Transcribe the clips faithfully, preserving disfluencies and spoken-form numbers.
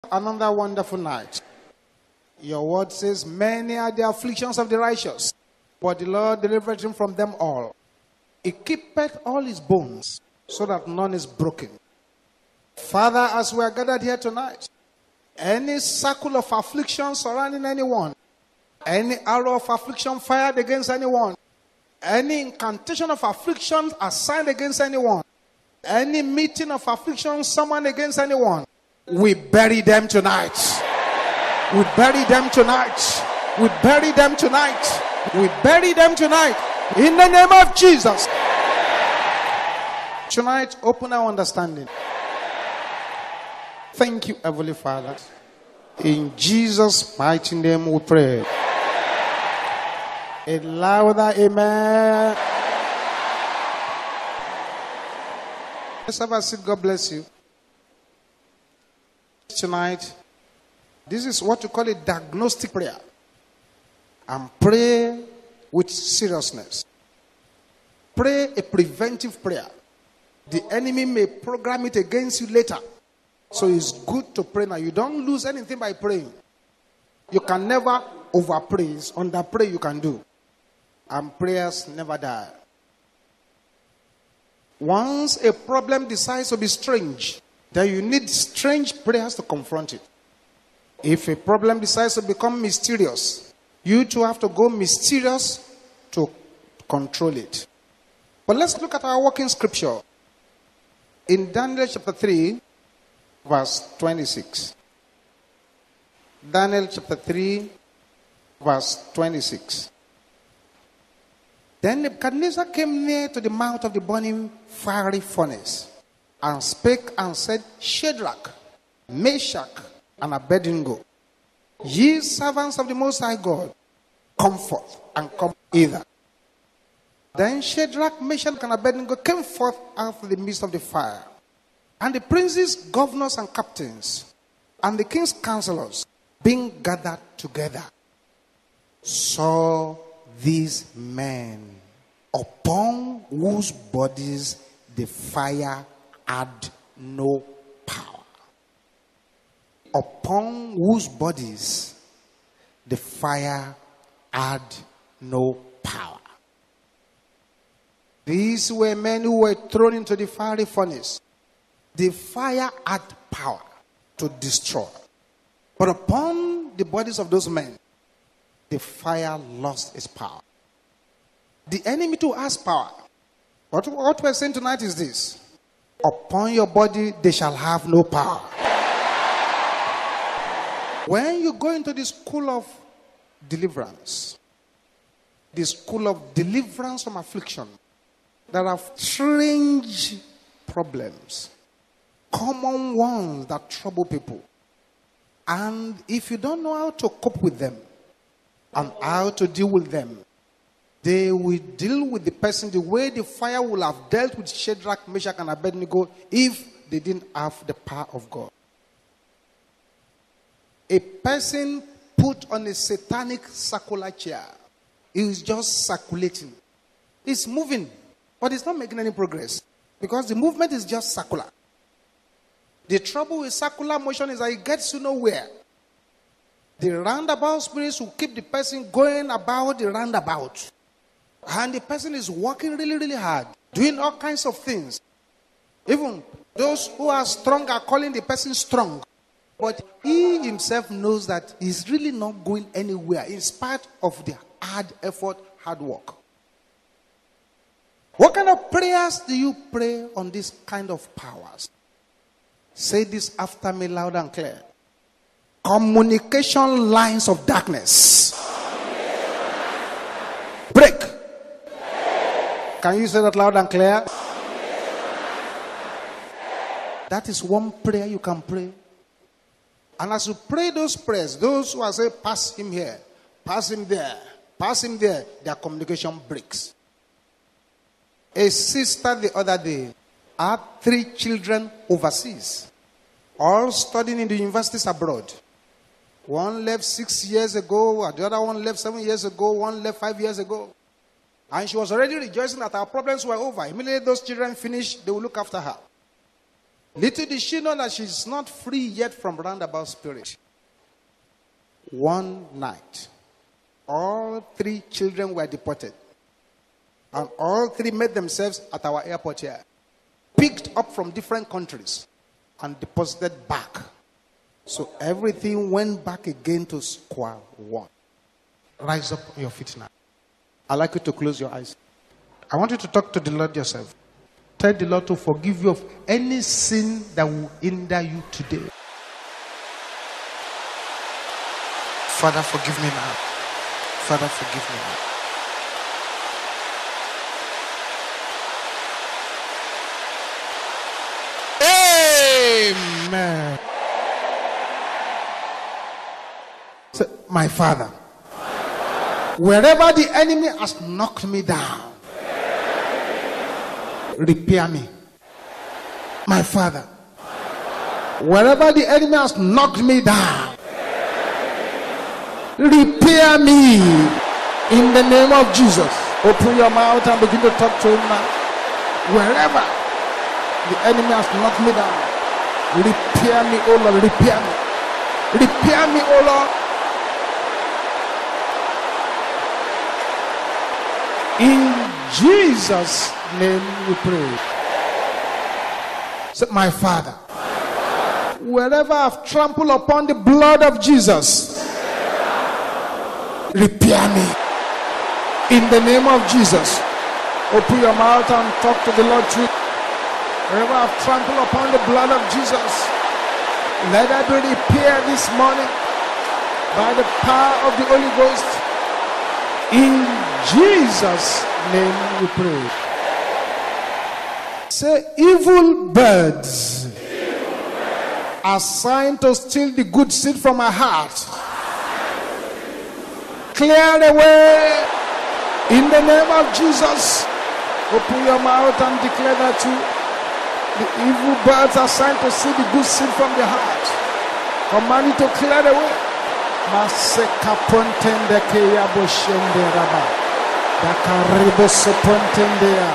Another wonderful night. Your word says, many are the afflictions of the righteous, but the Lord delivered him from them all. He keepeth all his bones, so that none is broken. Father, as we are gathered here tonight, any circle of affliction surrounding anyone, any arrow of affliction fired against anyone, any incantation of affliction assigned against anyone, any meeting of affliction summoned against anyone, we bury them tonight. We bury them tonight. We bury them tonight. We bury them tonight. In the name of Jesus. Tonight, open our understanding. Thank you, Heavenly Father. In Jesus' mighty name we pray. A louder amen. Let's have a seat. God bless you. Tonight, this is what you call a diagnostic prayer. And pray with seriousness. Pray a preventive prayer. The enemy may program it against you later. So it's good to pray now. You don't lose anything by praying. You can never overpray. It's under pray you can do. And prayers never die. Once a problem decides to be strange, then you need strange prayers to confront it. If a problem decides to become mysterious, you too have to go mysterious to control it. But let's look at our working scripture. In Daniel chapter three, verse twenty-six. Daniel chapter three, verse twenty-six. Then Nebuchadnezzar came near to the mouth of the burning fiery furnace, and spake and said, Shadrach, Meshach, and Abednego, ye servants of the Most High God, come forth and come hither. Then Shadrach, Meshach, and Abednego came forth out of the midst of the fire. And the princes, governors, and captains, and the king's counselors, being gathered together, saw these men, upon whose bodies the fire had no power. Upon whose bodies the fire had no power. These were men who were thrown into the fiery furnace. The fire had power to destroy. But upon the bodies of those men, the fire lost its power. The enemy too has power. What, what we're saying tonight is this. Upon your body, they shall have no power. When you go into the school of deliverance, the school of deliverance from affliction, there are strange problems, common ones that trouble people. And if you don't know how to cope with them and how to deal with them, they will deal with the person the way the fire will have dealt with Shadrach, Meshach, and Abednego if they didn't have the power of God. A person put on a satanic circular chair is just circulating. It's moving, but it's not making any progress because the movement is just circular. The trouble with circular motion is that it gets you nowhere. The roundabout spirits will keep the person going about the roundabout. And the person is working really, really hard, doing all kinds of things. Even those who are strong are calling the person strong. But he himself knows that he's really not going anywhere in spite of the hard effort, hard work. What kind of prayers do you pray on this kind of powers? Say this after me loud and clear. Communication lines of darkness. Break. Can you say that loud and clear? That is one prayer you can pray. And as you pray those prayers, those who are saying, pass him here, pass him there, pass him there, their communication breaks. A sister the other day had three children overseas, all studying in the universities abroad. One left six years ago, the other one left seven years ago, one left five years ago. And she was already rejoicing that our problems were over. Immediately those children finished, they will look after her. Little did she know that she's not free yet from roundabout spirit. One night, all three children were deported. And all three made themselves at our airport here. Picked up from different countries and deposited back. So everything went back again to square one. Rise up on your feet now. I'd like you to close your eyes. I want you to talk to the Lord yourself. Tell the Lord to forgive you of any sin that will hinder you today. Father, forgive me now. Father, forgive me now. Amen. So, my Father, wherever the enemy has knocked me down, repair me. My Father, wherever the enemy has knocked me down, repair me in the name of Jesus. Open your mouth and begin to talk to him now. Wherever the enemy has knocked me down, repair me, oh Lord, repair me. Repair me, oh Lord. In Jesus' name we pray. So, my Father, wherever I've trampled upon the blood of Jesus, repair me in the name of Jesus. Open your mouth and talk to the Lord too. Wherever I've trampled upon the blood of Jesus, let there be repair this morning by the power of the Holy Ghost. In Jesus' name we pray. Say, evil birds, evil birds assigned to steal the good seed from my heart, clear away in the name of Jesus. Open your mouth and declare that too. The evil birds are assigned to steal the good seed from the heart. Command it to clear away. Maseka pontende ke yabo shende raba. Dakaribo sopontende ya.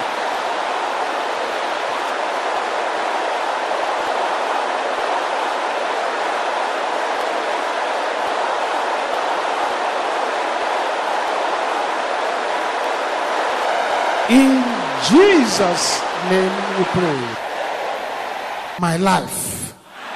In Jesus' name we pray. My life,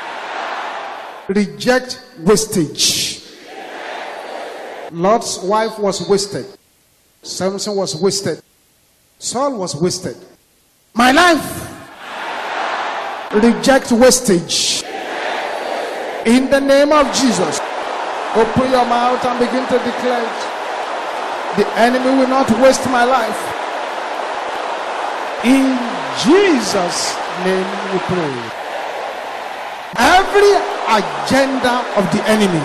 reject wastage. Lot's wife was wasted. Samson was wasted. Saul was wasted. My life, reject wastage. In the name of Jesus, open your mouth and begin to declare it. The enemy will not waste my life. In Jesus' name we pray. Every agenda of the enemy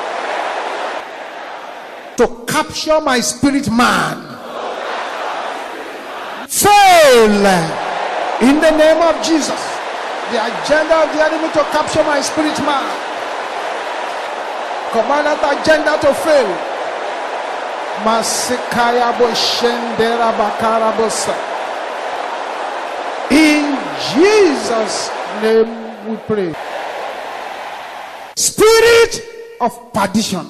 to capture my spirit man fail in the name of Jesus. The agenda of the enemy to capture my spirit man, command that agenda to fail. Masikaya boshendera bakara bosa. In Jesus' name we pray. Spirit of perdition,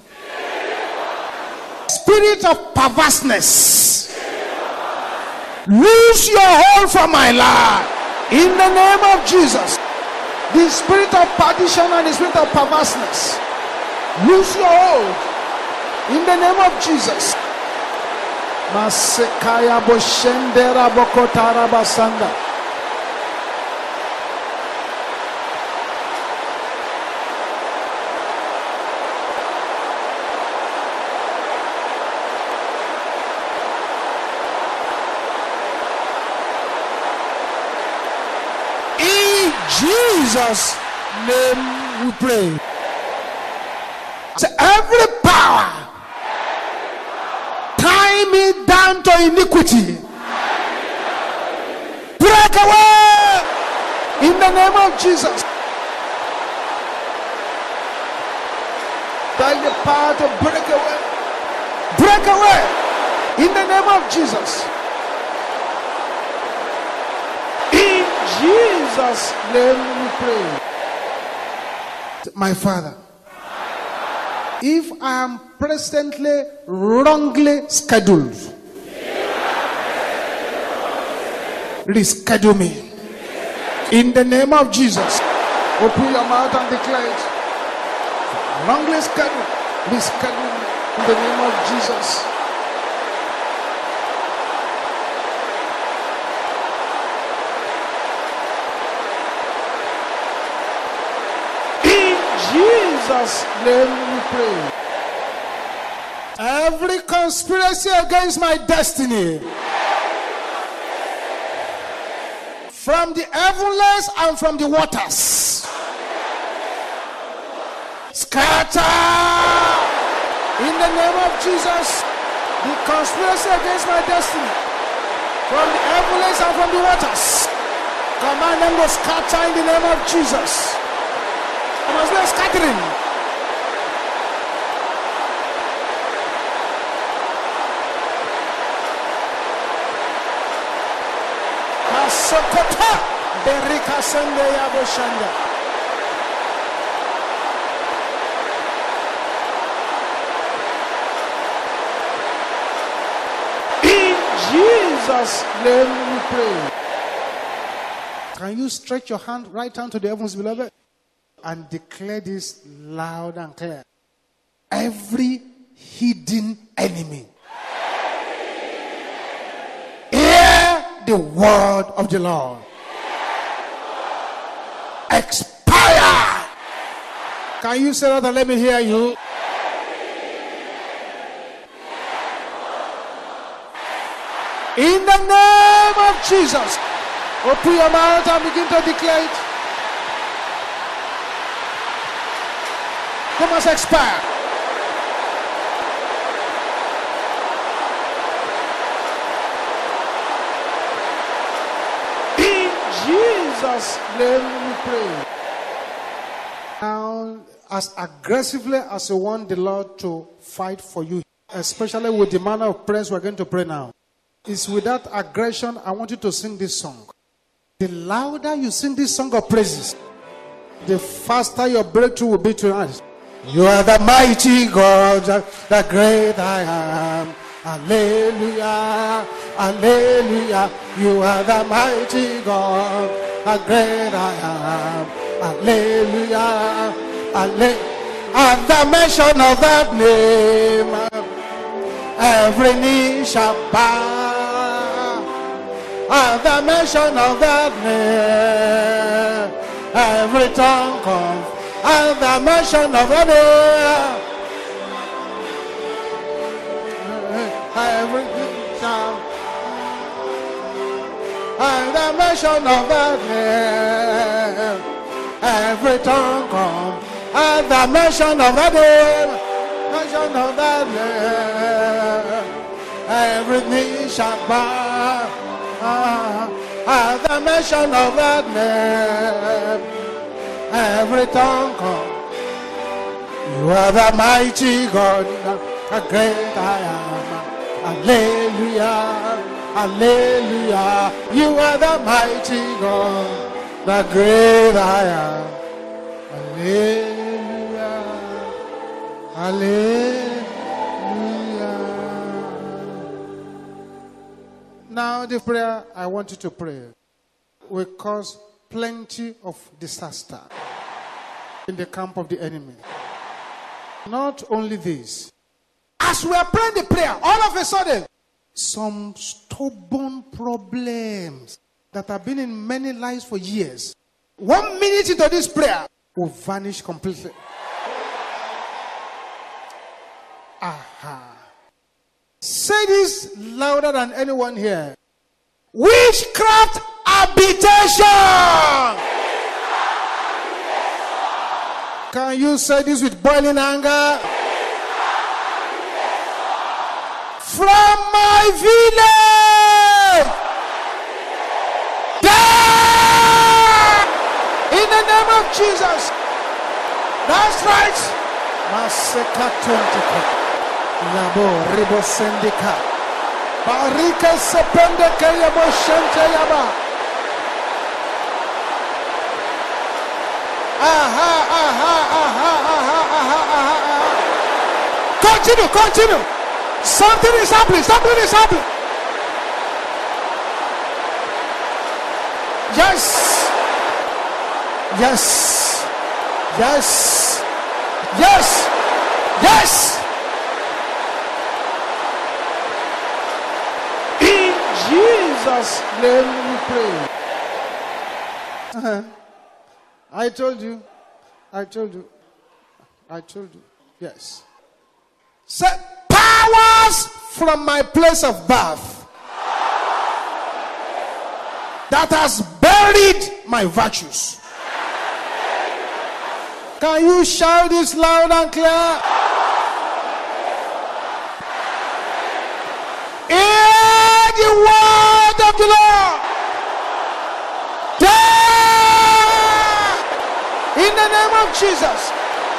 spirit of perverseness, lose your hold from my life in the name of Jesus. The spirit of perdition and the spirit of perverseness, lose your hold in the name of Jesus. Masekaya boshendera bokotara basanda. In Jesus' name we pray. So every power tie me down to iniquity, break away in the name of Jesus. Tell the power to break away, break away in the name of Jesus. In Jesus' name we pray. My Father, if I am presently wrongly scheduled, reschedule me. In the name of Jesus, open your mouth and declare it. Wrongly scheduled, reschedule me. In the name of Jesus. In Jesus' name we pray. Every conspiracy against my destiny, from the heavens and from the waters, scatter in the name of Jesus. The conspiracy against my destiny, from the heavens and from the waters, command them to scatter in the name of Jesus. I must be scattering. Masokota berika sende ya boshanda. In Jesus' name we pray. Can you stretch your hand, right hand to the heavens, beloved, and declare this loud and clear? Every hidden enemy, hear the word of the Lord. Expire. Can you say that and let me hear you? In the name of Jesus, open your mouth and begin to declare it. They must expire. In Jesus' name we pray. Now, as aggressively as you want the Lord to fight for you, especially with the manner of prayers we're going to pray now, is with that aggression, I want you to sing this song. The louder you sing this song of praises, the faster your breakthrough will be tonight. You are the mighty God, the great I am. Hallelujah, hallelujah. You are the mighty God, the great I am. Hallelujah, hallelujah. At the mention of that name, every knee shall bow. At the mention of that name, every tongue comes. At the mention of that name, every knee shall. At the mention of that name, every tongue comes. At the mention of that name, mention of that name, every knee shall bow. At the mention of that name, every tongue comes. You are the mighty God, the great I am. Hallelujah, hallelujah. You are the mighty God, the great I am. Hallelujah, hallelujah. Now the prayer I want you to pray will cause plenty of disaster in the camp of the enemy. Not only this, as we are praying the prayer, all of a sudden, some stubborn problems that have been in many lives for years, one minute into this prayer, will vanish completely. Aha. Say this louder than anyone here. Witchcraft habitation. Can you say this with boiling anger? From my village. Die! In the name of Jesus. That's right. Maseka twenty. Labo ribo sendika. Barika sepende kaya boshente yaba. Aha, aha, aha, aha, aha, aha, aha. Continue, continue. Something is happening. Something is happening. Yes. Yes. Yes. Yes. Yes. In Jesus' name we pray. Uh-huh. I told you. I told you. I told you. Yes. Say, powers from my place of birth that has buried my virtues. Can you shout this loud and clear? Hear the word of the Lord. Die in the name of Jesus.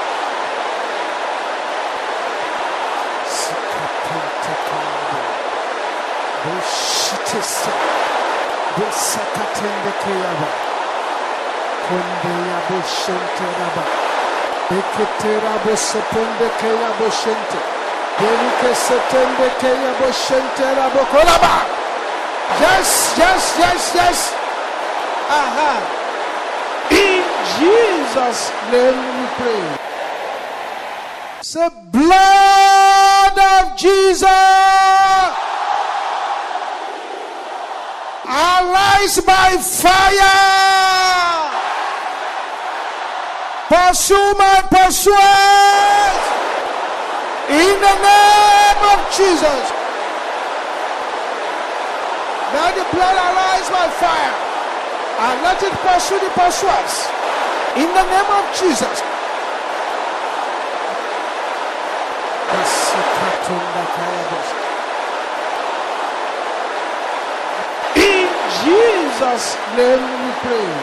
Yes, yes, yes, yes. Aha. In Jesus' name we pray. Say, blood of Jesus, arise by fire. Pursue my pursuers in the name of Jesus. Let the blood arise by fire and let it pursue the pursuers in the name of Jesus. In Jesus' name we pray.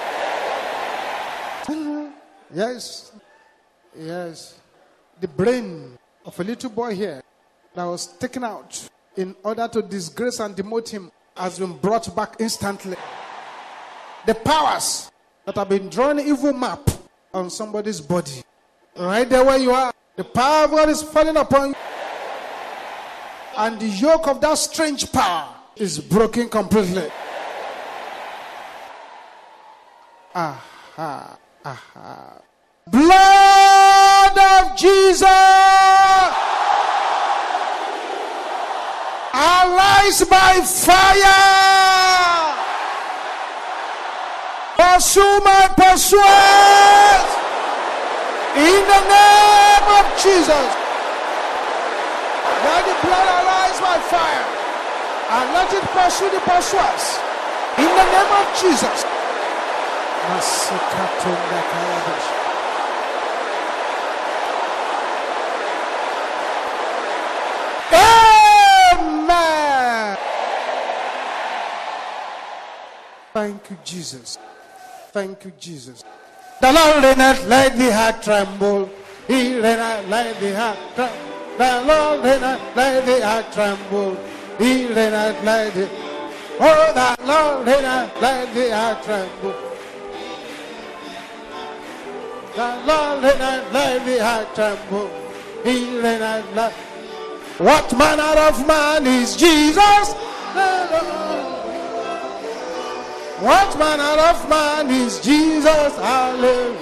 Yes, yes. The brain of a little boy here that was taken out in order to disgrace and demote him has been brought back instantly. The powers that have been drawing an evil map on somebody's body, right there where you are, the power of God is falling upon you, and the yoke of that strange power is broken completely. Aha, aha. Blood of Jesus, arise by fire. Pursue my pursuers in the name of Jesus. Let the blood arise by fire and let it pursue the pursuers in the name of Jesus. Amen. Thank you, Jesus. Thank you, Jesus. The Lord reigneth, let the heart tremble. He reigneth, let the heart tremble. The Lord reigneth, let the heart tremble. He reigneth, let the oh, the Lord reigneth, let the heart tremble. The Lord reigneth, let the heart tremble. He reigneth, let. What manner of man is Jesus? What manner of man is Jesus? Hallelujah.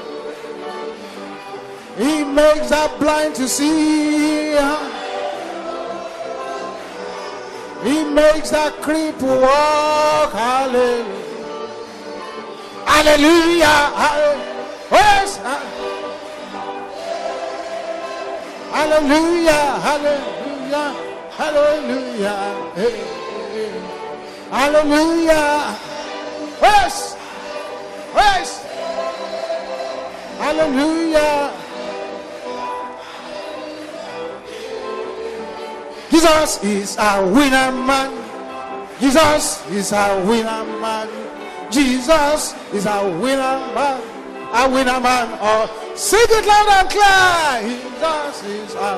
He makes the blind to see. He makes the cripple walk. Hallelujah. Hallelujah. Hallelujah. Yes. Hallelujah. Hallelujah. Hallelujah. Hey, hey. Hallelujah. Yes. Yes. Hallelujah. Jesus is a winner man. Jesus is a winner man. Jesus is a winner man. A winner man. Oh, sing it loud and clear. Jesus is a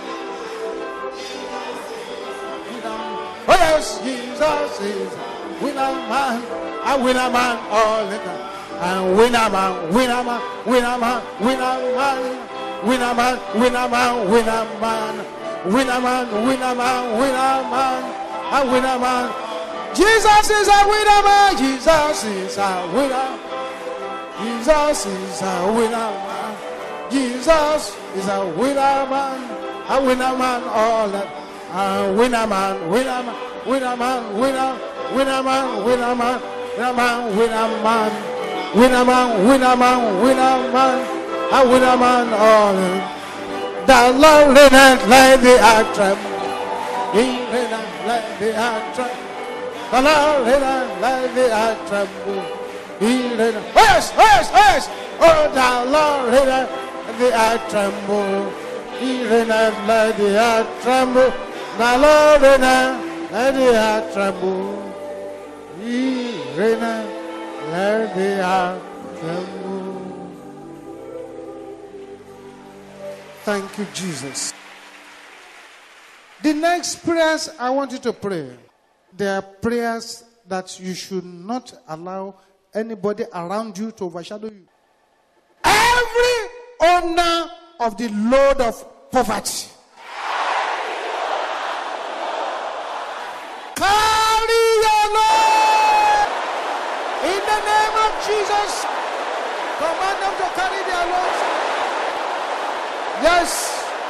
winner. Oh yes, Jesus is a winner man. A winner man all the time. and winner man, winner man, winner man, winner man, winner man, winner man, winner man, winner man, winner man, winner man, and winner man. Jesus is a winner man. Jesus is a winner. Jesus is a winner man. Jesus is a winner man. A winner man, all that. A winner man, winner man, winner man, winner, winner man, winner man, winner man, winner man, winner man, winner man, winner man, a winner man, all that. The Lord reigneth, let the earth tremble. He reigneth, let the earth tremble. The Lord reigneth, let the earth tremble. He reigneth. Oh yes, oh yes, oh yes. Oh, the Lord reigneth, let the earth tremble. He reigneth, let the earth tremble. The Lord reigneth, let the earth tremble. He reigneth, let the earth tremble. Thank you, Jesus. The next prayers I want you to pray, they are prayers that you should not allow anybody around you to overshadow you. Every owner of the load of poverty, carry your load in the name of Jesus. Command them to carry their loads. Yes.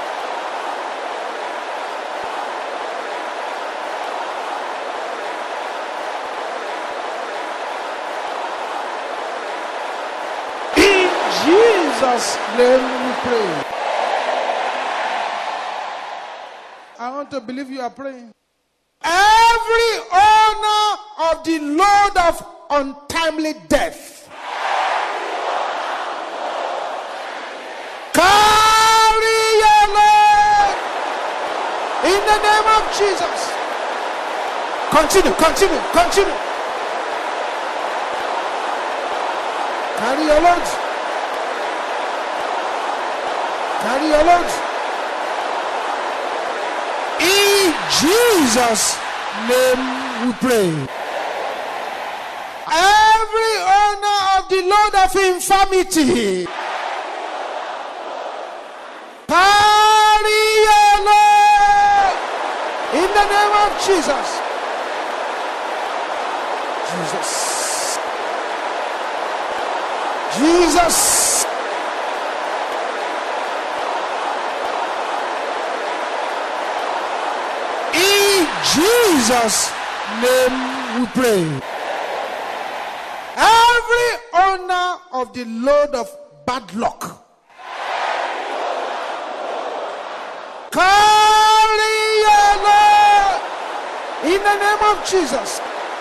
In Jesus' name we pray. I want to believe you are praying. Every owner of the load of untimely death, carry your load in the name of Jesus. Continue, continue, continue. Carry your load. Carry your load. In Jesus' name we pray. Every owner of the load of infirmity, carry your load in the name of Jesus. Jesus. Jesus. Jesus' name we pray. Every owner of the load of bad luck, carry your load in the name of Jesus.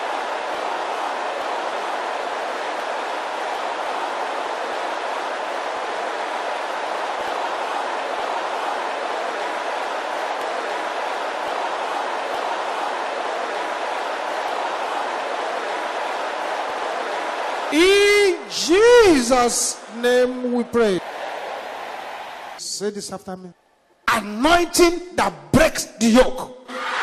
In Jesus' name we pray. Say this after me. Anointing that breaks the yoke,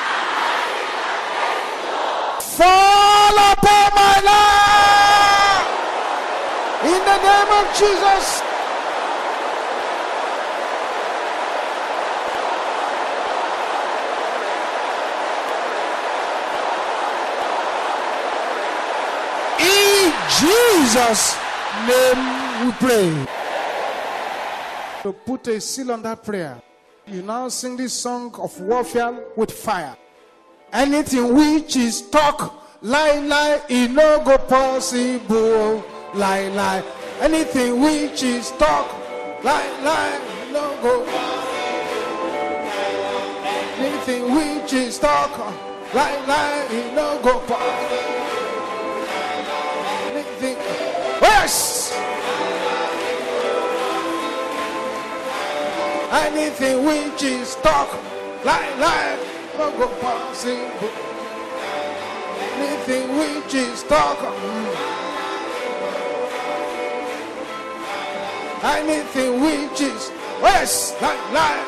fall upon my life in the name of Jesus. Jesus' name we pray. To put a seal on that prayer, you now sing this song of warfare with fire. Anything which is talk, lie, lie, it no go possible. Lie, lie. Anything which is talk, lie, lie, it no go. Anything which is talk, lie, lie, it no go possible. Yes. Anything which is talk, like life, no go possible. Anything which is talk, anything which is yes, like life.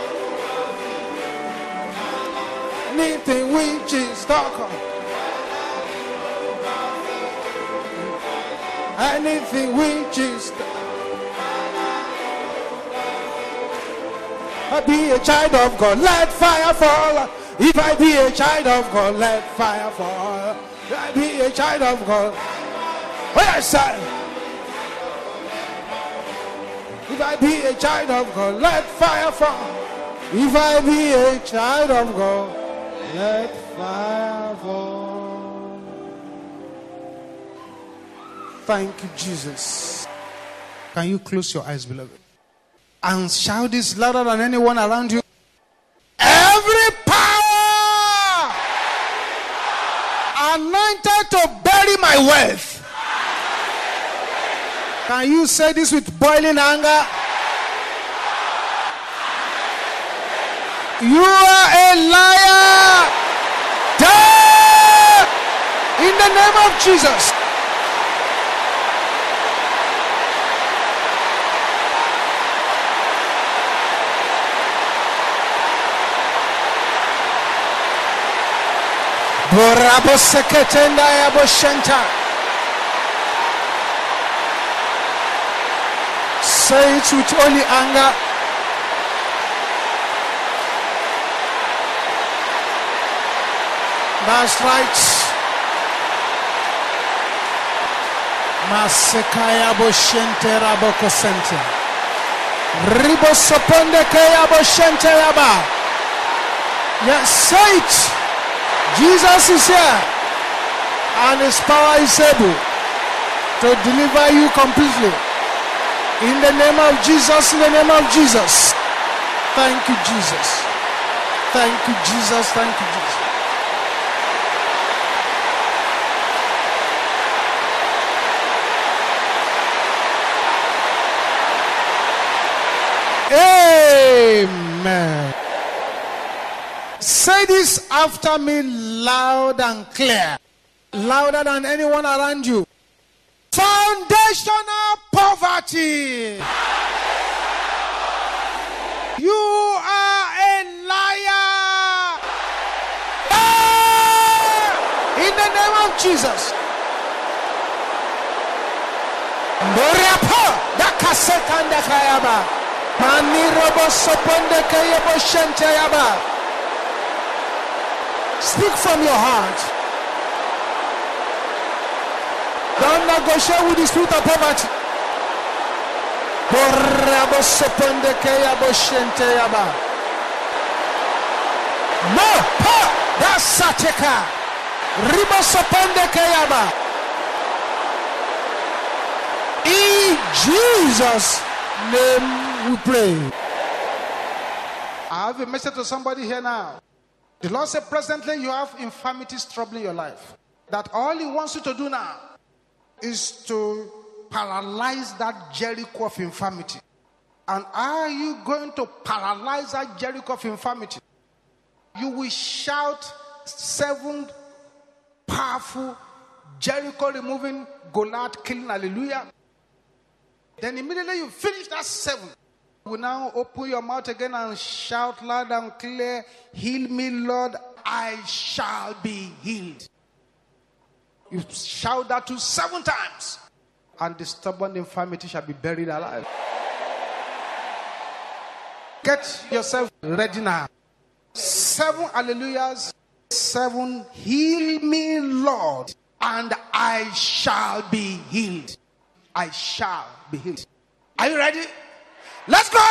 Anything which is talk. Anything which is. I be a child of God, let fire fall. If I be a child of God, let fire fall. If I be a child of God. Oh yes, sir. If I be a child of God, let fire fall. If I be a child of God, let fire fall. Thank you, Jesus. Can you close your eyes, beloved? And shout this louder than anyone around you. Every power anointed to bury my wealth. Can you say this with boiling anger? You are a liar. Die in the name of Jesus. Borabo seketenda ya boshenta. Say it with only anger. That's right. Masekaya boshente raboko sente. Ribo soponde kaya boshente yaba. Yes, say it. Jesus is here, and his power is able to deliver you completely. In the name of Jesus, in the name of Jesus. Thank you, Jesus. Thank you, Jesus. Thank you, Jesus. Amen. Say this after me loud and clear. Louder than anyone around you. Foundational poverty. You are a liar. Ah! In the name of Jesus. Speak from your heart. Don't negotiate with the spirit of poverty. No, that's Sateka. In Jesus' name we pray. I have a message to somebody here now. The Lord said, presently you have infirmities troubling your life. That all He wants you to do now is to paralyze that Jericho of infirmity. And are you going to paralyze that Jericho of infirmity? You will shout seven powerful Jericho removing, Goliath killing, hallelujah. Then immediately you finish that seven. You will now open your mouth again and shout loud and clear, heal me, Lord, I shall be healed. You shout that to seven times, and the stubborn infirmity shall be buried alive. Get yourself ready now. Seven hallelujahs, seven heal me, Lord, and I shall be healed. I shall be healed. Are you ready? Let's go!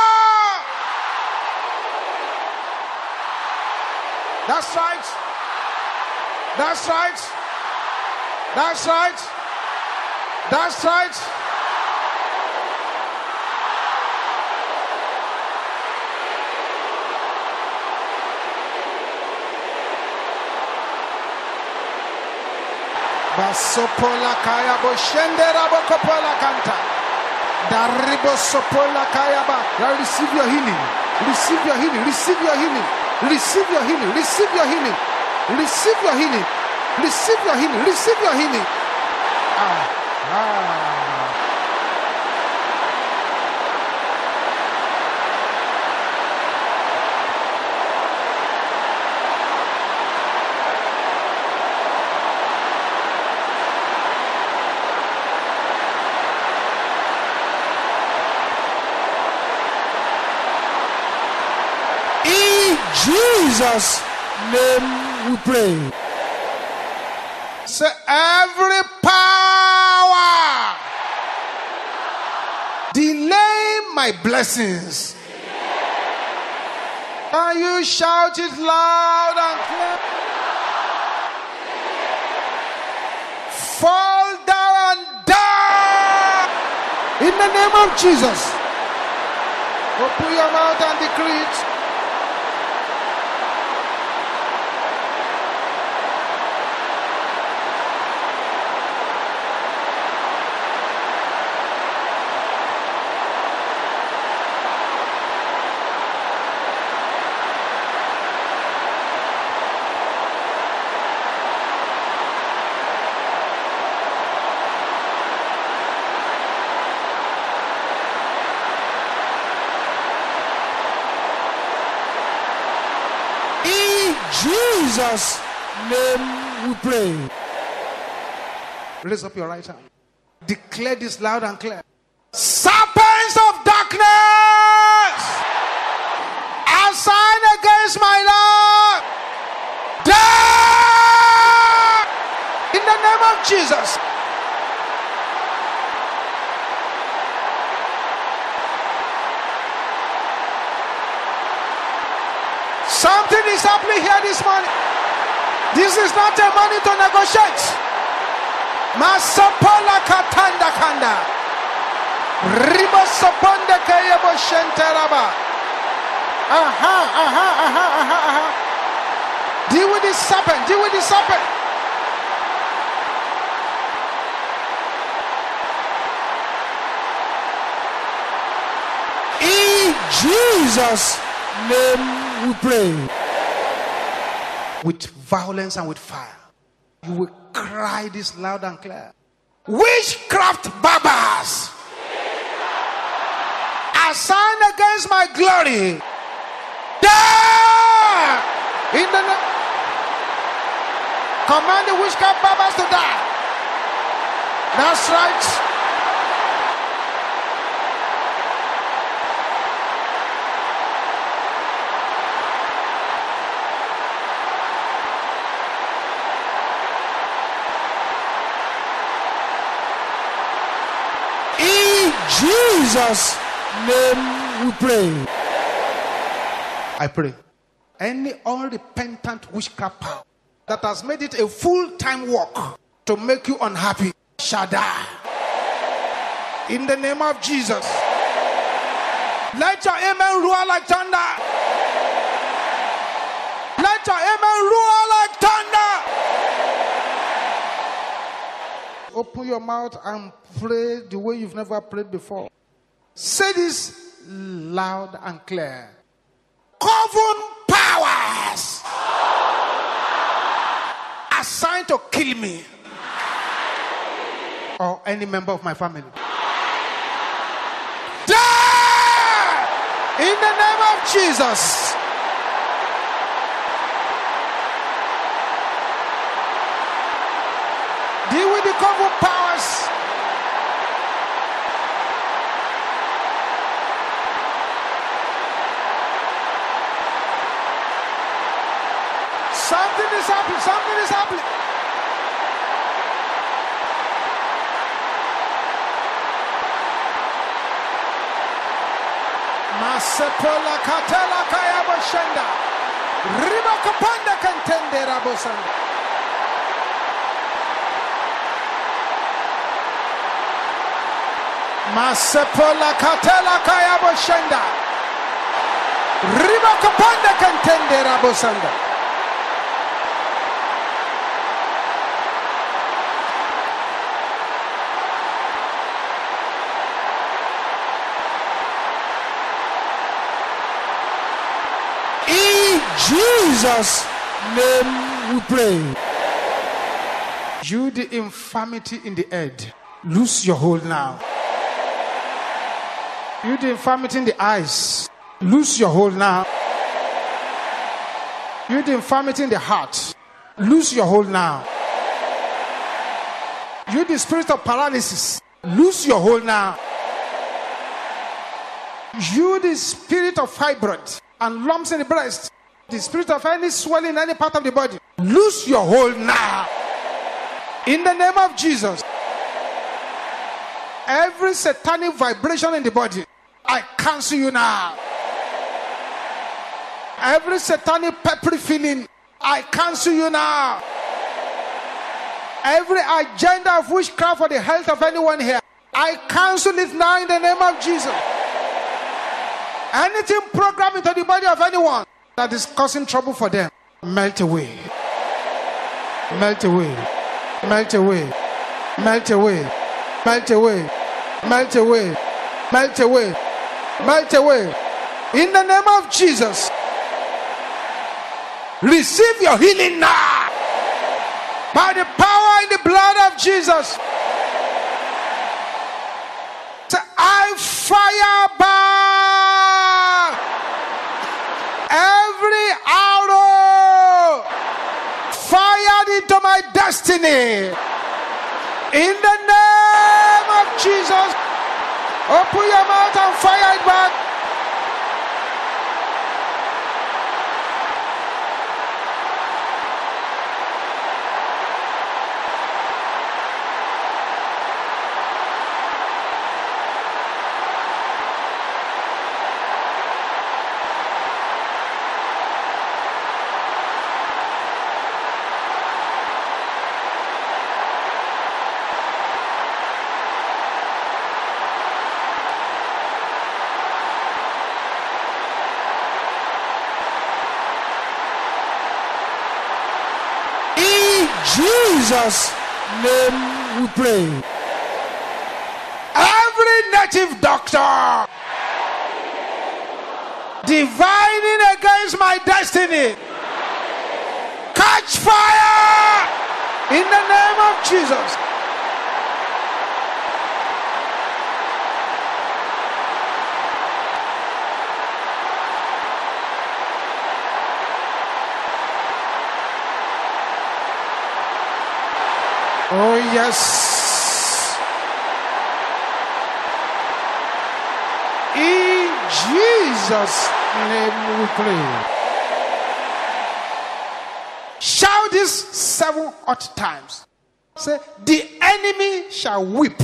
That's right. That's right. That's right. That's right. Basopola kaya boshende rabo kopola kanta. Daribo sopola kaya ba. Now receive your healing. Receive your healing. Receive your healing. Receive your healing. Receive your healing. Receive your healing. Receive your healing. Receive your healing. Ah. Ah. Jesus' name we pray. Say, every power delaying my blessings. Can you shout it loud and clear? Fall down and die in the name of Jesus. Open your mouth and decree it. Jesus' name we pray. Raise up your right hand. Declare this loud and clear. Serpents of darkness assigned against my life, die in the name of Jesus. Something is happening here this morning. This is not a money to negotiate. Masapola katanda kanda. Riba saponde kayebo shenteraba. Aha, aha, aha, aha, aha. Deal with this serpent. Deal with this serpent. In Jesus' name we pray. With violence and with fire, you will cry this loud and clear. Witchcraft barbers assigned against my glory, die in the name. Command the witchcraft barbers to die. That's right. Jesus' name we pray. I pray. Any unrepentant witchcraft power that has made it a full-time work to make you unhappy shall die. In the name of Jesus. Let your amen roar like thunder. Let your amen roar like thunder. Open your mouth and pray the way you've never prayed before. Say this loud and clear. Coven powers assigned to kill me or any member of my family, die in the name of Jesus. Deal with the coven powers. Something is happening. Something is happening. Masepola katela kaya boshenda. Riba kapanda kantende rabosanda. Masepola katela kaya boshenda. Riba kapanda kantende rabosanda. Jesus' name we pray. You, the infirmity in the head, lose your hold now. You, the infirmity in the eyes, lose your hold now. You, the infirmity in the heart, lose your hold now. You, the spirit of paralysis, lose your hold now. You, the spirit of fibroid and lumps in the breast, The spirit of any swelling in any part of the body, lose your hold now. In the name of Jesus. Every satanic vibration in the body, I cancel you now. Every satanic peppery feeling, I cancel you now. Every agenda of witchcraft for the health of anyone here, I cancel it now in the name of Jesus. Anything programmed into the body of anyone that is causing trouble for them, melt away. Melt away. Melt away. Melt away. Melt away. Melt away. Melt away. Melt away. In the name of Jesus. Receive your healing now. By the power in the blood of Jesus. So I fire back every arrow fired into my destiny. In the name of Jesus. Open your mouth and fire it back. Jesus' name we pray. Every native doctor divining against my destiny, catch fire in the name of Jesus. Oh yes. In Jesus' name we pray. Shout this seven odd times. Say, the enemy shall weep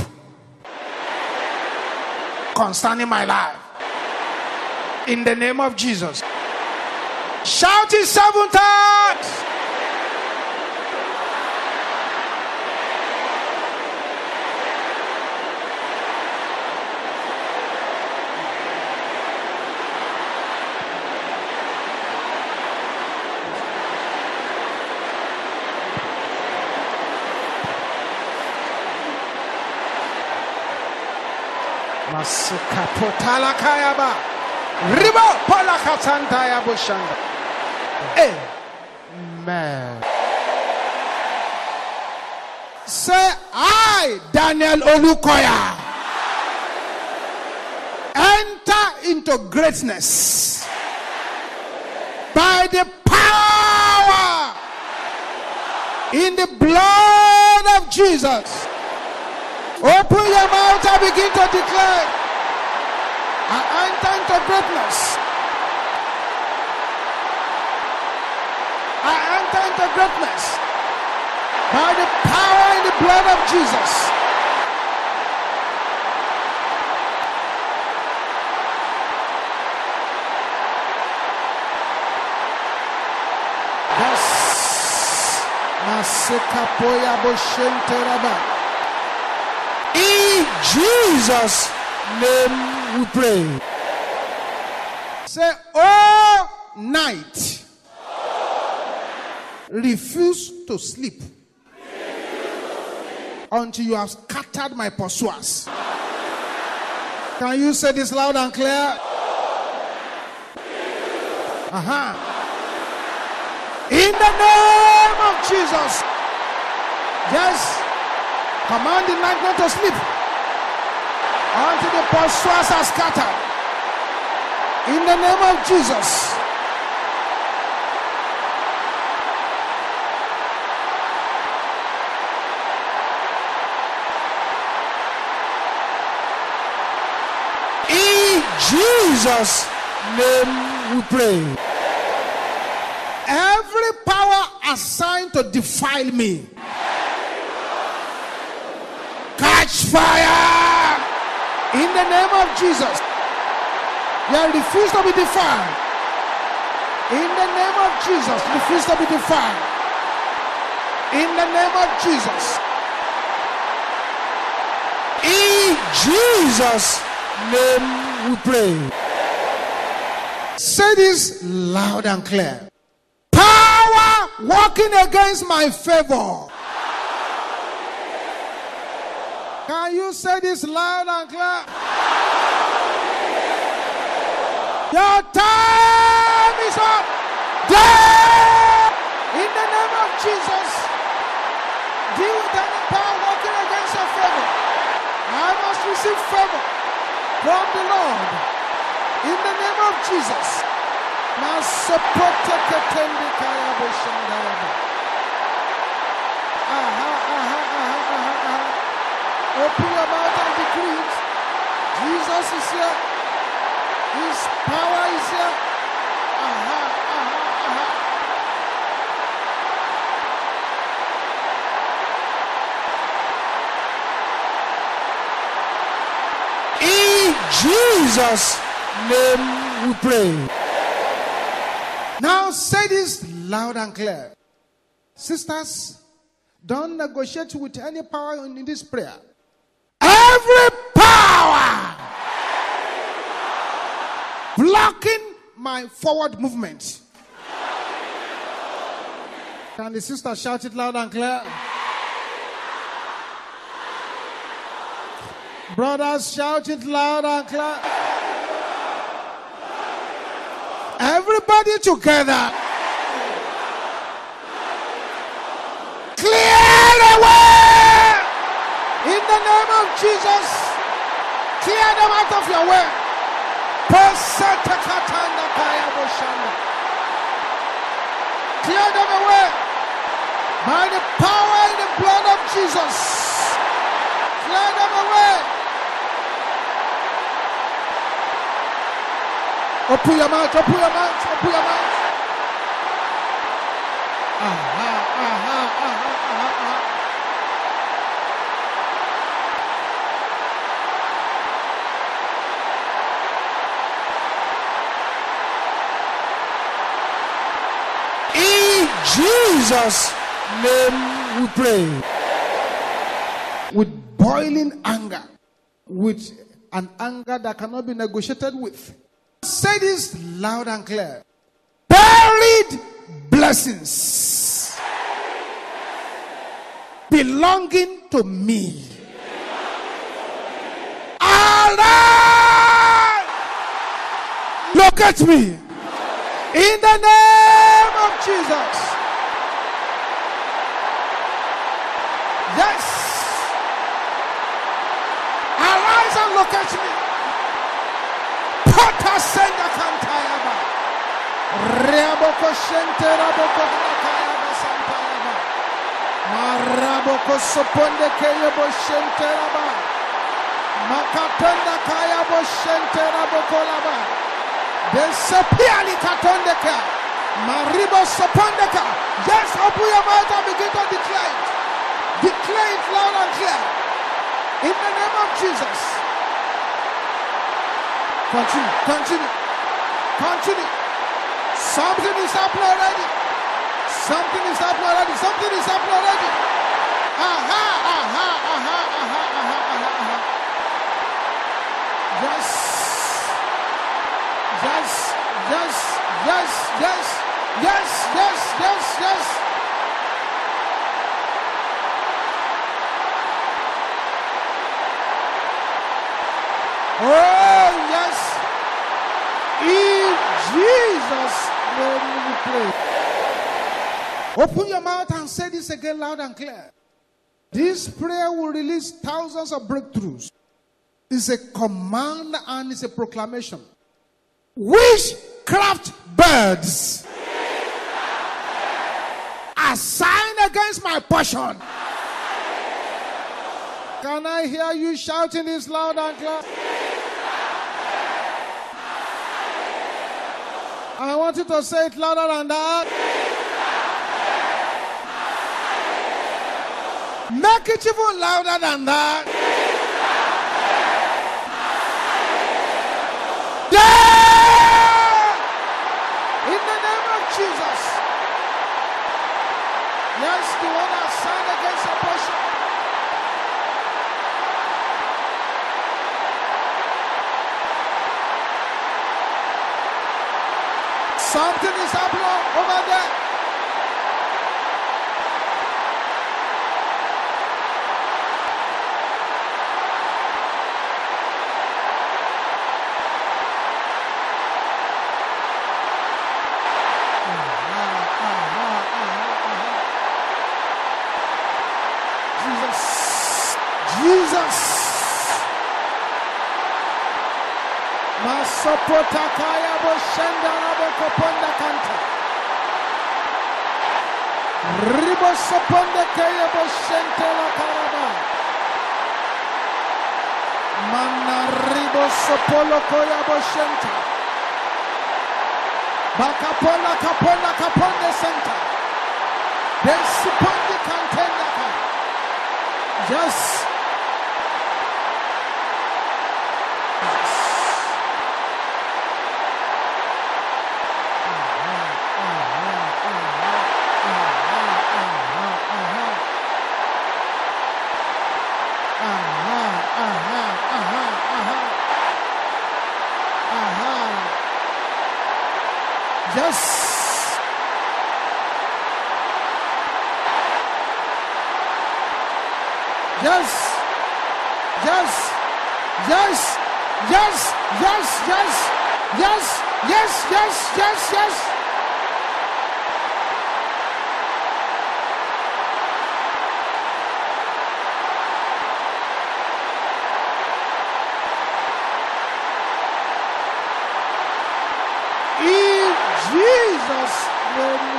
concerning my life. In the name of Jesus. Shout it seven times. Masikapotala kayaba. Ribo pola katantaya bushanda. Amen. Say, I, Daniel Olukoya, enter into greatness by the power in the blood of Jesus. Open your mouth and begin to declare, I enter into greatness. I enter into greatness by the power in the blood of Jesus. Yes. Masikapoya boshenteraba. In Jesus' name we pray. Say, all night, refuse to sleep until you have scattered my pursuers. Can you say this loud and clear? Uh-huh. In the name of Jesus. Yes. Command the night not to sleep until the pursuers are scattered. In the name of Jesus. In Jesus' name we pray. Every power assigned to defile me, catch fire in the name of Jesus. They refuse to be defiled. In the name of Jesus, refuse to be defiled. In the name of Jesus. In Jesus' name we pray. Say this loud and clear. Power working against my favor. Can you say this loud and clear? Your time is up. Death! In the name of Jesus, deal with any power working against your favor. I must receive favor from the Lord. In the name of Jesus. Aha, aha, aha, aha, aha. Open your mouth and decree it. Jesus is here. His power is here. Aha, aha, aha. In Jesus' name we pray. Now say this loud and clear. Sisters, don't negotiate with any power in this prayer. Every power blocking my forward movement. Can the sister shout it loud and clear? Brothers, shout it loud and clear. Everybody together. Clear the way. In the name of Jesus. Clear them out of your way. Clear them away. By the power and the blood of Jesus. Clear them away. Open your mouth, open your mouth, open your mouth. Aha, aha, aha, aha, aha. In Jesus' name we pray. With boiling anger, with an anger that cannot be negotiated with. Say this loud and clear. Buried blessings belonging to me. Arise! Look at me. In the name of Jesus. Yes. Arise and look at me. Pata senda kantayaba. Reaboko shente raboko kayaba santayaba. Maraboko soponde kayabo shente raba. Makatenda kayabo shente raboko laba. Desepiali katonde ka. Maribo soponde ka. Yes, open your mouth and begin to declare it. Declare it loud and clear. In the name of Jesus. Continue, continue, continue. Something is happening already. Something is happening already. Something is happening already. Aha, aha, aha, aha, aha, aha, aha. Yes. Yes, yes, yes, yes, yes, yes, yes, yes. Oh, yes. In Jesus' name we pray. Open your mouth and say this again loud and clear. This prayer will release thousands of breakthroughs. It's a command and it's a proclamation. Witchcraft birds assigned against my portion. Can I hear you shouting this loud and clear? I want you to say it louder than that. Make it even louder than that. Yeah! In the name of Jesus. Yes, the one that signed against oppression. Something is happening over there. Jesus. Masopota kaya boshenda rabo koponda kanta. Ribo soponda kaya boshente la karaba. Mana ribo sopolo koya boshenta. Bakapola kapola kaponda center. Then sipondi kantenda ka. Just Yes. Yes. Yes. Yes. Yes. Yes. Yes. Yes. Yes. Yes. Yes. Yes. Jesus, where do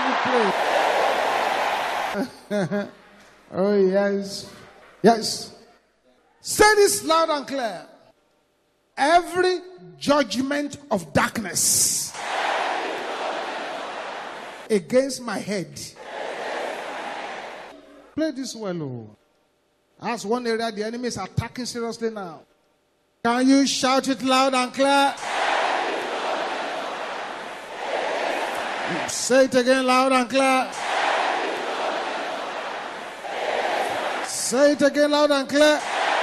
you pray? Oh, yes. Yes. Say this loud and clear. Every judgment of darkness against my head. Play this well. Oh. That's one area the enemy is attacking seriously now. Can you shout it loud and clear? Say it again loud and clear. Say it again loud and clear.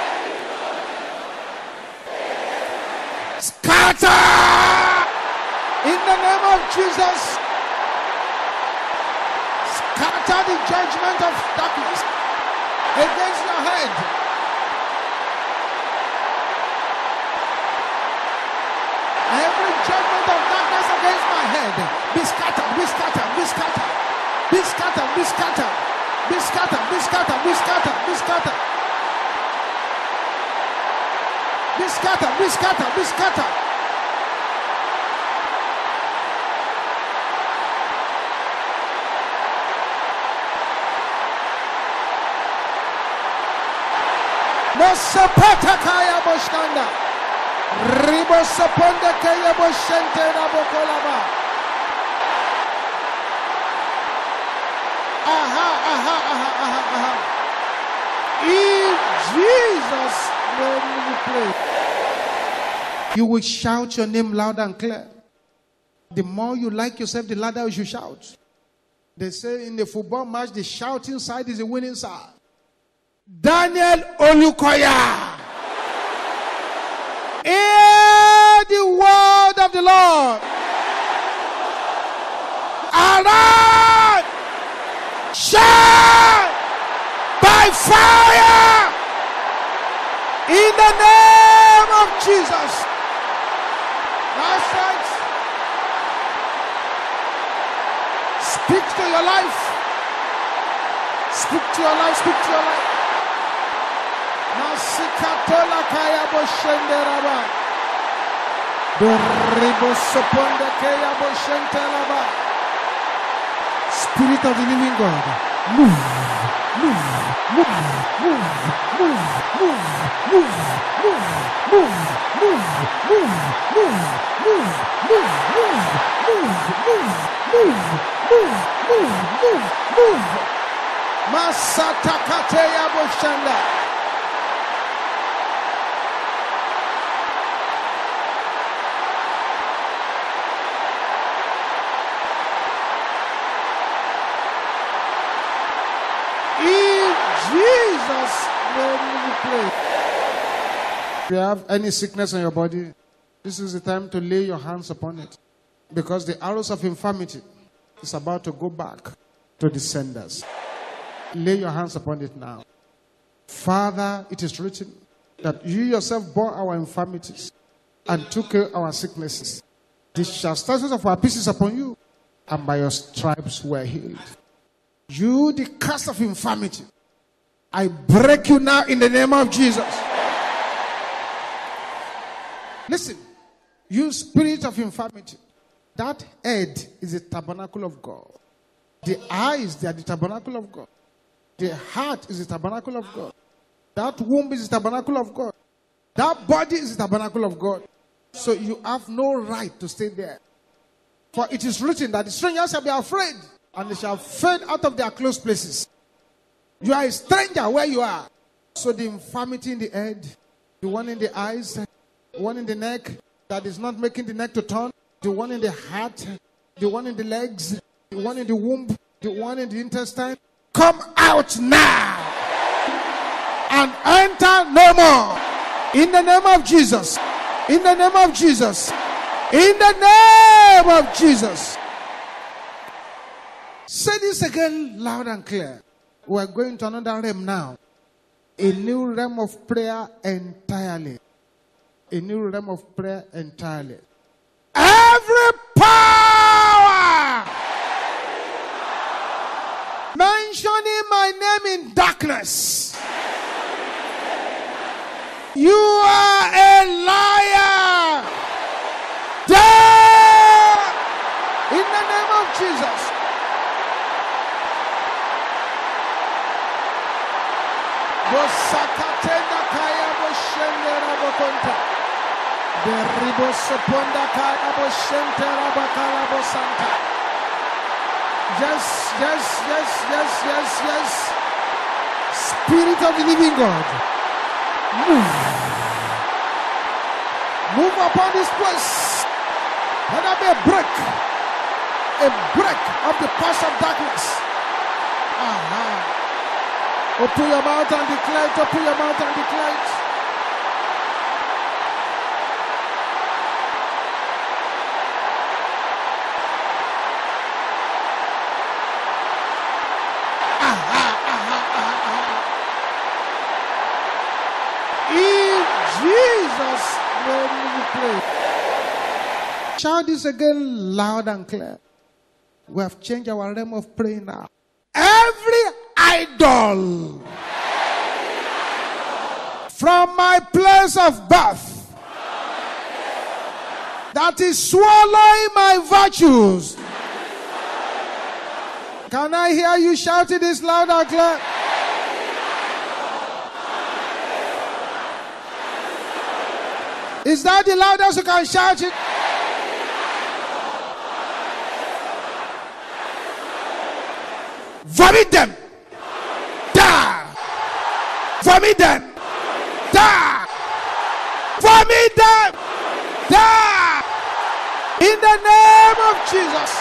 Scatter! In the name of Jesus. Scatter the judgment of darkness against your head. Every judgment of darkness against my head, be scattered, be scattered, be scattered, be scattered, be scattered, be scattered, be scattered, be scattered, be scattered, be scattered, be scattered, be scattered. Mosapata kaya boshanda. Ribo saponde kaya boshente na bokolaba. Aha, aha, aha, aha, aha. In Jesus' name we pray. You will shout your name loud and clear. The more you like yourself, the louder you should shout. They say in the football match, the shouting side is the winning side. Daniel Olukoya. Hear the word of the Lord. Arise, shine by fire in the name of Jesus. That's right. Speak to your life. Speak to your life. Speak to your life. Masikatola kaya boshenderaba. Doribo soponde kaya boshentelaba. Spirit of the living God, move, move, move, move, move, move, move, move, move, move, move, move, move, move, move, move, Move, move, move, move, move. Masata kateya boshanda. In Jesus' name we pray. If you have any sickness in your body, this is the time to lay your hands upon it. Because the arrows of infirmity is about to go back to the senders. Lay your hands upon it now. Father, it is written that you yourself bore our infirmities and took our sicknesses. The chastisement of our peace is upon you, and by your stripes we are healed. You, the curse of infirmity, I break you now in the name of Jesus. Listen, you spirit of infirmity, that head is the tabernacle of God. The eyes, they are the tabernacle of God. The heart is the tabernacle of God. That womb is the tabernacle of God. That body is the tabernacle of God. So you have no right to stay there. For it is written that the strangers shall be afraid, and they shall fade out of their close places. You are a stranger where you are. So the infirmity in the head, the one in the eyes, the one in the neck that is not making the neck to turn, the one in the heart, the one in the legs, the one in the womb, the one in the intestine, come out now and enter no more. In the name of Jesus. In the name of Jesus. In the name of Jesus. Say this again loud and clear. We are going to another realm now. A new realm of prayer entirely. A new realm of prayer entirely. Every power mentioning my name in darkness, you are a liar. Die in the name of Jesus. Bosakatenda kaya boshendera bokonta. Deribo soponda kaya boshentera bakala bosanta. Yes, yes, yes, yes, yes, yes. Spirit of the living God, move. Move upon this place. Let there be a break. A break of the past of darkness. Aha. Open your mouth and declare it. Open your mouth and declare it. Aha, aha, aha, aha. In Jesus' name we pray. Shout this again loud and clear. We have changed our realm of prayer now. Every idol from my place of birth that is swallowing my virtues. Can I hear you shouting this loud and clear? Is that the loudest you can shout it? Vomit them. Die. Vomit them. Die. Vomit them. Die. In the name of Jesus.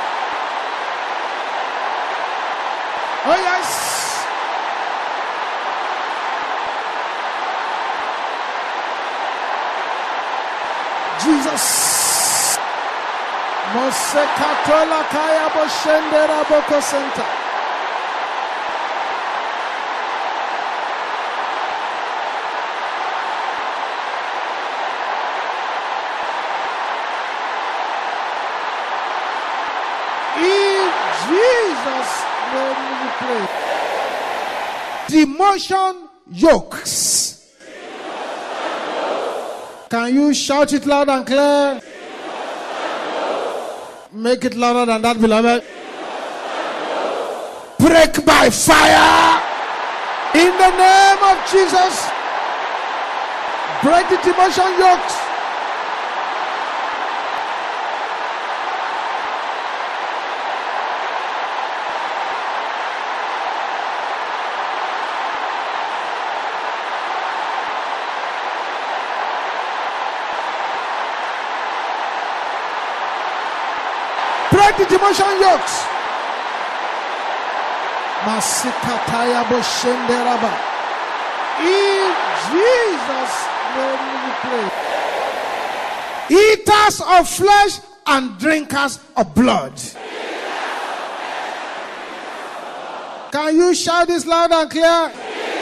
Oh yes. Jesus. Mosekatola kaya boshendera boko center. Demotion yokes. Can you shout it loud and clear? Make it louder than that, beloved. Break by fire. In the name of Jesus. Break the demotion yokes. break the demotion yokes. Masikataya boshenderaba. In Jesus' name we pray. Eaters of flesh and drinkers of blood. Can you shout this loud and clear?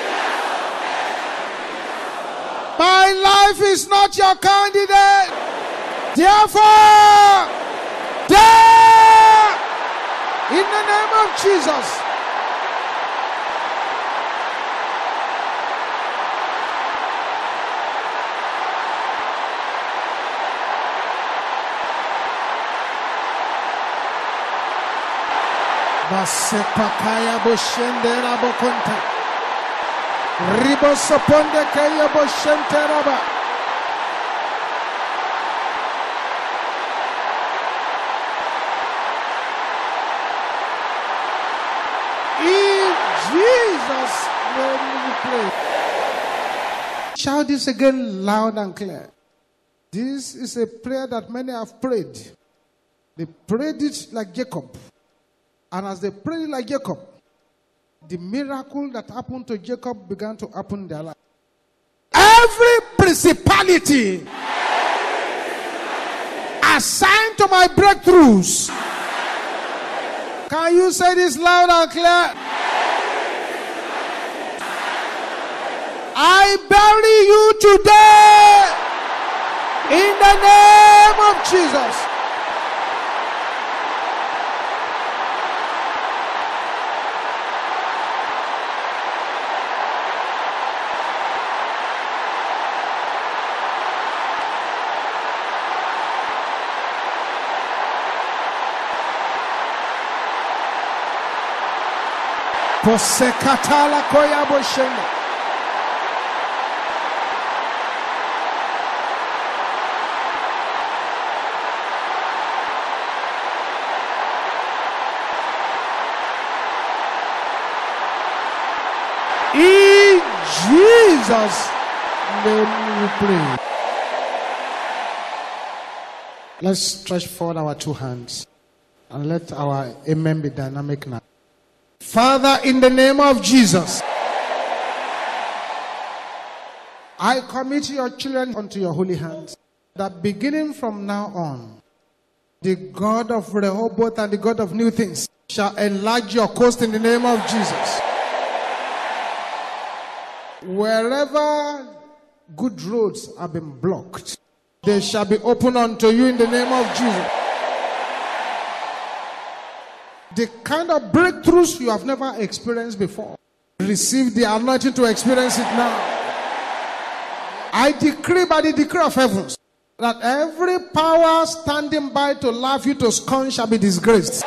My life is not your candidate. Therefore, die in the name of Jesus. Basepakaya boshendera bokonta. Ribosoponde kaya boshenteraba. In Jesus' name we pray. Shout this again loud and clear. This is a prayer that many have prayed. They prayed it like Jacob. And as they prayed like Jacob, the miracle that happened to Jacob began to happen in their life. Every principality assigned to my breakthroughs. Can you say this loud and clear? I bury you today in the name of Jesus. Posekatala koya boshenda. In Jesus' name we pray. Let's stretch forward our two hands and let our amen be dynamic now. Father, in the name of Jesus, I commit your children unto your holy hands, that beginning from now on, the God of Rehoboth and the God of new things shall enlarge your coast in the name of Jesus. Wherever good roads have been blocked, they shall be opened unto you in the name of Jesus. The kind of breakthroughs you have never experienced before, receive the anointing to experience it now. I decree by the decree of heavens that every power standing by to laugh you to scorn shall be disgraced.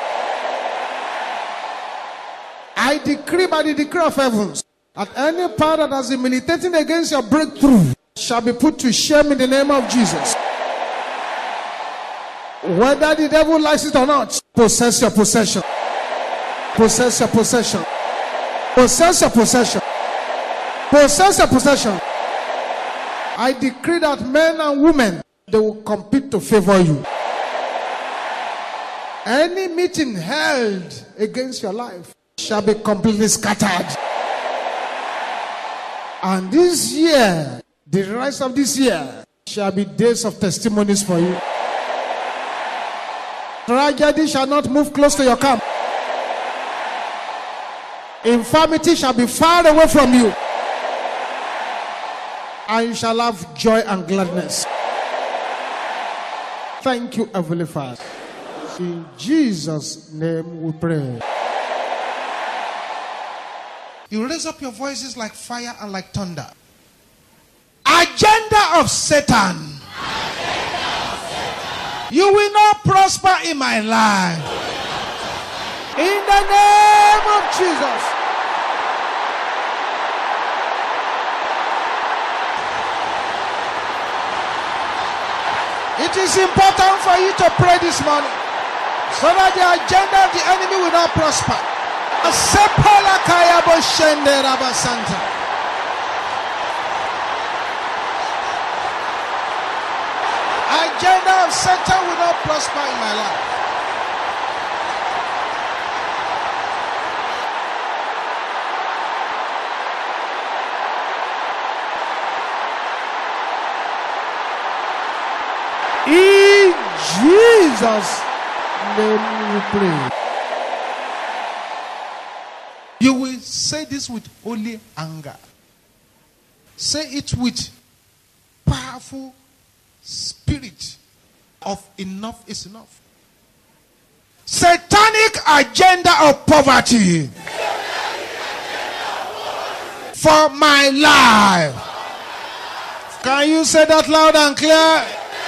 I decree by the decree of heavens that any power that has been militating against your breakthrough shall be put to shame in the name of Jesus. Whether the devil likes it or not, possess your possession. Possess your possession. Possess your possession. Possess your possession. I decree that men and women, they will compete to favor you. Any meeting held against your life shall be completely scattered. And this year, the rest of this year, shall be days of testimonies for you. Tragedy shall not move close to your camp. Infirmity shall be far away from you. And you shall have joy and gladness. Thank you, Heavenly Father. In Jesus' name we pray. You raise up your voices like fire and like thunder. Agenda of Satan. Agenda of Satan. You will not prosper in my life. In the name of Jesus. It is important for you to pray this morning so that the agenda of the enemy will not prosper. Agenda of Satan will not prosper in my life. Jesus' name we pray. You will say this with holy anger. Say it with powerful spirit of enough is enough. Satanic agenda of poverty for my life. Can you say that loud and clear?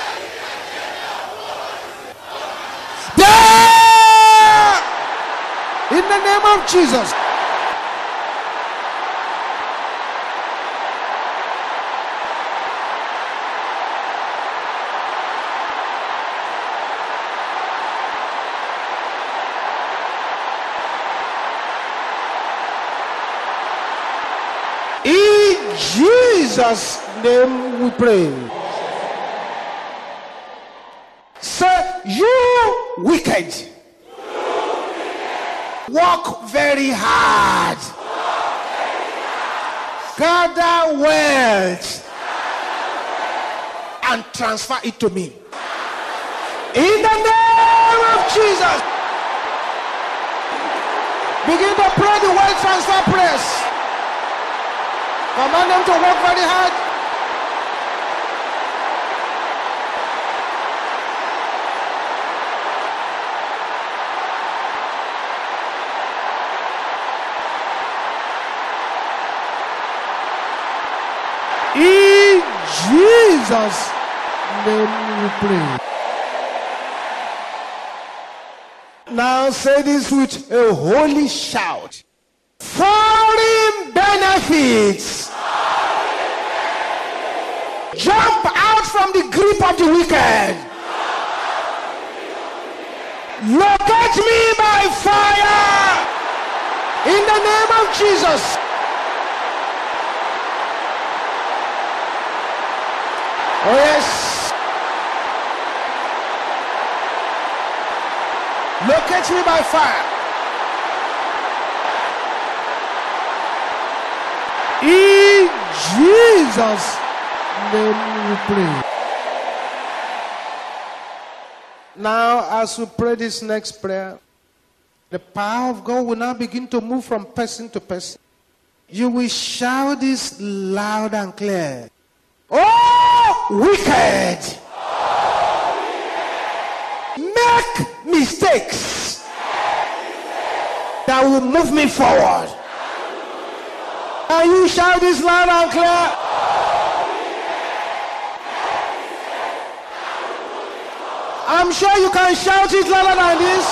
There! In the name of Jesus. In Jesus' name we pray. Say, you wicked, work very hard, gather wealth, and transfer it to me. In the name of Jesus. Begin to pray the wealth transfer prayers. Command them to work very hard. In Jesus' name we pray. Now say this with a holy shout. Foreign benefits. Jump out from the grip of the wicked. Locate me by fire. In the name of Jesus. Oh yes. Locate me by fire. In Jesus' name we pray. Now, as we pray this next prayer, the power of God will now begin to move from person to person. You will shout this loud and clear. Oh, wicked! Make mistakes that will move me forward. And you shout this loud and clear. I'm sure you can shout it louder than this.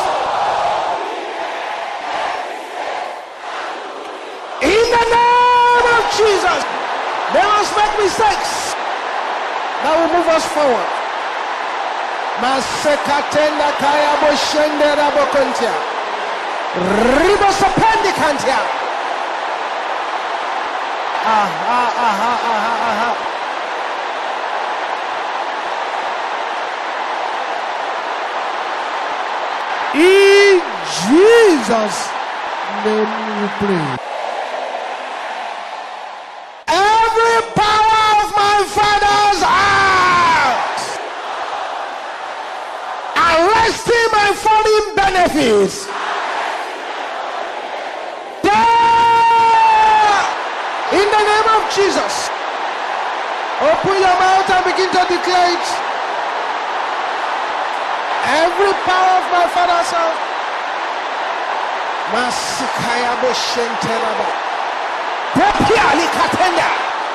In the name of Jesus, they must make mistakes that will move us forward. Masekatenda kaya boshende rabokontia. Ribosapendi kantia. Ah, ah, ah, ah, ah, ah, ah. In Jesus' name we pray. Every power of my father's house arresting my foreign benefits. There! In the name of Jesus. Open your mouth and begin to declare it. Every power of my father's house. Masikaya boshenteraba. Tepiali katenda.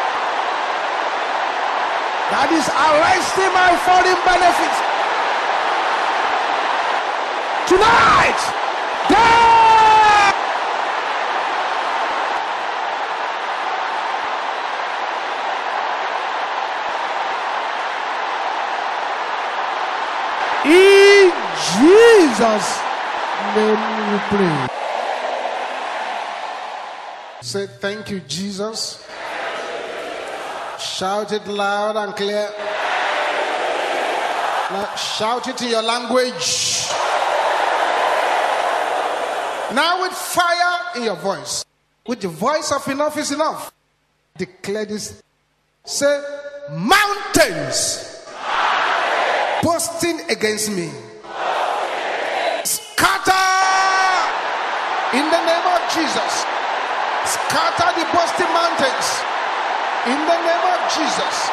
That is arresting my foreign benefits. Tonight. There! In Jesus' name we pray. Say thank you, Jesus. Shout it loud and clear. Now shout it in your language. Now with fire in your voice. With the voice of enough is enough. Declare this. Say, mountains boasting against me Scatter the boasting mountains in the name of Jesus.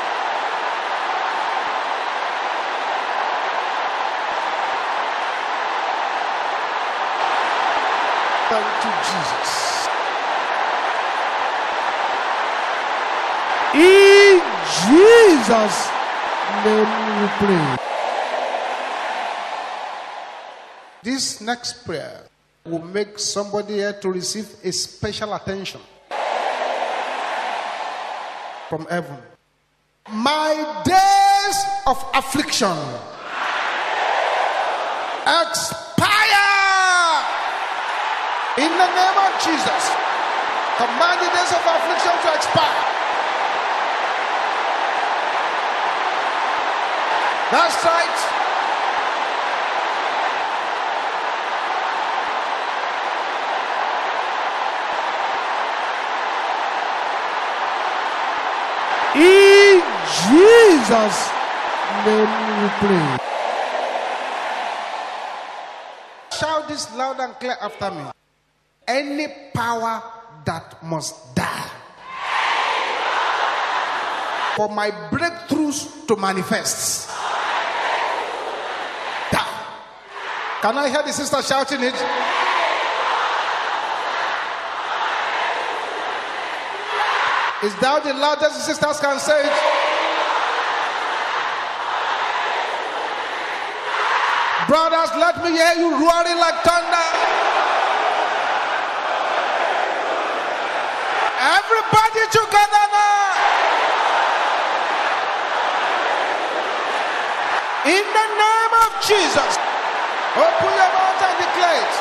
Thank you, Jesus. In Jesus' name we pray. This next prayer will make somebody here to receive a special attention from heaven. My days of affliction expire in the name of Jesus. Command the days of affliction to expire. That's right. In Jesus' name we pray. Shout this loud and clear after me. Any power that must die for my breakthroughs to manifest. Die. Can I hear the sister shouting it? Is that the loudest the sisters can say it? Brothers, let me hear you roaring like thunder. Everybody together now. In the name of Jesus, open your mouth and declare it.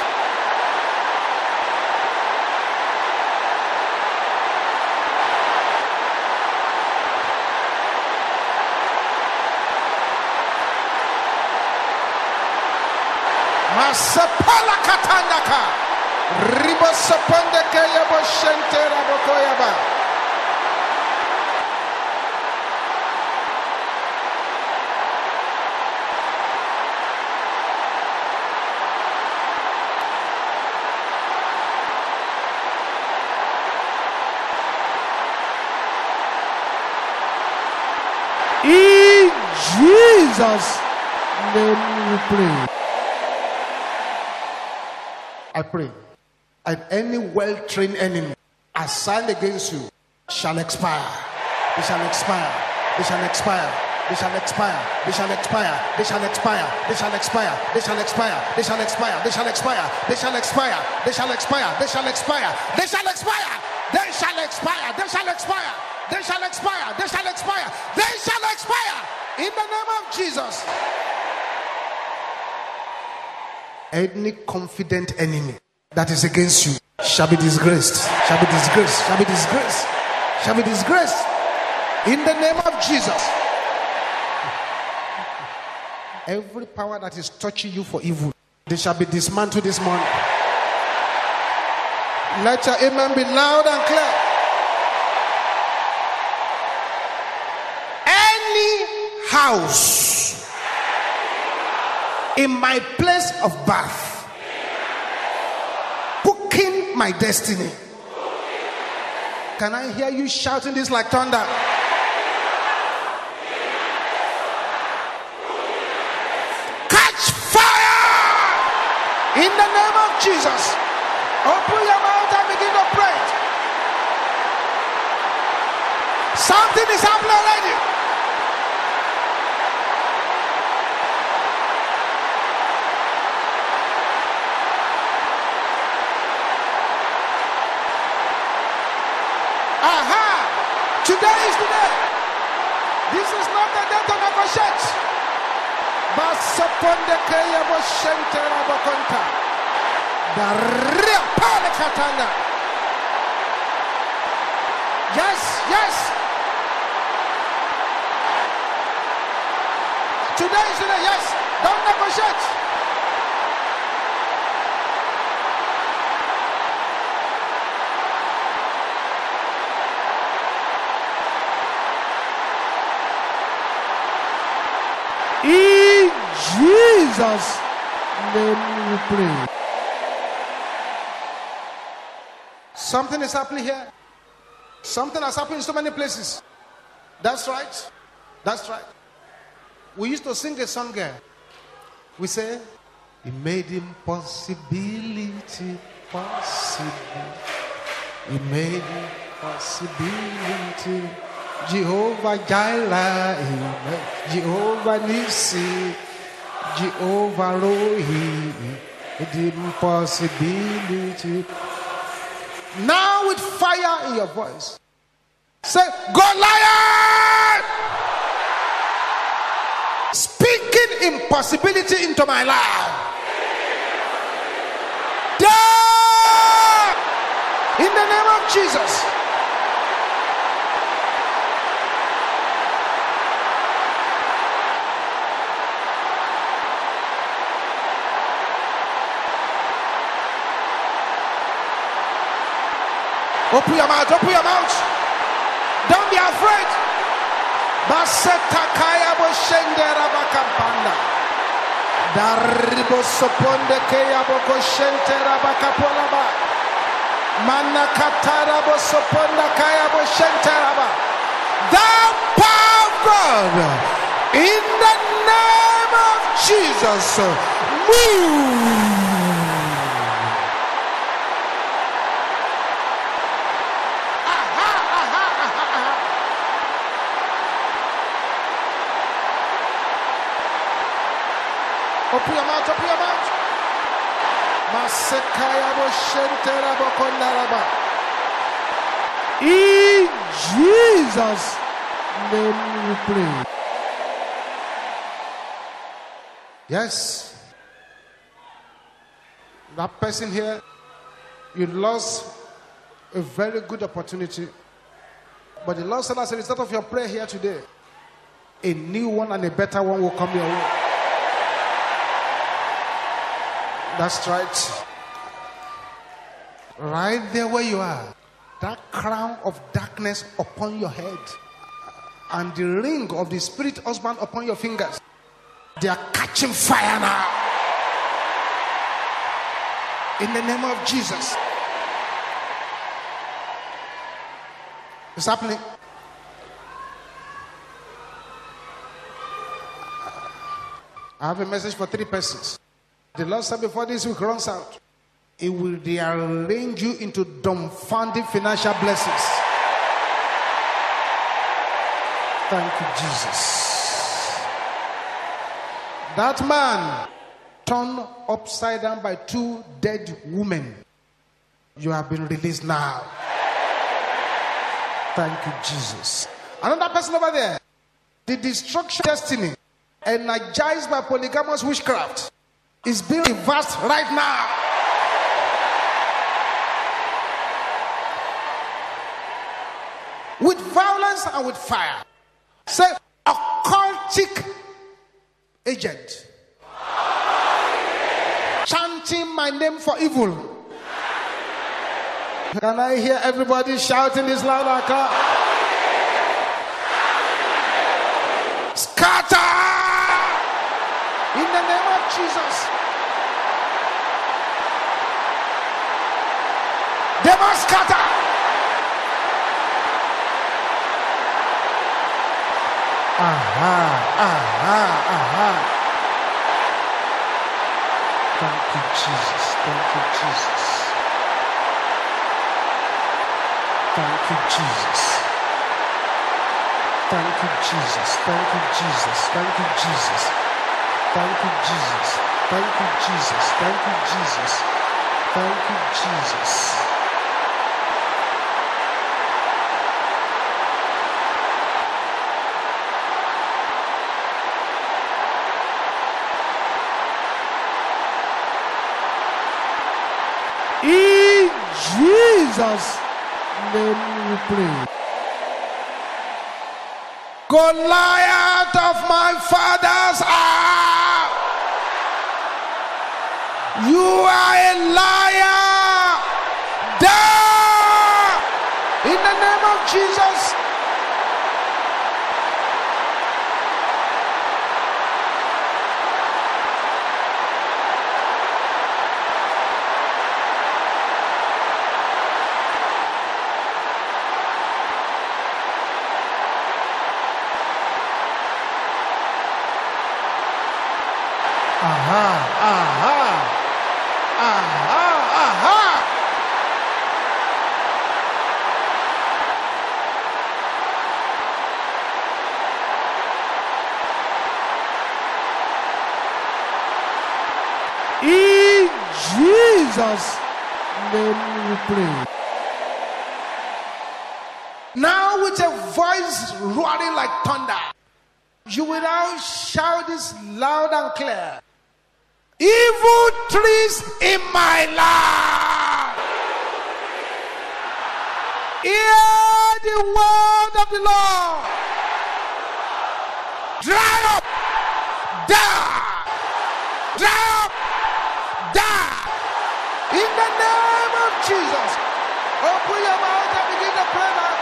Masapala katandaka ribosapande kayabo shentera bokoyaba. In Jesus' name we pray. I pray, and any well-trained enemy assigned against you shall expire. They shall expire. They shall expire. They shall expire. They shall expire. They shall expire. They shall expire. They shall expire. They shall expire. They shall expire. They shall expire. They shall expire. They shall expire. They shall expire. They shall expire. They shall expire. They shall expire. They shall expire. They shall expire. In the name of Jesus. Any confident enemy that is against you shall be disgraced, shall be disgraced, shall be disgraced, shall be disgraced in the name of Jesus. Every power that is touching you for evil, they shall be dismantled this morning. Let your amen be loud and clear. Any house in my place of birth, cooking my destiny. Can I hear you shouting this like thunder? Catch fire in the name of Jesus. Open your mouth and begin to pray. Something is happening already. Today is the day. This is not the day to negotiate. Basaponde kaya bo shentera bokonta. Daria pale katana. Yes, yes. Today is the day. Yes. Don't negotiate. In Jesus' name we pray. Something is happening here. Something has happened in so many places. That's right. That's right. We used to sing a song here. We say, He made impossibility possible. He made impossibility. Jehovah Jireh, Jehovah Nissi, Jehovah Rohi, the impossibility. Now with fire in your voice, say, Goliath! Speaking impossibility into my life. Die! In the name of Jesus. Open your mouth, open your mouth. Don't be afraid. Baseta kaya bo shendera bakampanda. Daribo soponde kaya bo koshentera bakapola ba. Mana katara bo soponda kaya bo shentera ba. Thou power of God, in the name of Jesus, move. Open your mouth, open your mouth. Masekaya bo shentera bo kondaraba. In Jesus' name we pray. Yes. That person here, you lost a very good opportunity. But the Lord said as a result of your prayer here today, a new one and a better one will come your way. That's right. Right there where you are, that crown of darkness upon your head and the ring of the spirit husband upon your fingers, they are catching fire now. In the name of Jesus. It's happening. I have a message for three persons. The Lord said before this week runs out, He will rearrange you into dumbfounding financial blessings. Thank you, Jesus. That man turned upside down by two dead women. You have been released now. Thank you, Jesus. Another person over there, the destruction destiny energized by polygamous witchcraft is being reversed right now. With violence and with fire. Say, occultic agent. Chanting my name for evil. Can I hear everybody shouting this loud like a scatter in the name of Jesus? They must scatter. Aha, aha, aha. Thank you, Jesus. Thank you, Jesus. Thank you, Jesus. Thank you, Jesus. Thank you, Jesus. Thank you, Jesus. Thank you, Jesus. Thank you, Jesus. Thank you, Jesus. Thank you, Jesus. In Jesus' name we pray. Goliath of my father's house, you are a liar. Die in the name of Jesus. Jesus' name we pray. Now with a voice roaring like thunder, you will now shout this loud and clear. Evil trees in my life, hear the word of the Lord. Dry up, die, dry up, die. In the name of Jesus, open your mouth and begin to pray now.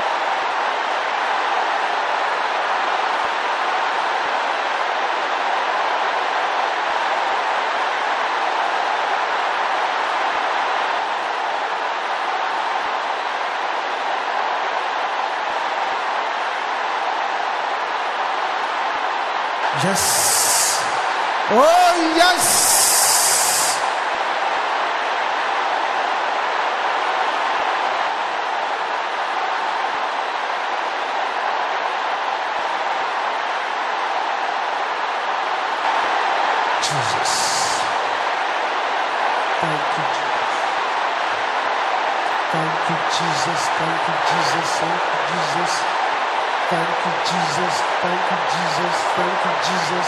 Yes. Oh, yes. Jesus. Thank you, Jesus. Thank you, Jesus. Thank you, Jesus. Thank you, Jesus. Thank you, Jesus. Thank you, Jesus.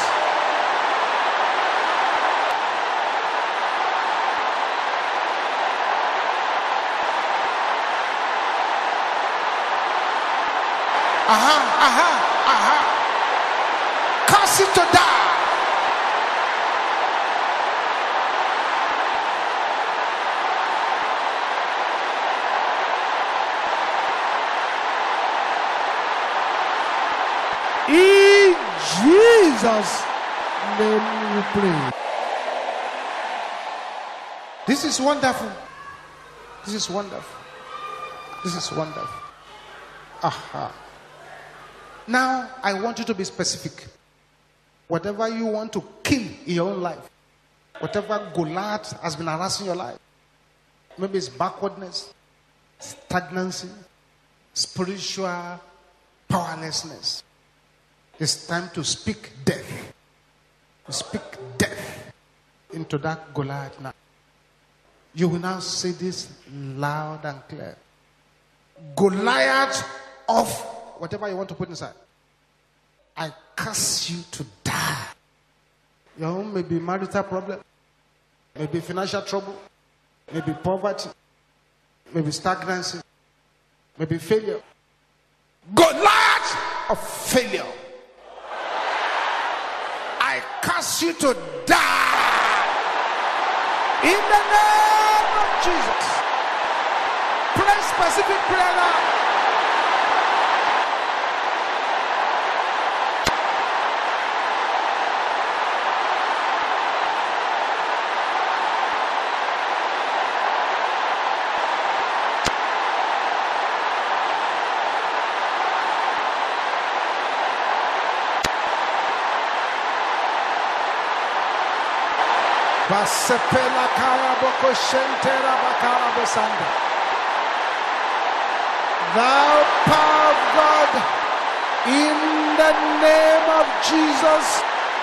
Aha, aha, aha. Cause it to die. In Jesus' name we pray. This is wonderful. This is wonderful. This is wonderful. Aha. Now, I want you to be specific. Whatever you want to kill in your own life, whatever Goliath has been harassing your life, maybe it's backwardness, stagnancy, spiritual powerlessness. It's time to speak death. Speak death into that Goliath now. You will now say this loud and clear. Goliath of whatever you want to put inside, I curse you to die. Your own may be marital problem, maybe financial trouble, maybe poverty, maybe stagnancy, maybe failure. Goliath of failure, I curse you to die in the name of Jesus. Pray specific prayer now. Basepela karaboko shentera bakarabo sanda. Thou power of God, in the name of Jesus,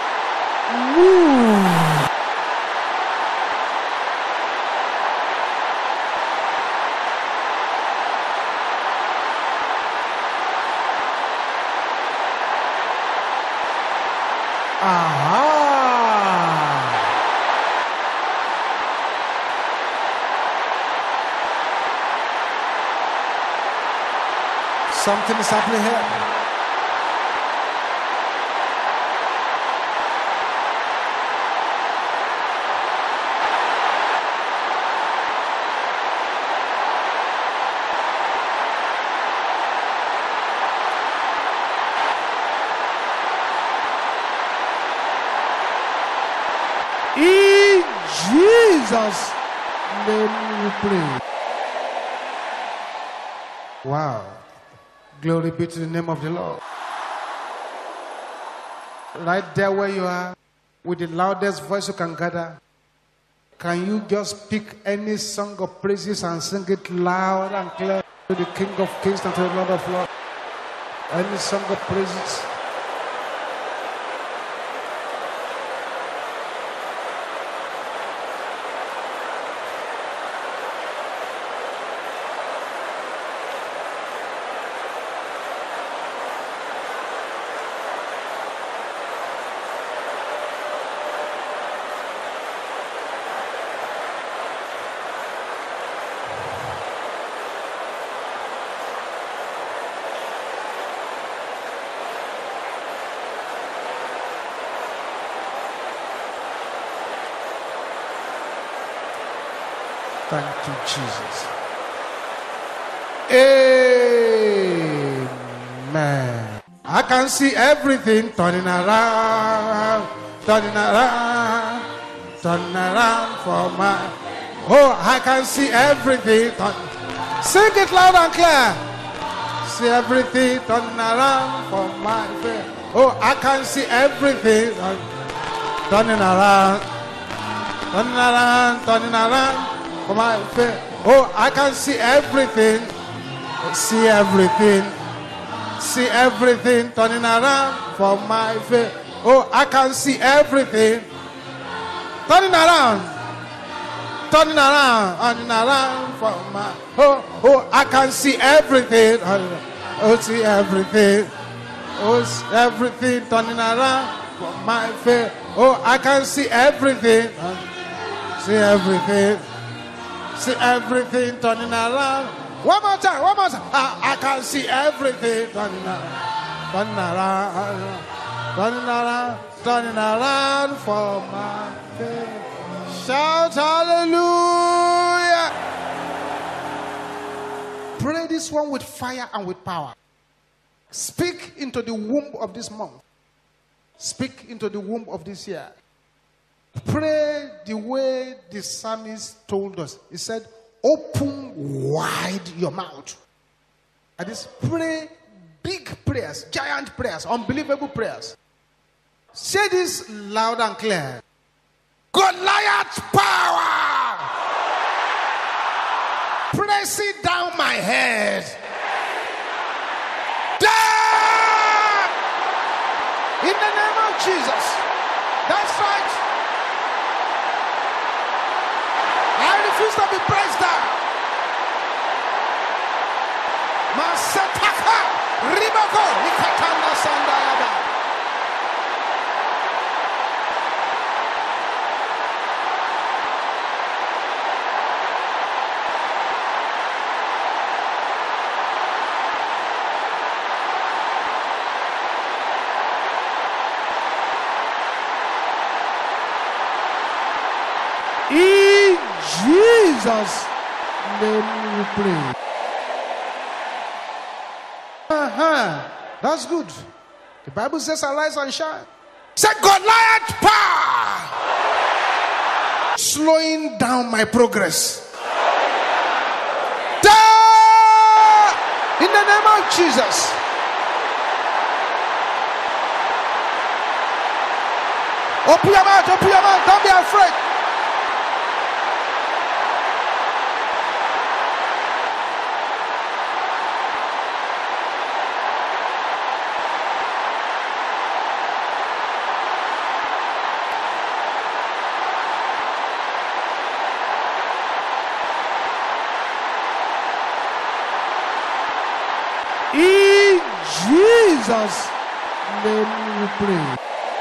move. Aha. Something is happening here. In Jesus' name we pray. Wow. Glory be to the name of the Lord. Right there where you are, with the loudest voice you can gather, can you just pick any song of praises and sing it loud and clear to the King of Kings and to the Lord of Lords? Any song of praises. Thank you, Jesus. Amen. I can see everything turning around, turning around, turning around for my. Oh, I can see everything. Turn... Sing it loud and clear. See everything turning around for my faith. Oh, I can see everything turning around, turning around, turning around for my faith. Oh, I can see everything, see everything, see everything turning around for my faith. Oh, I can see everything turning around, turning around, turning around for my. Oh, oh, I can see everything. Oh, see everything. Oh, see everything turning around for my faith. Oh, I can see everything. See everything. See everything turning around. One more time, one more time. I, I can see everything turning around. Turning around. Turning around. Turning around for my faith. Shout hallelujah. Pray this one with fire and with power. Speak into the womb of this month. Speak into the womb of this year. Pray the way the psalmist told us. He said, open wide your mouth. And this pray big prayers, giant prayers, unbelievable prayers. Say this loud and clear. Goliath power pressing down my head. Down! In the name of Jesus. That's right. I refuse to be pressed down. Masetaka ribako nikatanda sandayaba. In Jesus' name we pray. Uh-huh. That's good. The Bible says, arise and shine. Say, Goliath power slowing down my progress. Da! In the name of Jesus. Open your mouth, open your mouth, don't be afraid. In Jesus' name we pray.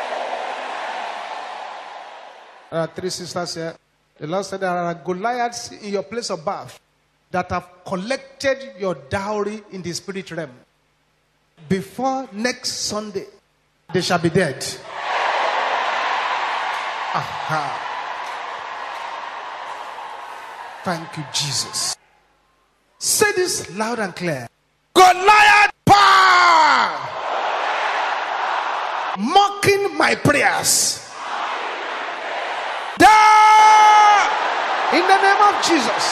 There are three sisters here. The Lord said there are Goliaths in your place of birth that have collected your dowry in the spirit realm. Before next Sunday, they shall be dead. Aha. Thank you, Jesus. Say this loud and clear. Goliath power mocking my prayers. Da! In the name of Jesus.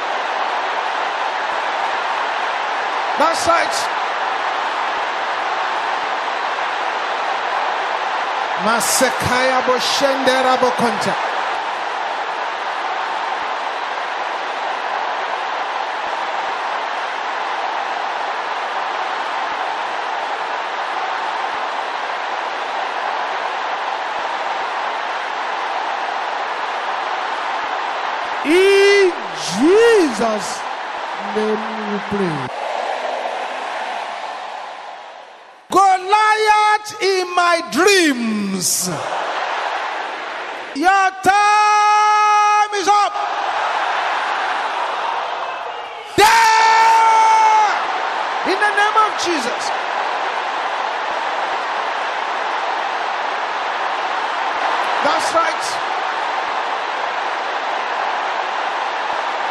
That's right. Masekaya boshendera bokonta. In Jesus' name we pray. Goliath in my dreams. Your time is up. There! In the name of Jesus. That's right.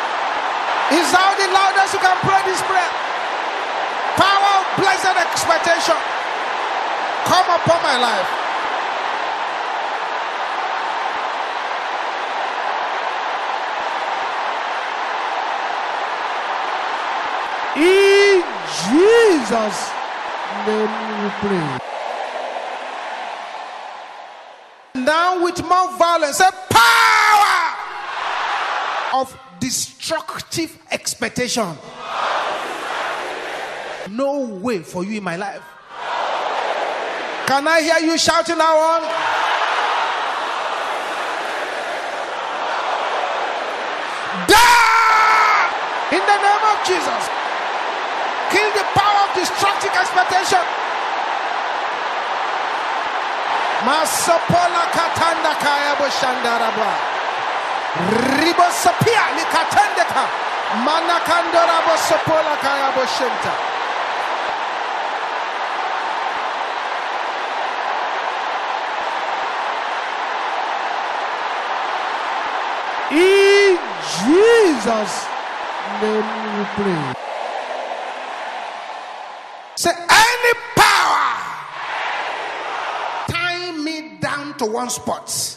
Is thou the loudest you can pray this prayer? Power of blessed expectation, come upon my life. In Jesus' name we pray. Now with more violence, a power of destructive expectation. No way for you in my life. Can I hear you shouting now on? Die! In the name of Jesus. Kill the power of destructive expectation. Masapola katanda kaya boshandaraba. Ribosapia likatendeka. Manakandora bosapola kaya boshenta. In Jesus' name we pray. Say, any power tying me down to one spot.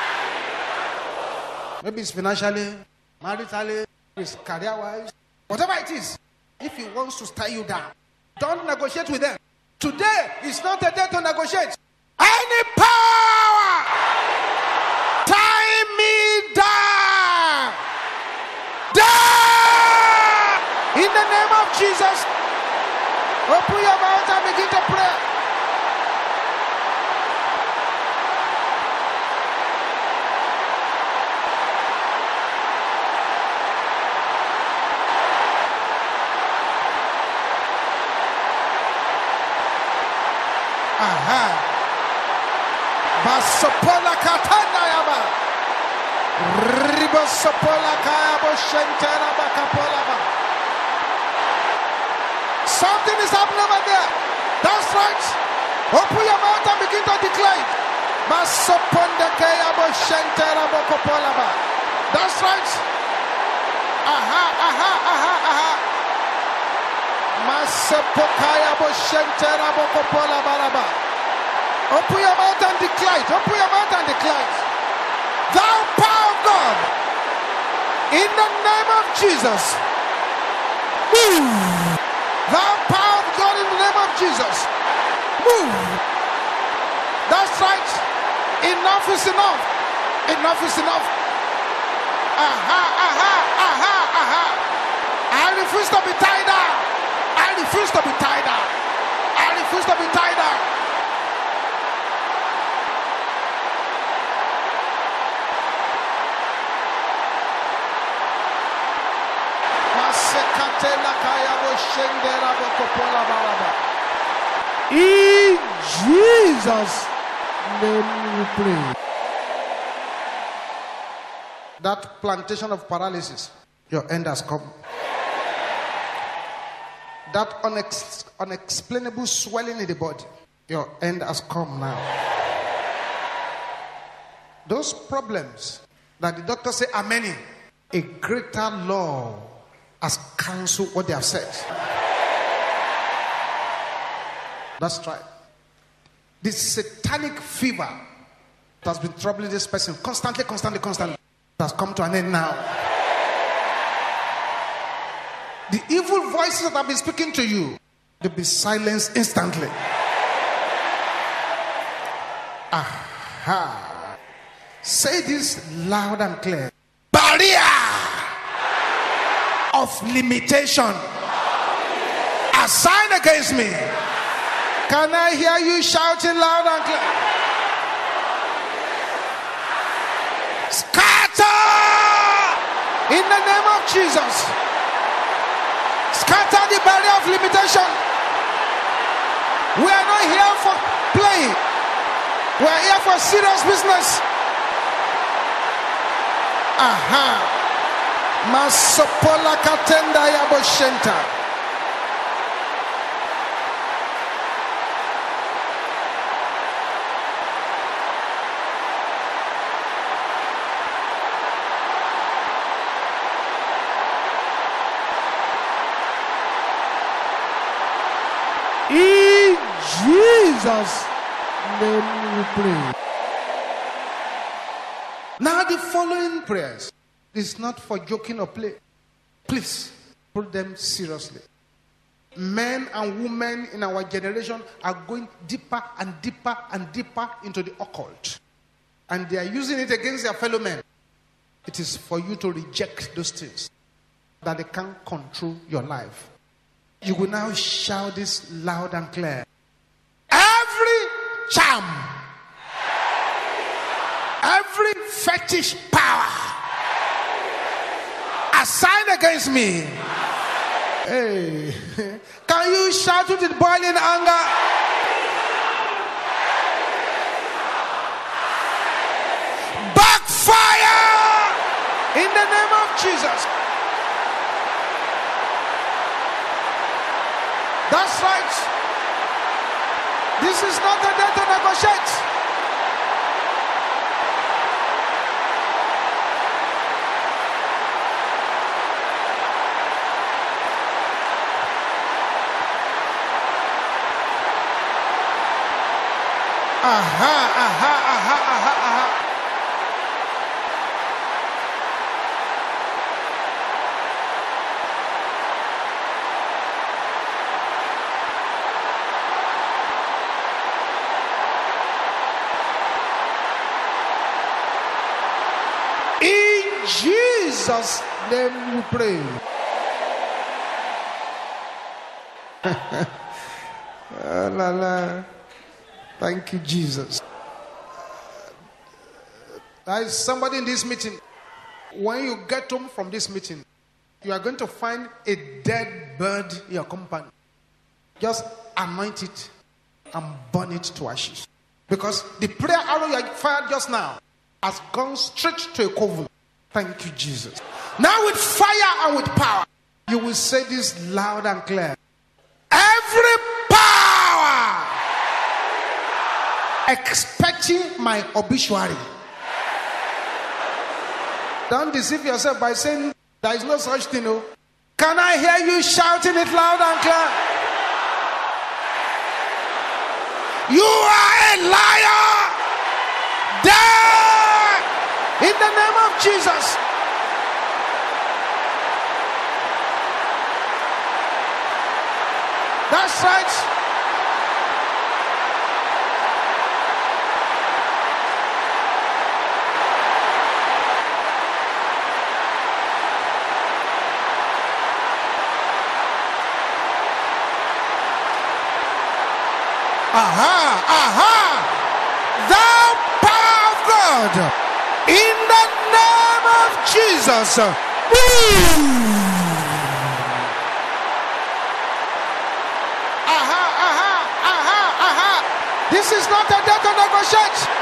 Maybe it's financially, maritally, it's career-wise, whatever it is. If he wants to tie you down, don't negotiate with them. Today is not a day to negotiate. Any power tying me down, down in the name of Jesus. Open your mouth and begin to pray. Aha. Basopola katana yaba. Ribosopola kaya bo shentera bakapola ba. Something is happening over there. That's right. Open your mouth and begin to declare it. That's right. Aha, aha, aha, aha. Open your mouth and declare it. Open your mouth and declare it. Thou power of God, in the name of Jesus. Move. Thou power of God, in the name of Jesus. Move. That's right. Enough is enough. Enough is enough. Aha, aha, aha, aha. I refuse to be tied down. I refuse to be tied down. I refuse to be tied down. In Jesus' name we pray. That plantation of paralysis, your end has come. That unex- unexplainable swelling in the body, your end has come now. Those problems that the doctors say are many, a greater law has cancelled what they have said. That's right. This satanic fever that has been troubling this person constantly, constantly, constantly, has come to an end now. The evil voices that have been speaking to you, they'll be silenced instantly. Aha. Say this loud and clear. Barrier of limitation assigned against me. Can I hear you shouting loud and clear? Scatter in the name of Jesus. Scatter the barrier of limitation. We are not here for playing. We are here for serious business. Aha. Masopola katenda yaboshenta. Jesus' name we pray. Now the following prayers is not for joking or play. Please put them seriously. Men and women in our generation are going deeper and deeper and deeper into the occult. And they are using it against their fellow men. It is for you to reject those things, that they can't control your life. You will now shout this loud and clear. Every charm, every fetish power assigned against me. Hey, can you shout with boiling anger? Backfire in the name of Jesus. That's right. This is not a day to negotiate. Aha, aha, aha, aha, aha. In Jesus' name we pray. Ah, la, la. Thank you, Jesus. There is somebody in this meeting. When you get home from this meeting, you are going to find a dead bird in your compound. Just anoint it and burn it to ashes. Because the prayer arrow you fired just now has gone straight to a coven. Thank you, Jesus. Now with fire and with power, you will say this loud and clear. Every power expecting my obituary. Don't deceive yourself by saying there is no such thing. No. Can I hear you shouting it loud and clear? You are a liar! Die! In the name of Jesus. That's right. Aha, aha, the power of God in the name of Jesus. Aha, aha, aha, aha. This is not a day to negotiate.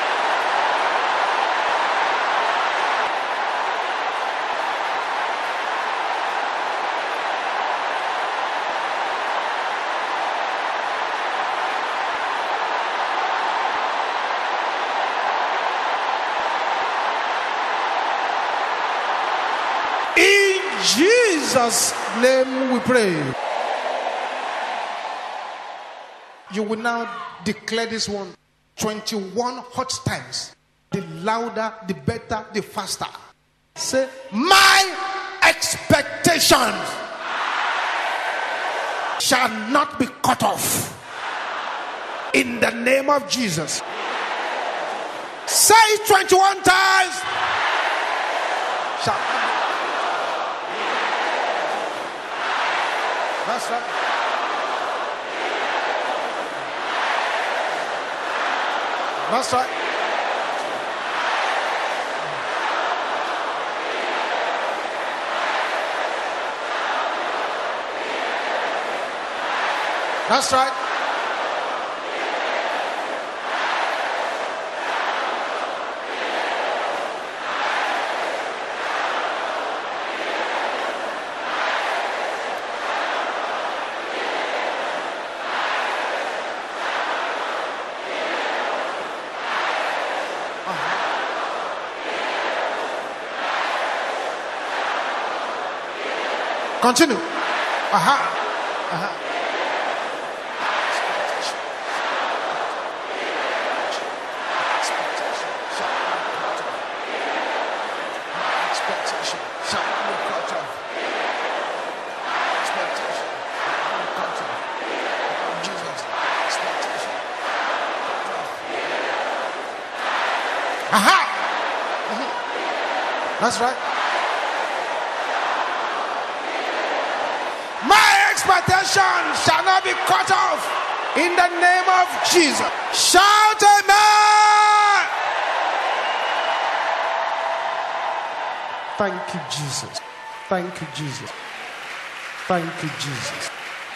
Jesus' name we pray. You will now declare this one twenty-one hot times. The louder, the better, the faster. Say, my expectations shall not be cut off. In the name of Jesus. Say it twenty-one times. Shall not be. That's right. That's right. That's right. Continue. Aha. Aha. Aha! Mhm. That's right. My expectation shall not be cut off in the name of Jesus. Shout amen. Thank you, Jesus. Thank you, Jesus. Thank you, Jesus.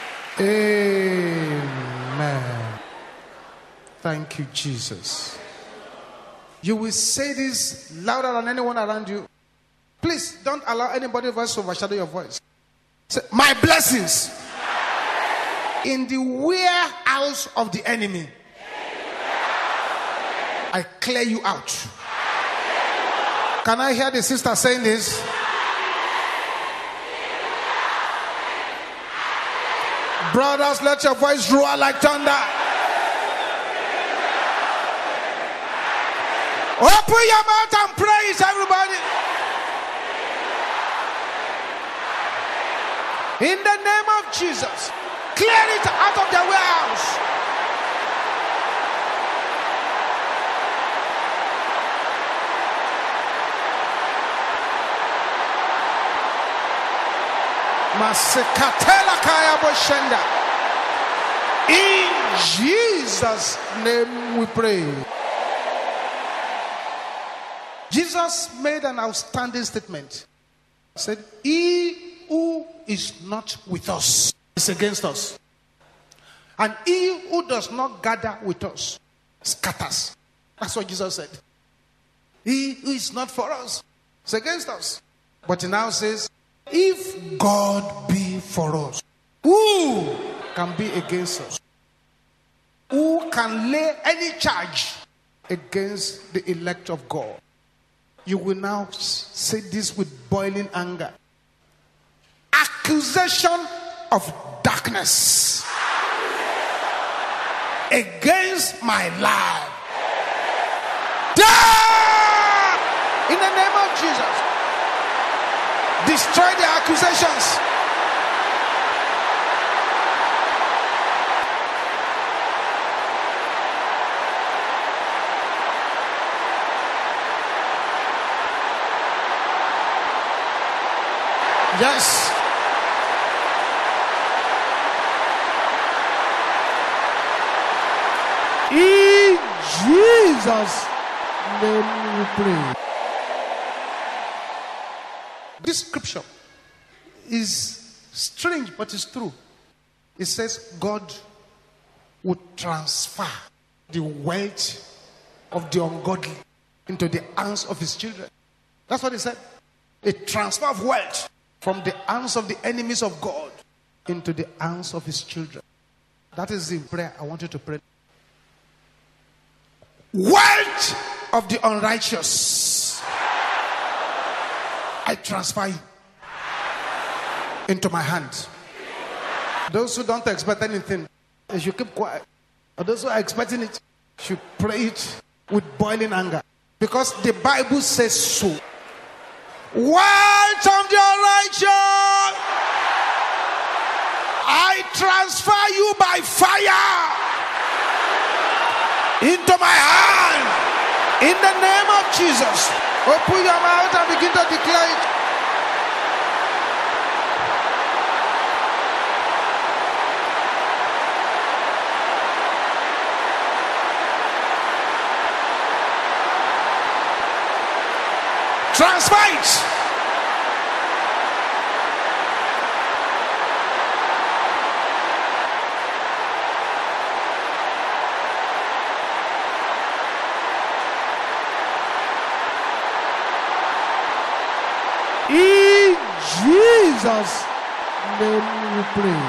Amen. Thank you, Jesus. You will say this louder than anyone around you. Please don't allow anybody's voice to overshadow your voice. Say, my blessings in the warehouse of the enemy, I clear you out. Can I hear the sister saying this? Brothers, let your voice roar like thunder. Open your mouth and praise, everybody. In the name of Jesus, clear it out of the warehouse. In Jesus' name we pray. Jesus made an outstanding statement. He said, he who is not with us is against us. And he who does not gather with us scatters. That's what Jesus said. He who is not for us is against us. But he now says, if God be for us, who can be against us? Who can lay any charge against the elect of God? You will now say this with boiling anger. Accusation of darkness against my life. Die! In the name of Jesus. Destroy the accusations. Yes. In Jesus' name we pray. This scripture is strange, but it's true. It says God would transfer the wealth of the ungodly into the hands of his children. That's what he said. A transfer of wealth from the hands of the enemies of God into the hands of his children. That is the prayer I want you to pray. Wealth of the unrighteous, I transfer you into my hands. Those who don't expect anything, they should keep quiet. Or those who are expecting it, should pray it with boiling anger. Because the Bible says so. Wealth of the unrighteous, I transfer you by fire into my hand. In the name of Jesus. Open your mouth and begin to declare it. Transfer it. In Jesus' name we pray.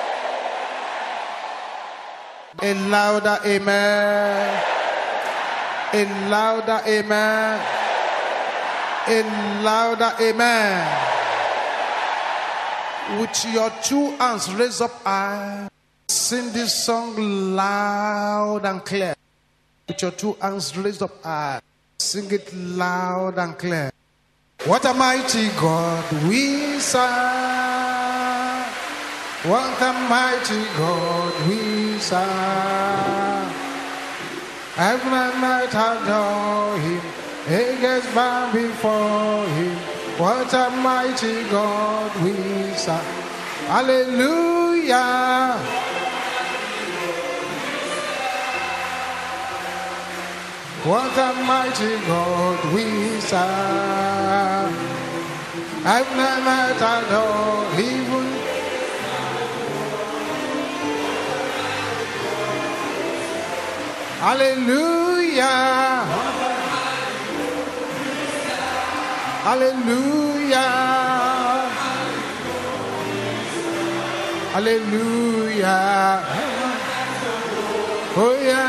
A louder amen. A louder amen. A louder amen. With your two hands raised up high, sing this song loud and clear. With your two hands raised up high, sing it loud and clear. What a mighty God we serve. What a mighty God we serve. Heaven and earth adore him. angels bow before him. What a mighty God we serve. Hallelujah. What a mighty God we serve. I've never adore even. Hallelujah. Hallelujah. Hallelujah. Oh yeah.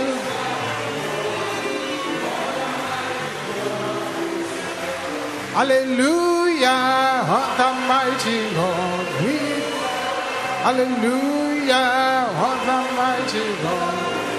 Hallelujah. What a mighty God we. Hallelujah. What a mighty God.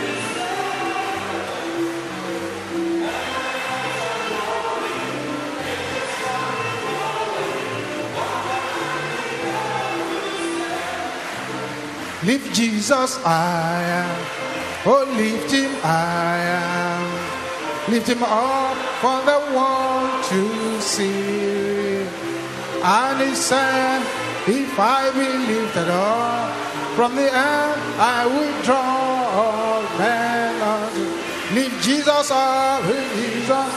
Lift Jesus higher, oh lift him higher, lift him up for the world to see. And he said, if I be lifted up from the earth, I will draw all men unto. Lift Jesus up, lift Jesus.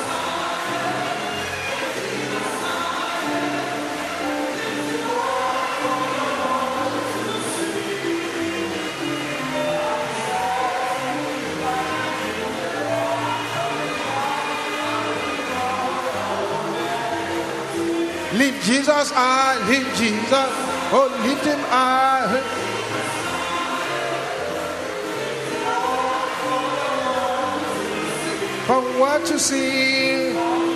Lift Jesus high, lift Jesus, oh lift him high. From what you see,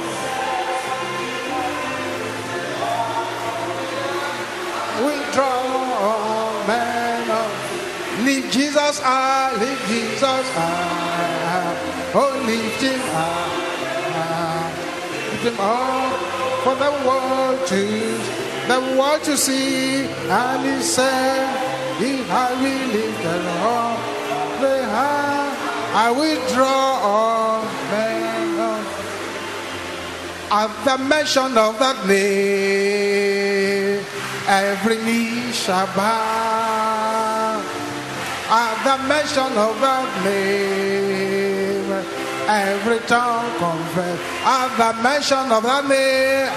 we draw men up. Lift Jesus high, lift Jesus high, oh lift him high, lift him up. For the world to, the world to see, and he said, if I will lift it up, the high, I will draw all men up. At the mention of that name, every knee shall bow. At the mention of that name, every tongue confess. At the mention of that name,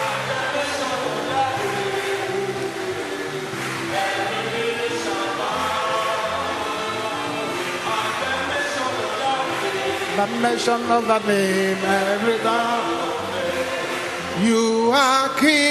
the mention of that name, every tongue. You are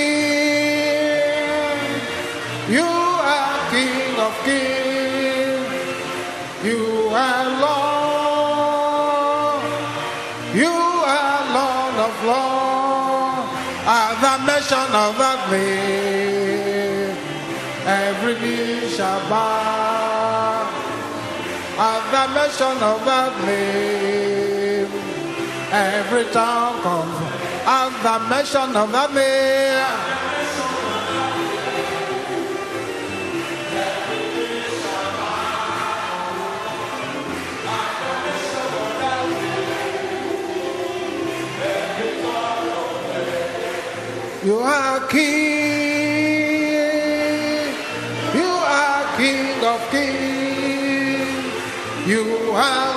King. You are King of kings. You are Lord. You are Lord of lords. At the mention of that name, every knee shall bow. At the mention of that name, every tongue comes. At the mention of that name, you are King, you are King of kings, you are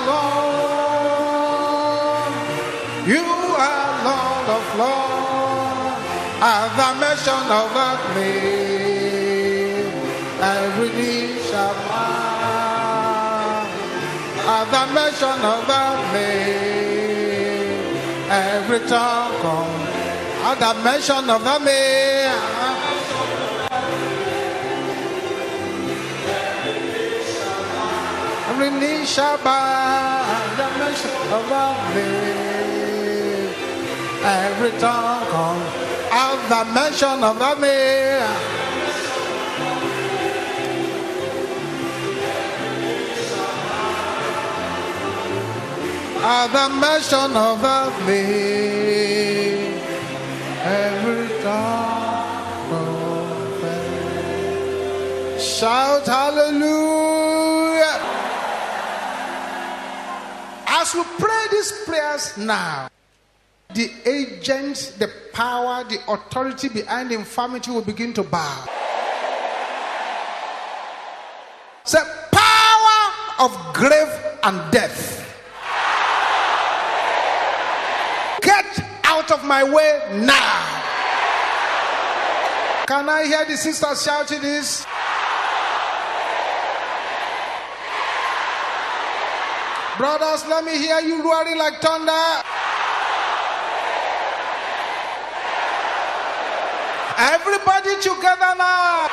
Lord, you are Lord of lords. At the mention of that name, every knee shall bow. At the mention of that name, every tongue comes. At the mention of the name, every knee shall bow. At the mention of the name, every tongue comes. At the mention of the name, at the mention of the name, every tongue confess. Shout hallelujah. As we pray these prayers now, the agents, the power, the authority behind infirmity will begin to bow. Say, power of grave and death, get out of my way now. Can I hear the sisters shouting this? Brothers, let me hear you roaring like thunder. Everybody together now.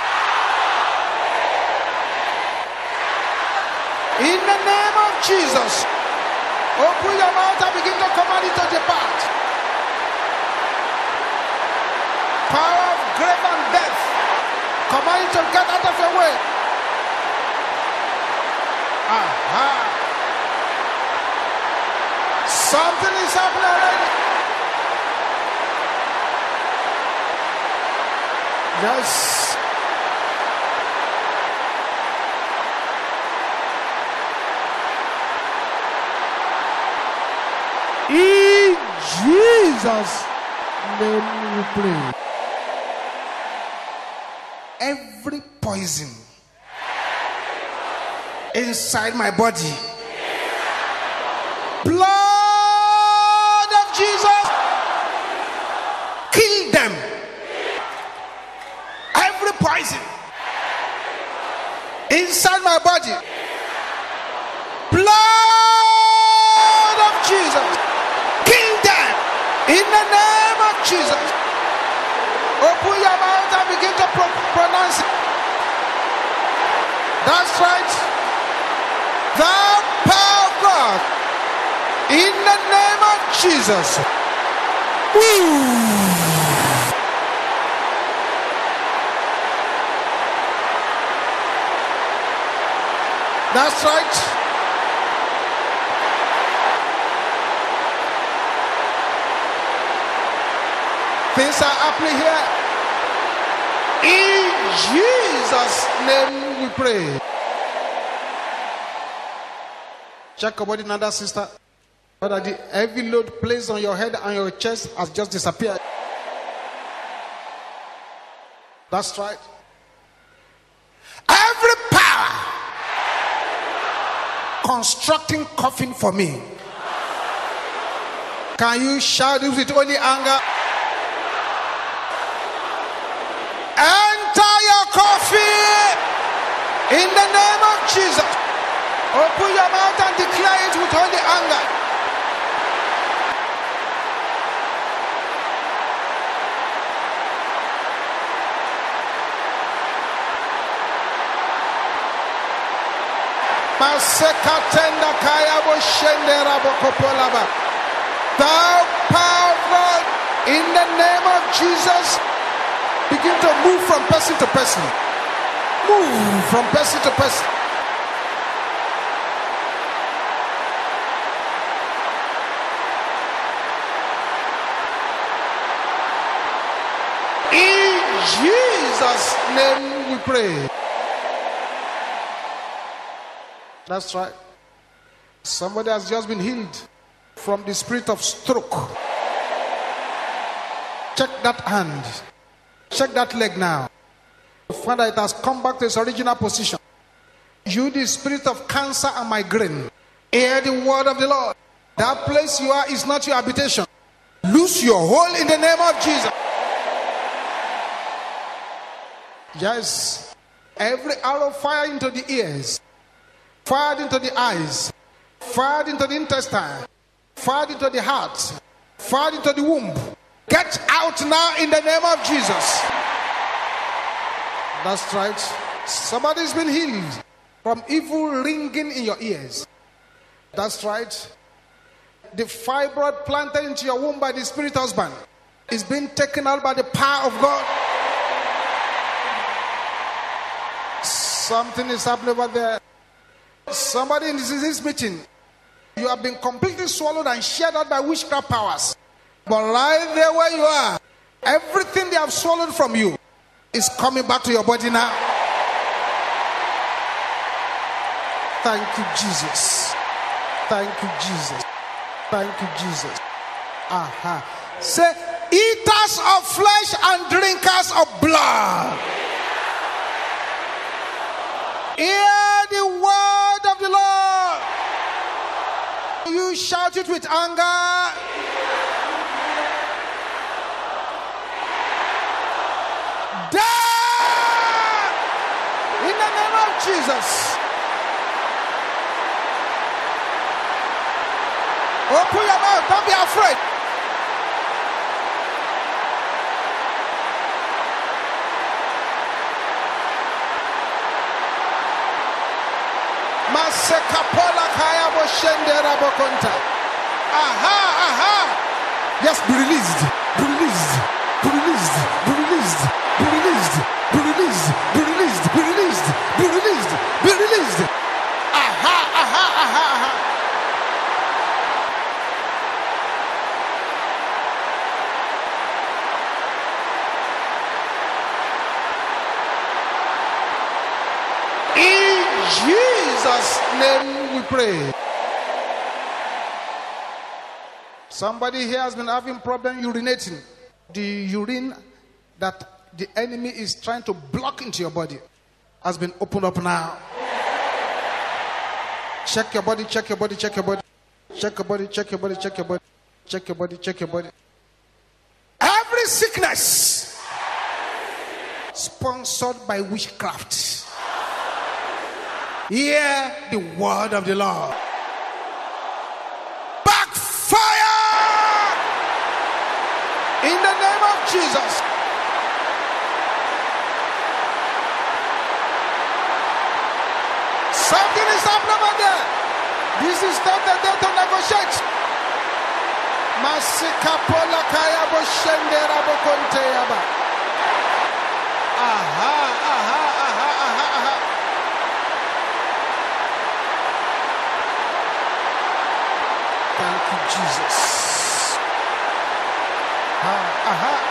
In the name of Jesus, open your mouth and begin to command it to depart. Power of grave and death, command it to get out of your way. Aha. Something is happening already. Yes. In Jesus' name we pray. Every poison inside my body, blood of Jesus, kill them. Every poison inside my body, blood of Jesus, kill them in the name of Jesus. Open your mouth and begin to pro- pronounce it. That's right. The power of God in the name of Jesus. Woo. That's right. Things are happening here. In Jesus' name we pray. Check your body, another sister. Whether the heavy load placed on your head and your chest has just disappeared. That's right. Every power constructing coffin for me. Can you shout this with only anger? Enter your coffin in the name of Jesus. Open your mouth and declare it with holy anger. Thou power of God, in the name of Jesus, begin to move from person to person. Move from person to person. In Jesus' name we pray. That's right. Somebody has just been healed from the spirit of stroke. Check that hand. Check that leg now. Father, it has come back to its original position. You, the spirit of cancer and migraine, hear the word of the Lord. That place you are is not your habitation. Loose your hold in the name of Jesus. Yes. Every arrow fired into the ears, fired into the eyes, fired into the intestine, fired into the heart, fired into the womb, get out now in the name of Jesus. That's right. Somebody's been healed from evil ringing in your ears. That's right. The fibroid planted into your womb by the spirit husband is being taken out by the power of God. Something is happening over there. Somebody in this meeting, you have been completely swallowed and shared out by witchcraft powers. But right there where you are, everything they have swallowed from you is coming back to your body now. Thank you, Jesus. Thank you, Jesus. Thank you, Jesus. Aha. Say, eaters of flesh and drinkers of blood, hear the word of the Lord. You shout it with anger. Die in the name of Jesus. Open your mouth, don't be afraid. Masekapola kaya boshendera bokonta. Aha, aha. Yes, be released. Be released. Be released. Be released. Be released. Be released. Be released. Be released. Be released. Be released. Aha, aha, aha, aha. In Jesus' name we pray. Somebody here has been having problem urinating. The urine that the enemy is trying to block into your body has been opened up now. Check your body, check your body, check your body. Check your body, check your body, check your body. Check your body, check your body. Every sickness sponsored by witchcraft, hear the word of the Lord. Backfire in the name of Jesus. Something is happening over there. This is not the day to negotiate. Masikapola kaya boshendera bokonte yaba. Aha, aha, aha, aha, aha. Thank you, Jesus. Ah, aha.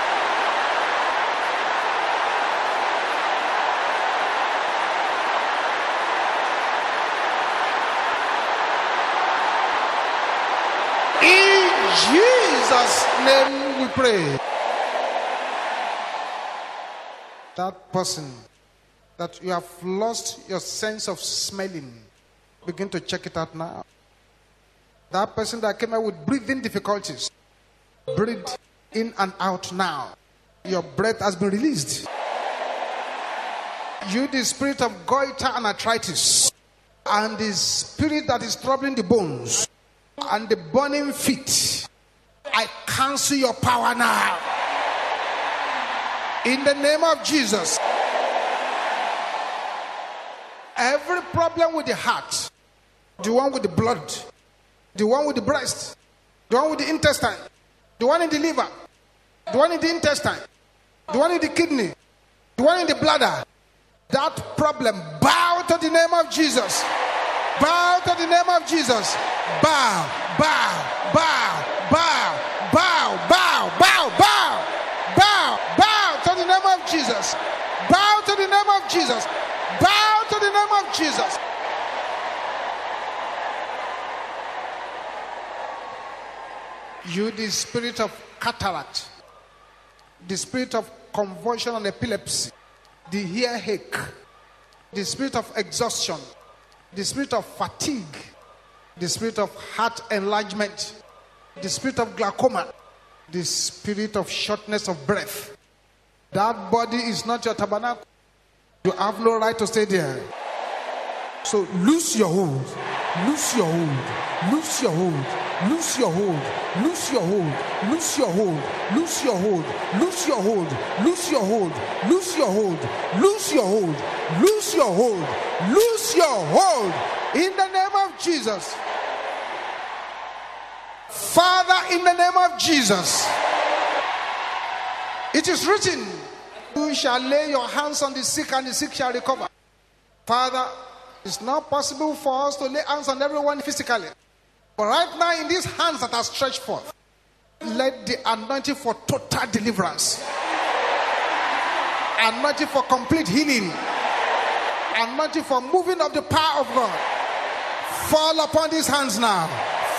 In Jesus' name we pray. That person that you have lost your sense of smelling, begin to check it out now. That person that came out with breathing difficulties, breathe in and out now. Your breath has been released. You, the spirit of goiter and arthritis, and the spirit that is troubling the bones, and the burning feet, I cancel your power now. In the name of Jesus. Every problem with the heart, the one with the blood, the one with the breast, the one with the intestine, the one in the liver, the one in the intestine, the one in the kidney, the one in the bladder, that problem, bow to the name of Jesus. Bow to the name of Jesus. Bow, bow, bow, bow, bow, bow, bow, bow, bow, bow to the name of Jesus. Bow to the name of Jesus. Bow to the name of Jesus. You, the spirit of cataract, the spirit of convulsion and epilepsy, the earache, the spirit of exhaustion, the spirit of fatigue, the spirit of heart enlargement, the spirit of glaucoma, the spirit of shortness of breath. That body is not your tabernacle. You have no right to stay there. So loose your hold, loose your hold, loose your hold, loose your hold, loose your hold, loose your hold, loose your hold, loose your hold, loose your hold, loose your hold, loose your hold, loose your hold, loose your hold in the name of Jesus. Father, in the name of Jesus, it is written, you shall lay your hands on the sick and the sick shall recover. Father, it's not possible for us to lay hands on everyone physically. But right now, in these hands that are stretched forth, let the anointing for total deliverance, anointing for complete healing, anointing for moving of the power of God fall upon these hands now.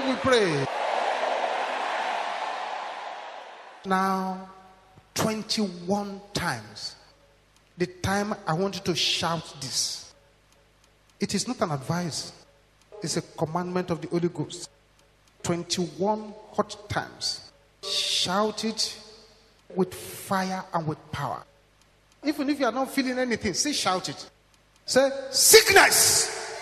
name we pray. Now, twenty-one times. The time I want you to shout this. It is not an advice. It's a commandment of the Holy Ghost. twenty-one hot times. Shout it with fire and with power. Even if you are not feeling anything, say shout it. Say, sickness!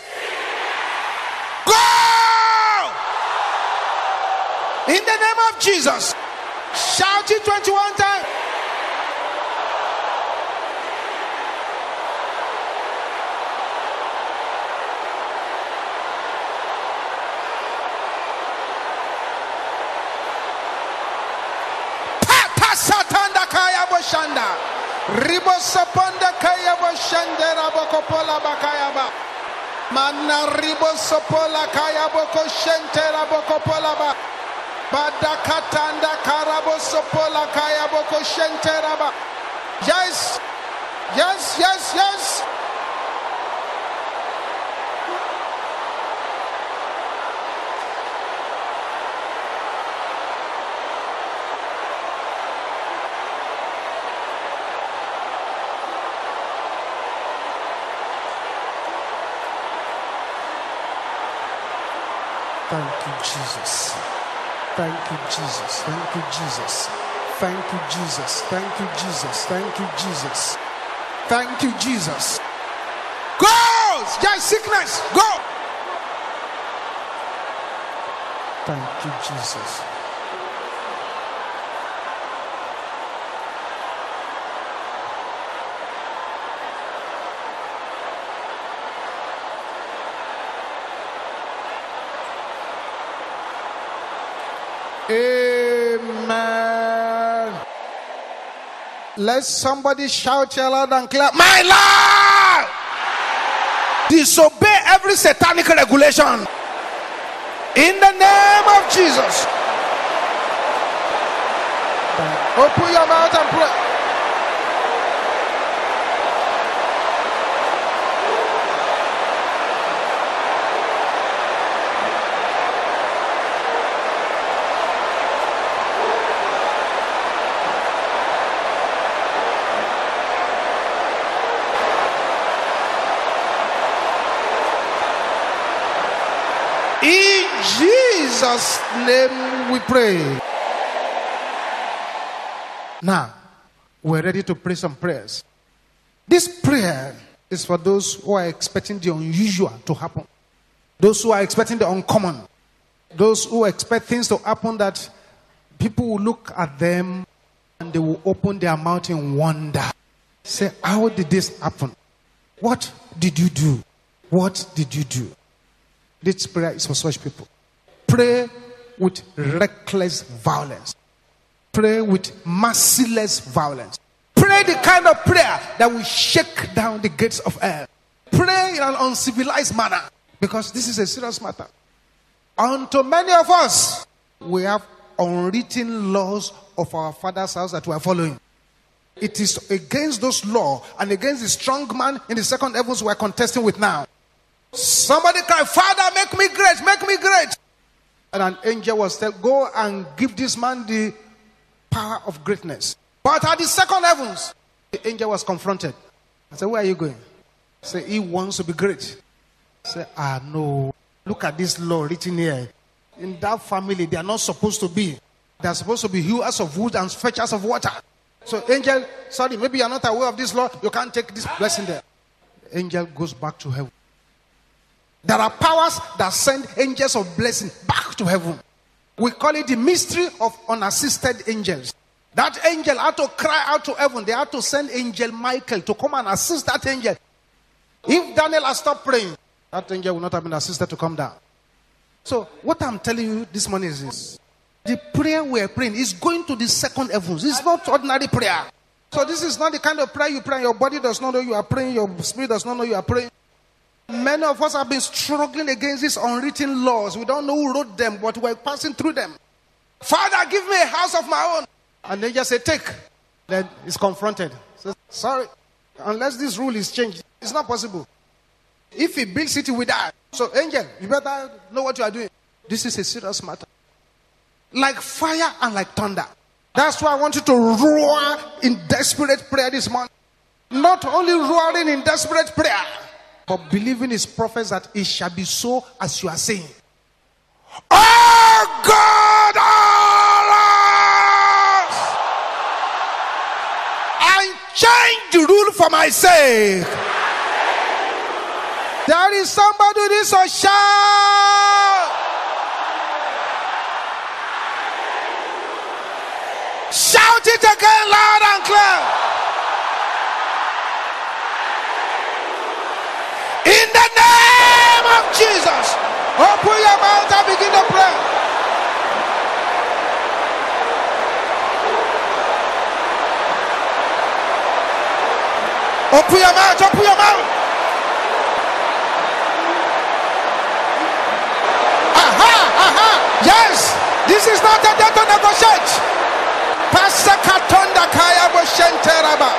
Go! In the name of Jesus. Shout it twenty-one times. Satanda kaya boshanda ribo soponda kaya boshanda rabokopola bakaya ba mana ribo sopola kaya boko shente rabokopola ba badakatanda karabo sopola kaya boko shente raba. Yes, yes, yes, yes. Thank you, Jesus. Thank you, Jesus. Thank you, Jesus. Thank you, Jesus. Thank you, Jesus. Thank you, Jesus. Thank you, Jesus. Go! Yes, sickness, go! Thank you, Jesus. Amen. Let somebody shout loud and clear. My Lord! Disobey every satanic regulation. In the name of Jesus. Open your mouth and pray. In Jesus' name we pray. Now, we're ready to pray some prayers. This prayer is for those who are expecting the unusual to happen. Those who are expecting the uncommon. Those who expect things to happen that people will look at them and they will open their mouth in wonder. Say, how did this happen? What did you do? What did you do? This prayer is for such people. Pray with reckless violence. Pray with merciless violence. Pray the kind of prayer that will shake down the gates of hell. Pray in an uncivilized manner, because this is a serious matter. Unto many of us, we have unwritten laws of our Father's house that we are following. It is against those laws and against the strong man in the second heavens we are contesting with now. Somebody cried, Father, make me great, make me great. And an angel was told, go and give this man the power of greatness. But at the second heavens, the angel was confronted. I said, where are you going? He said, he wants to be great. I said, ah, no. Look at this law written here. In that family, they are not supposed to be. They are supposed to be hewers of wood and fetchers of water. So angel, sorry, maybe you are not aware of this law. You can't take this blessing there. The angel goes back to heaven. There are powers that send angels of blessing back to heaven. We call it the mystery of unassisted angels. That angel had to cry out to heaven. They had to send angel Michael to come and assist that angel. If Daniel had stopped praying, that angel would not have been assisted to come down. So what I'm telling you this morning is this. The prayer we are praying is going to the second heavens. It's not ordinary prayer. So this is not the kind of prayer you pray. Your body does not know you are praying. Your spirit does not know you are praying. Many of us have been struggling against these unwritten laws. We don't know who wrote them, but we're passing through them. Father, give me a house of my own. And they just say, take. Then he's confronted. Says, sorry, unless this rule is changed, it's not possible. If he builds it, we die. So angel, you better know what you are doing. This is a serious matter. Like fire and like thunder. That's why I want you to roar in desperate prayer this morning. Not only roaring in desperate prayer, but believing his prophets that it shall be so as you are saying. Oh God, arise and change the rule for my sake. There is somebody who needs to shout. Shout it again loud and clear. In the name of Jesus. Open your mouth and begin to pray. Open your mouth, open your mouth. Aha, aha. Yes, this is not a day to negotiate. Pasakatonda kaya boshenteraba.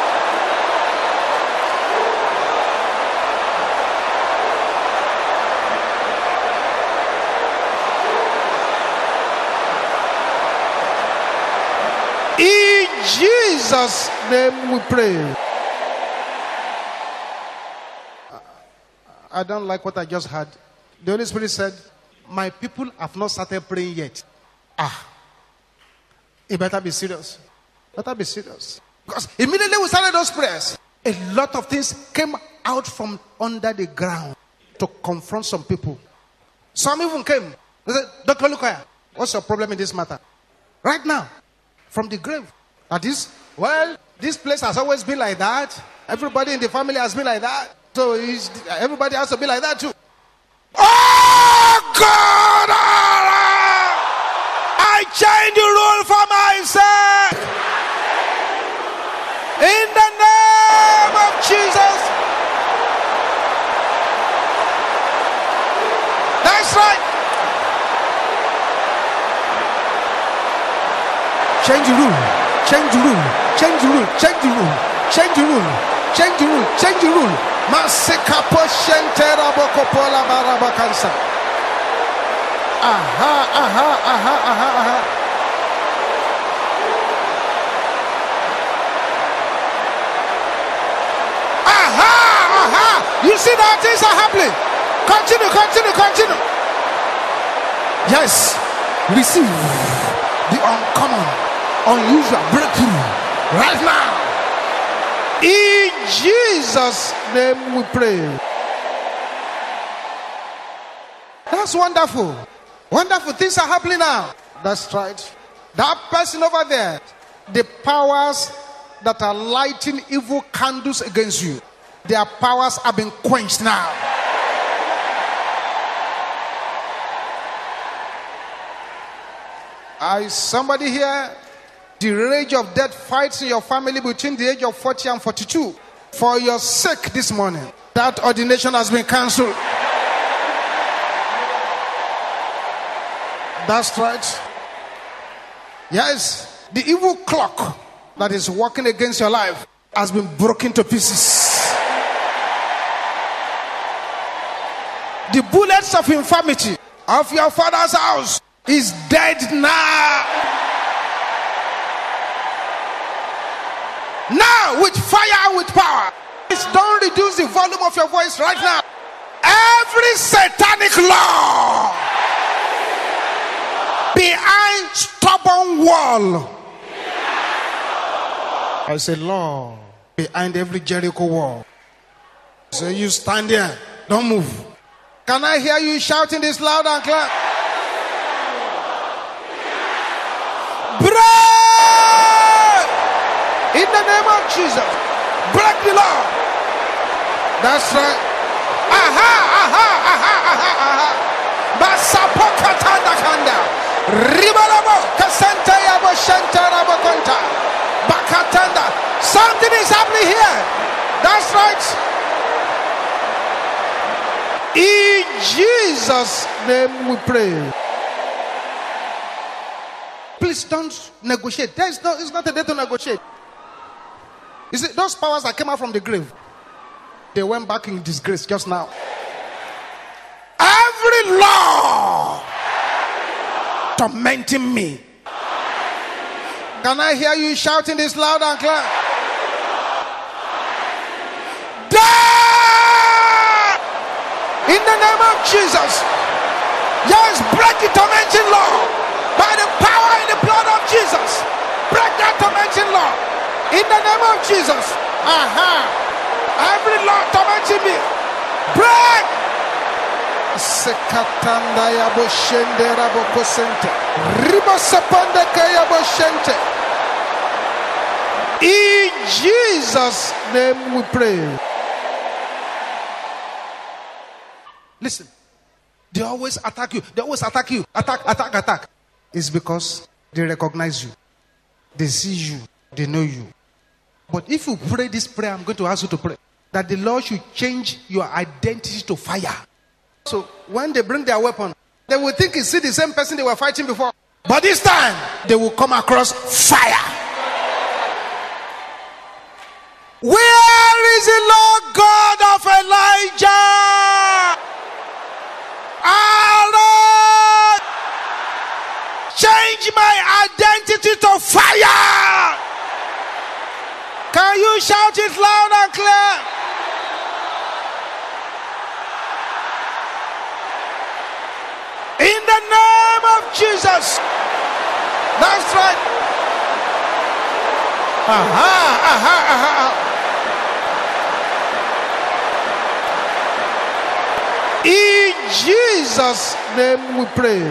In Jesus' name we pray. I don't like what I just heard. The Holy Spirit said, my people have not started praying yet. Ah, it better be serious. Better be serious. Because immediately we started those prayers, a lot of things came out from under the ground to confront some people. Some even came. They said, Doctor Lukaya, what's your problem in this matter? Right now, from the grave. That is, well, this place has always been like that. Everybody in the family has been like that. So he's, everybody has to be like that too. Oh God! I change the rule for myself. In the name of Jesus. That's right. Change the rule. Change the rule. Change the rule. Change the rule. Change the rule. Change the rule. Change the rule. Masika poshentera bokopola barabakansa. Aha, aha, aha, aha, aha. Aha, aha. You see that things are happening. Continue, continue, continue. Yes. Receive the uncommon, unusual breakthrough right now. In Jesus' name we pray. That's wonderful. Wonderful things are happening now. That's right. That person over there, the powers that are lighting evil candles against you, their powers have been quenched now. I somebody here, the rage of death fights in your family between the age of forty and forty-two. For your sake this morning, that ordination has been cancelled. That's right. Yes, the evil clock that is working against your life has been broken to pieces. The bullets of infirmity of your father's house is dead now. Now, with fire and with power, please don't reduce the volume of your voice right now. Every satanic law behind stubborn wall, I say law behind every Jericho wall. So you stand there, don't move. Can I hear you shouting this loud and clear? Break! In the name of Jesus, break the law. That's right. Aha, aha, aha, aha, aha. Basapokatanda kanda. Ribalabo kasanta yabo shanta rabo konta. Bakatanda. Something is happening here. That's right. In Jesus' name we pray. Please don't negotiate. There is no, it's not a day to negotiate. You see, those powers that came out from the grave, they went back in disgrace just now. Every law tormenting me. Can I hear you shouting this loud and clear? Die! In the name of Jesus. Yes, break the tormenting law by the power in the blood of Jesus. Break that tormenting law in the name of Jesus. Aha! Every law tormenting me, break. Sekatanda yabo shende rabo kosente. Riba sapanda kayabo shente. In Jesus' name we pray. Listen. They always attack you. They always attack you. Attack, attack, attack. It's because they recognize you. They see you. They know you. But if you pray this prayer, I'm going to ask you to pray that the Lord should change your identity to fire. So when they bring their weapon, they will think it's the same person they were fighting before. But this time, they will come across fire. Where is the Lord God of Elijah? Our Lord, change my identity to fire. Can you shout it loud and clear? In the name of Jesus. That's right. Aha, aha, aha. In Jesus' name we pray.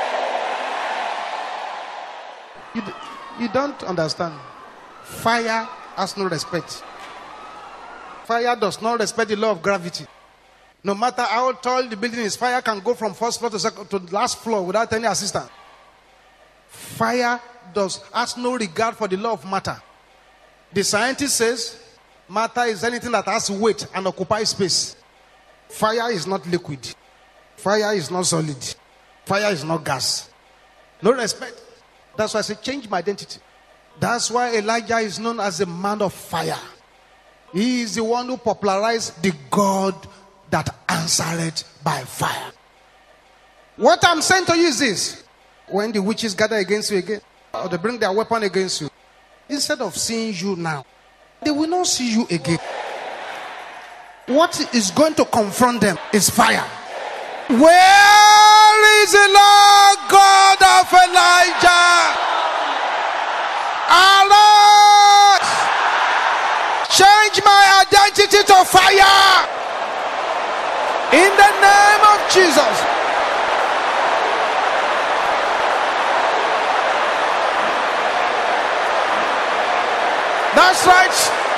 You, you don't understand. Fire has no respect. Fire does not respect the law of gravity. No matter how tall the building is, fire can go from first floor to second to last floor without any assistance. Fire does has no regard for the law of matter. The scientist says matter is anything that has weight and occupies space. Fire is not liquid. Fire is not solid. Fire is not gas. No respect. That's why I say change my identity. That's why Elijah is known as a man of fire. He is the one who popularized the God that answered by fire. What I'm saying to you is this. When the witches gather against you again, or they bring their weapon against you, instead of seeing you now, they will not see you again. What is going to confront them is fire. Where is the Lord God of Elijah? Our Lord, change my identity to fire. In the name of Jesus. That's right.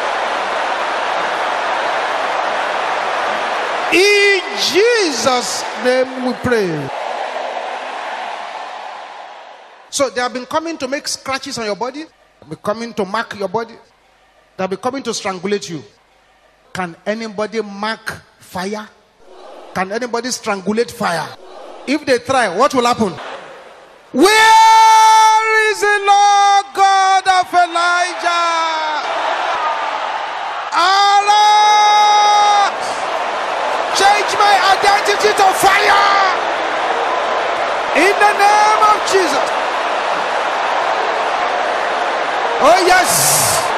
In Jesus' name we pray. So they have been coming to make scratches on your body. They have been coming to mark your body. They have been coming to strangulate you. Can anybody mark fire? Can anybody strangulate fire? If they try, what will happen? Where is the Lord God of Elijah? Our Lord, change my identity to fire. In the name of Jesus. Oh yes.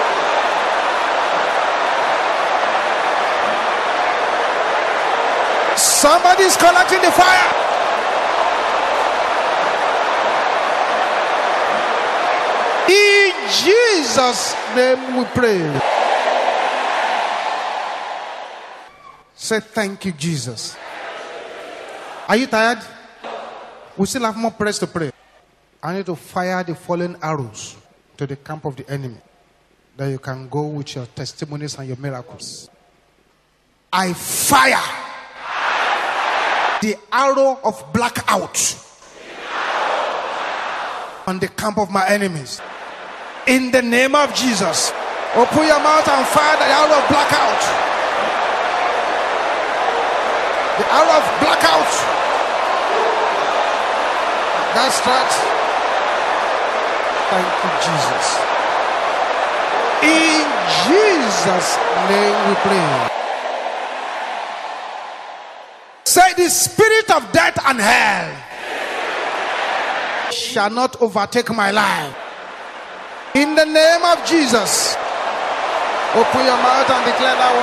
Somebody's collecting the fire. In Jesus' name we pray. Say thank you, Jesus. Are you tired? We still have more prayers to pray. I need to fire the fallen arrows to the camp of the enemy, that you can go with your testimonies and your miracles. I fire the arrow of blackout on the camp of my enemies. In the name of Jesus. Open your mouth and fire the arrow of blackout. The arrow of blackout. That's right. Thank you, Jesus. In Jesus' name we pray. Say the spirit of death and hell shall not overtake my life. In the name of Jesus. Open your mouth and declare that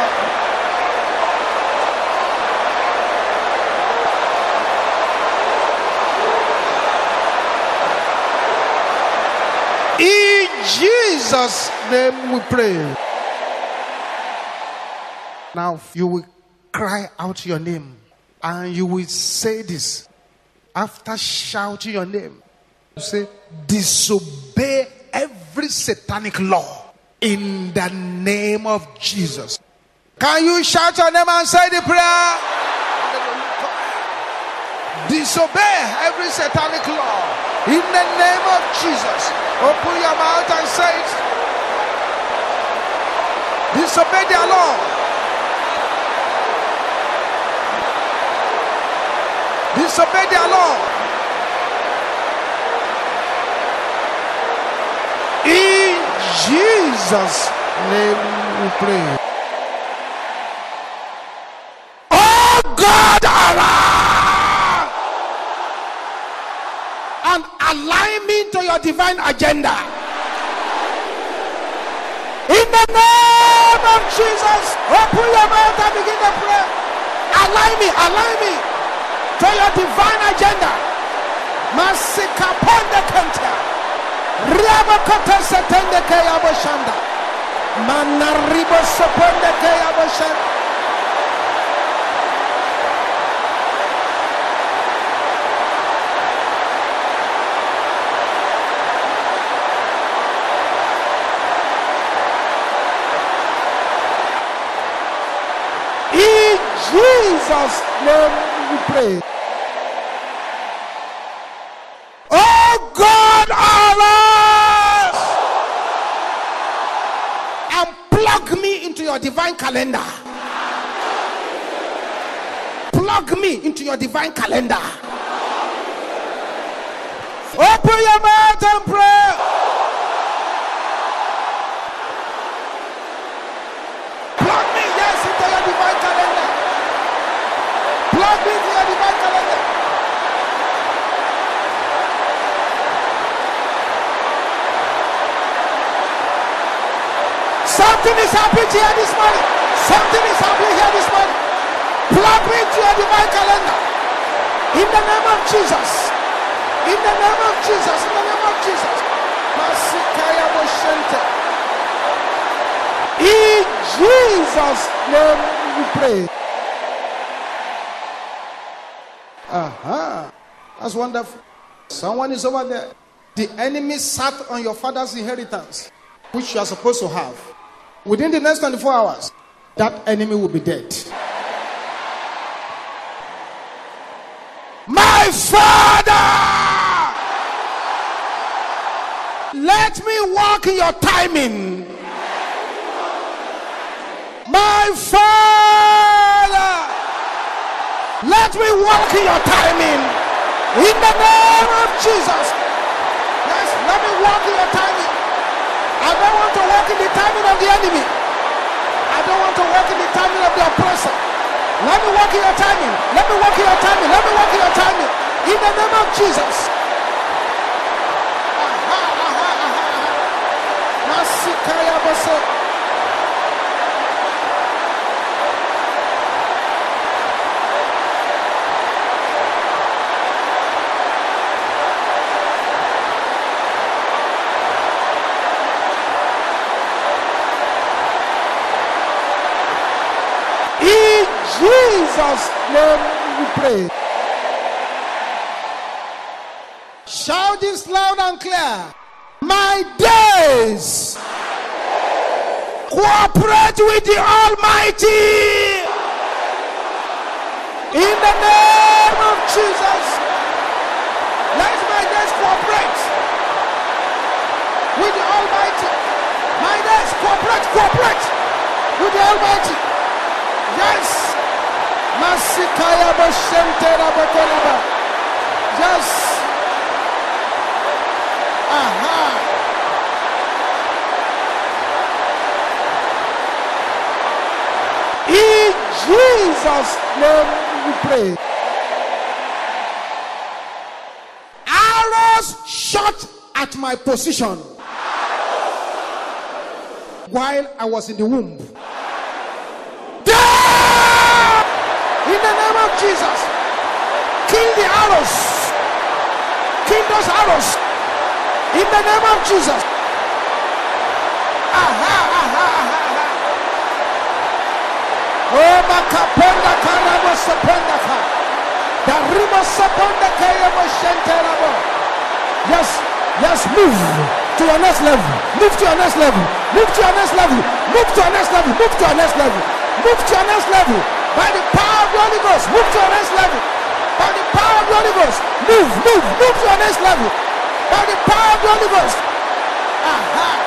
word. In Jesus' name we pray. Now you will cry out your name and you will say this. After shouting your name, you say, disobey every satanic law in the name of Jesus. Can you shout your name and say the prayer? Disobey every satanic law in the name of Jesus. Open your mouth and say it. Disobey their law. Disobey their law. In Jesus' name we pray. Oh God, arise and align me to your divine agenda. In the name of Jesus, open your mouth and begin to pray. Align me, align me to your divine agenda. Masika ponde kenta. Riaba kota setende ke yabo shanda. Manaribo soponde ke yabo shanda. In Jesus' name we pray. Oh God, arise and plug me into your divine calendar. Plug me into your divine calendar. Open your mouth and pray. Plug me, yes, into your divine calendar. Plug me into your divine calendar. Something is happening here this morning. Something is happening here this morning. Plug me into your divine calendar. In the name of Jesus. In the name of Jesus. In the name of Jesus. Masikaya Boshente. In Jesus' name we pray. Aha. That's wonderful. Someone is over there. The enemy sat on your father's inheritance, which you are supposed to have. Within the next twenty-four hours, that enemy will be dead. My Father, let me walk in your timing. My Father, let me walk in your timing. In the name of Jesus. Yes, let me walk in your timing. I don't want to walk in the timing of the enemy. I don't want to walk in the timing of the oppressor. Let me walk in your timing. Let me walk in your timing. Let me walk in your timing. In the name of Jesus. Aha, aha, aha, aha. Masikaya bose. Jesus' name we pray. Shout this loud and clear. My days cooperate with the Almighty. In the name of Jesus, let my days cooperate with the Almighty. My days cooperate, cooperate with the Almighty. Yes. Masikaya Bashentera Bakolaba. Yes. Aha. In Jesus' name we pray. Arrow arrows shot at my position while I was in the womb. Die! In the name of Jesus. Kill the arrows. Kill those arrows. In the name of Jesus. Aha, aha, aha, aha. Oh, makaponda karabo saponda ka. The ribo saponda kayabo shenterabo. Yes, yes, move to your next level. Move to your next level. Move to your next level. Move to your next level. Move to your next level. Move to your next level. By the power of the Holy Ghost. Move to your next level. By the power of the Holy Ghost. Move, move, move to your next level. By the power of the Holy Ghost. Aha.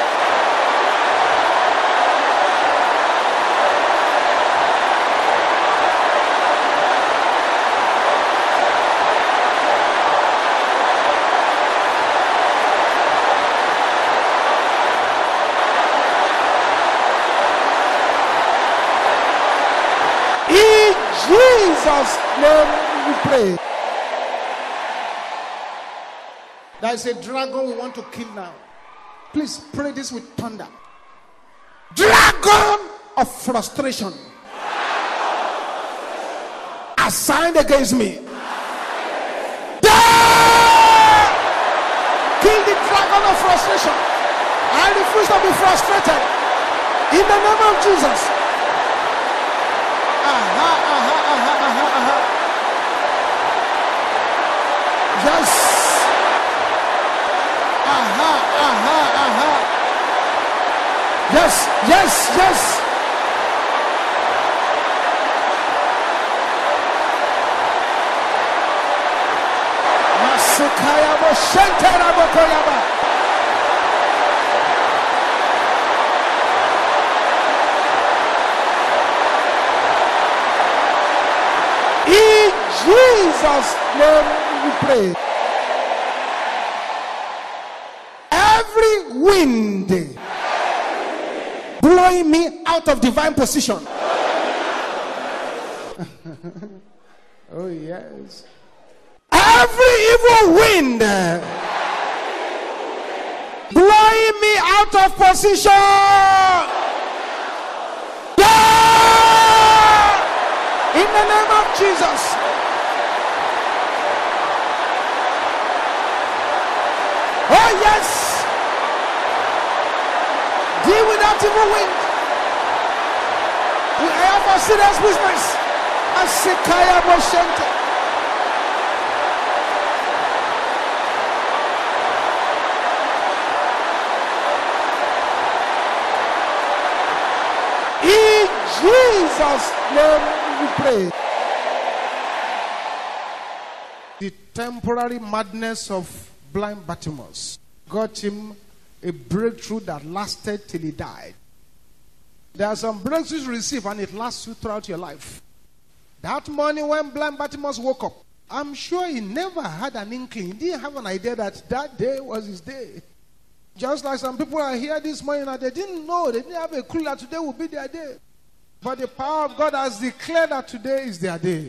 Jesus' name we pray. There is a dragon we want to kill now. Please pray this with thunder. Dragon of frustration assigned against me. Die! Kill the dragon of frustration. I refuse to be frustrated. In the name of Jesus. Aha, aha, aha, aha, aha. Yes. Aha, aha, aha. Yes, yes, yes. Masukaya bo shentera bo koyaba. In Jesus' name we pray. Every wind blowing me out of divine position. Oh, yes. Every evil wind blowing me out of position. In the name of Jesus. Oh yes. Deal with that evil wind. We are for serious business. Asikaya Boshente. In Jesus' name we pray. The temporary madness of blind Bartimaeus got him a breakthrough that lasted till he died. There are some breakthroughs you receive and it lasts you throughout your life. That morning when blind Bartimaeus woke up, I'm sure he never had an inkling. He didn't have an idea that that day was his day. Just like some people are here this morning and they didn't know, they didn't have a clue that today would be their day. But the power of God has declared that today is their day.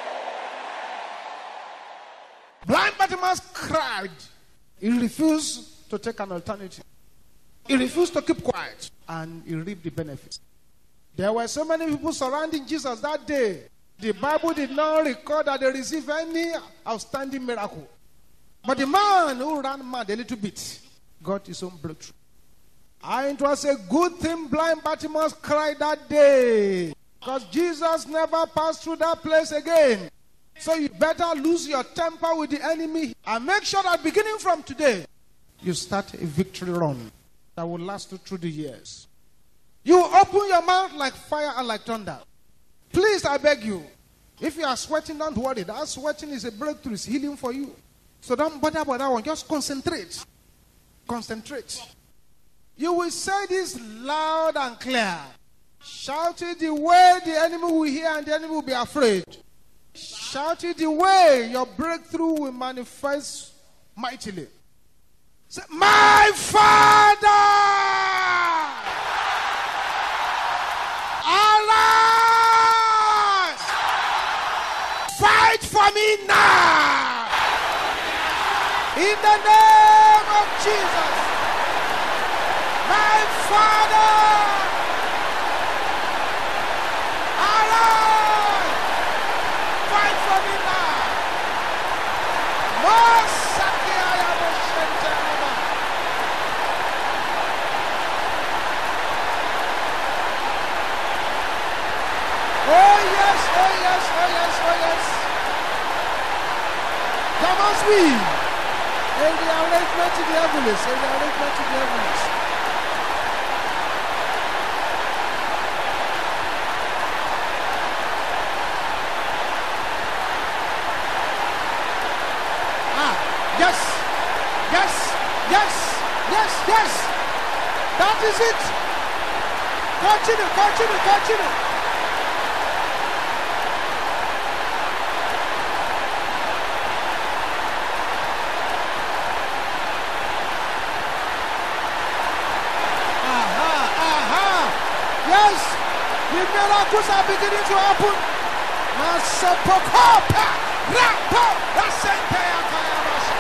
Blind Bartimaeus cried. He refused to take an alternative. He refused to keep quiet. And he reaped the benefits. There were so many people surrounding Jesus that day. The Bible did not record that they received any outstanding miracle. But the man who ran mad a little bit got his own breakthrough. And it was a good thing blind Bartimaeus cried that day. Because Jesus never passed through that place again. So you better lose your temper with the enemy. And make sure that beginning from today, you start a victory run that will last you through the years. You open your mouth like fire and like thunder. Please, I beg you. If you are sweating, don't worry. That sweating is a breakthrough. It's healing for you. So don't bother about that one. Just concentrate. Concentrate. You will say this loud and clear. Shout it the way the enemy will hear and the enemy will be afraid. Shout it the way your breakthrough will manifest mightily. Say, my Father, arise, fight for me now. In the name of Jesus. My Father, arise. Fight for me now. Masakiaya Boshentanaba. Oh yes, oh yes, oh yes, oh yes. There must be in the arrangement to the heavens, in the arrangement to the heavens. Ah, yes, yes, yes, yes, yes. That is it. Continue, continue, continue. Yes, the miracles are beginning to happen. Masapokopa, rapo, rasenteya kayabasha.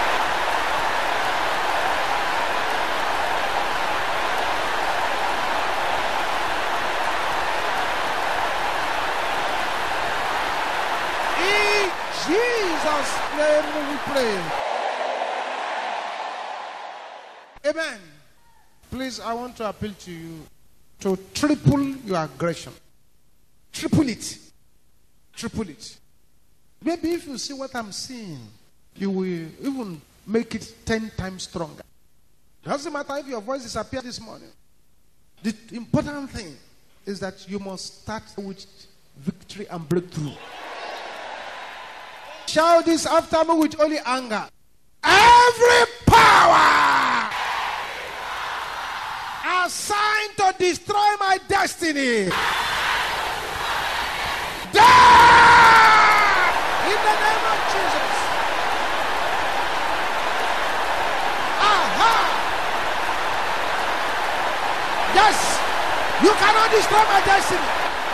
In Jesus' name we pray. Amen. Please, I want to appeal to you to triple your aggression. Triple it. Triple it. Maybe if you see what I'm seeing, you will even make it ten times stronger. Doesn't matter if your voice disappeared this morning. The important thing is that you must start with victory and breakthrough. Shout this after me with only anger. Every power assigned to destroy my destiny, die in the name of Jesus. Aha! Yes, you cannot destroy my destiny.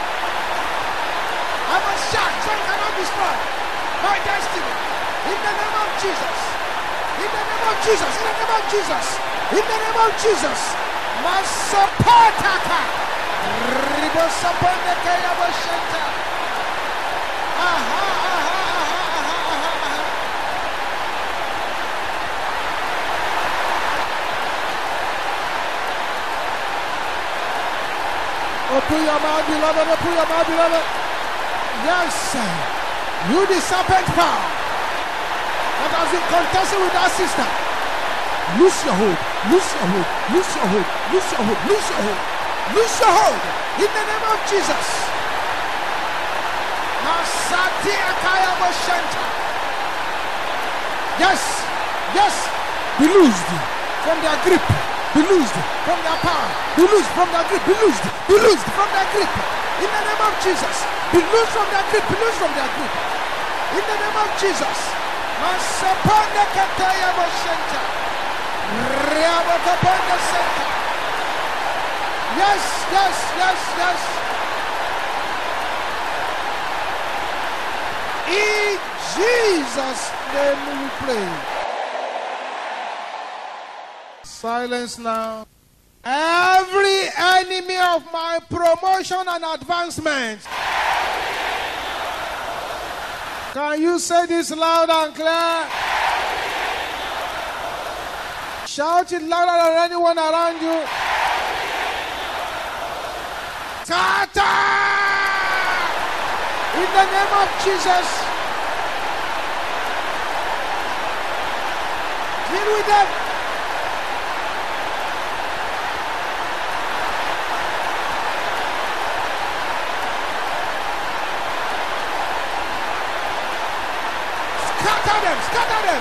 I must shout, so you cannot destroy my destiny. In the name of Jesus. In the name of Jesus. In the name of Jesus. In the name of Jesus. Masapataka. Ribosapondeke yaboshenta. Aha, aha, aha, aha, aha. Open your mouth, beloved. Open your mouth, beloved. Yes, sir. You the serpent power that has been contesting with that sister. Loose your hold. Loose your hold. Loose your hold. Loose your hold. Loose your hold. Loose your hold. In the name of Jesus. Yes. Yes. Be loosed from their grip. Be loosed from their power. Be loosed from their grip. Be loosed. Be loosed from their grip. In the name of Jesus. Be loosed from their grip. Be loosed from their grip. In the name of Jesus. Masapanda kataya boshenta. Riabakapanda center. Yes, yes, yes, yes. In Jesus' name we pray. Silence now. Every enemy of my promotion and advancement. Can you say this loud and clear? Shout it louder than anyone around you. Scatter! In the name of Jesus. Deal with them. Scatter them, scatter them.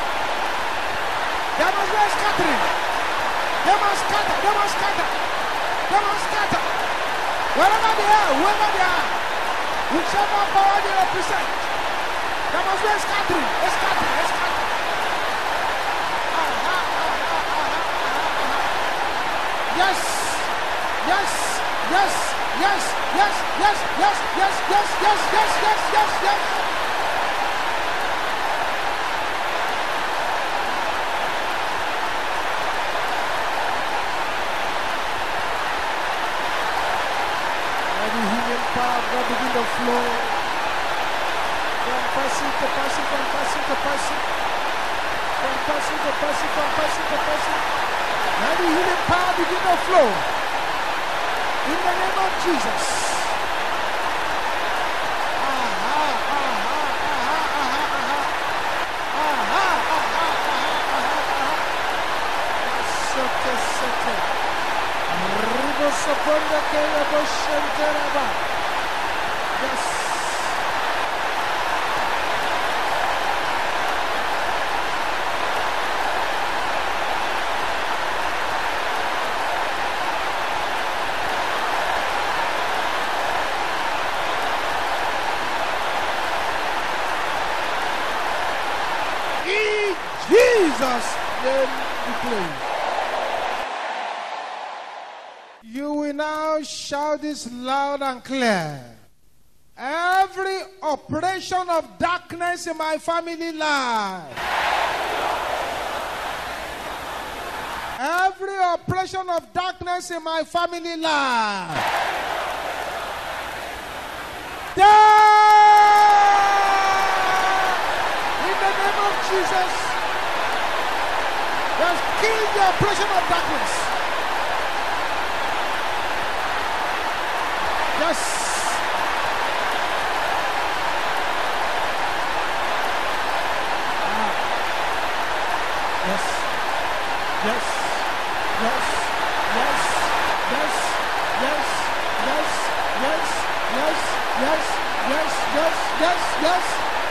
They must be scattering. They must scatter, they must scatter. They must scatter. Wherever they are, wherever they are, whichever power they represent, they must be scattering, a scattering, a scattering. Yes, yes, yes, yes, yes, yes, yes, yes, yes, yes, yes, yes, yes, yes. power of God begin to flow from person to person, from person to person, from person to person, from person to person. Let the healing power begin to flow in the name of Jesus. Aha, aha, aha, aha, aha. Aha, aha, aha, aha, aha. Sote, sote. Ribo soponda ke yabo shenteraba. Yes. In Jesus' name we pray. You will now shout this loud and clear. Every operation of darkness in my family life, every operation of darkness in my family life, die in the name of Jesus. Let's kill the operation of darkness. Yes. Ah. Yes. Yes. Yes. Yes. Yes. Yes. Yes. Yes. Yes. Yes. Yes. Yes. Yes. Yes.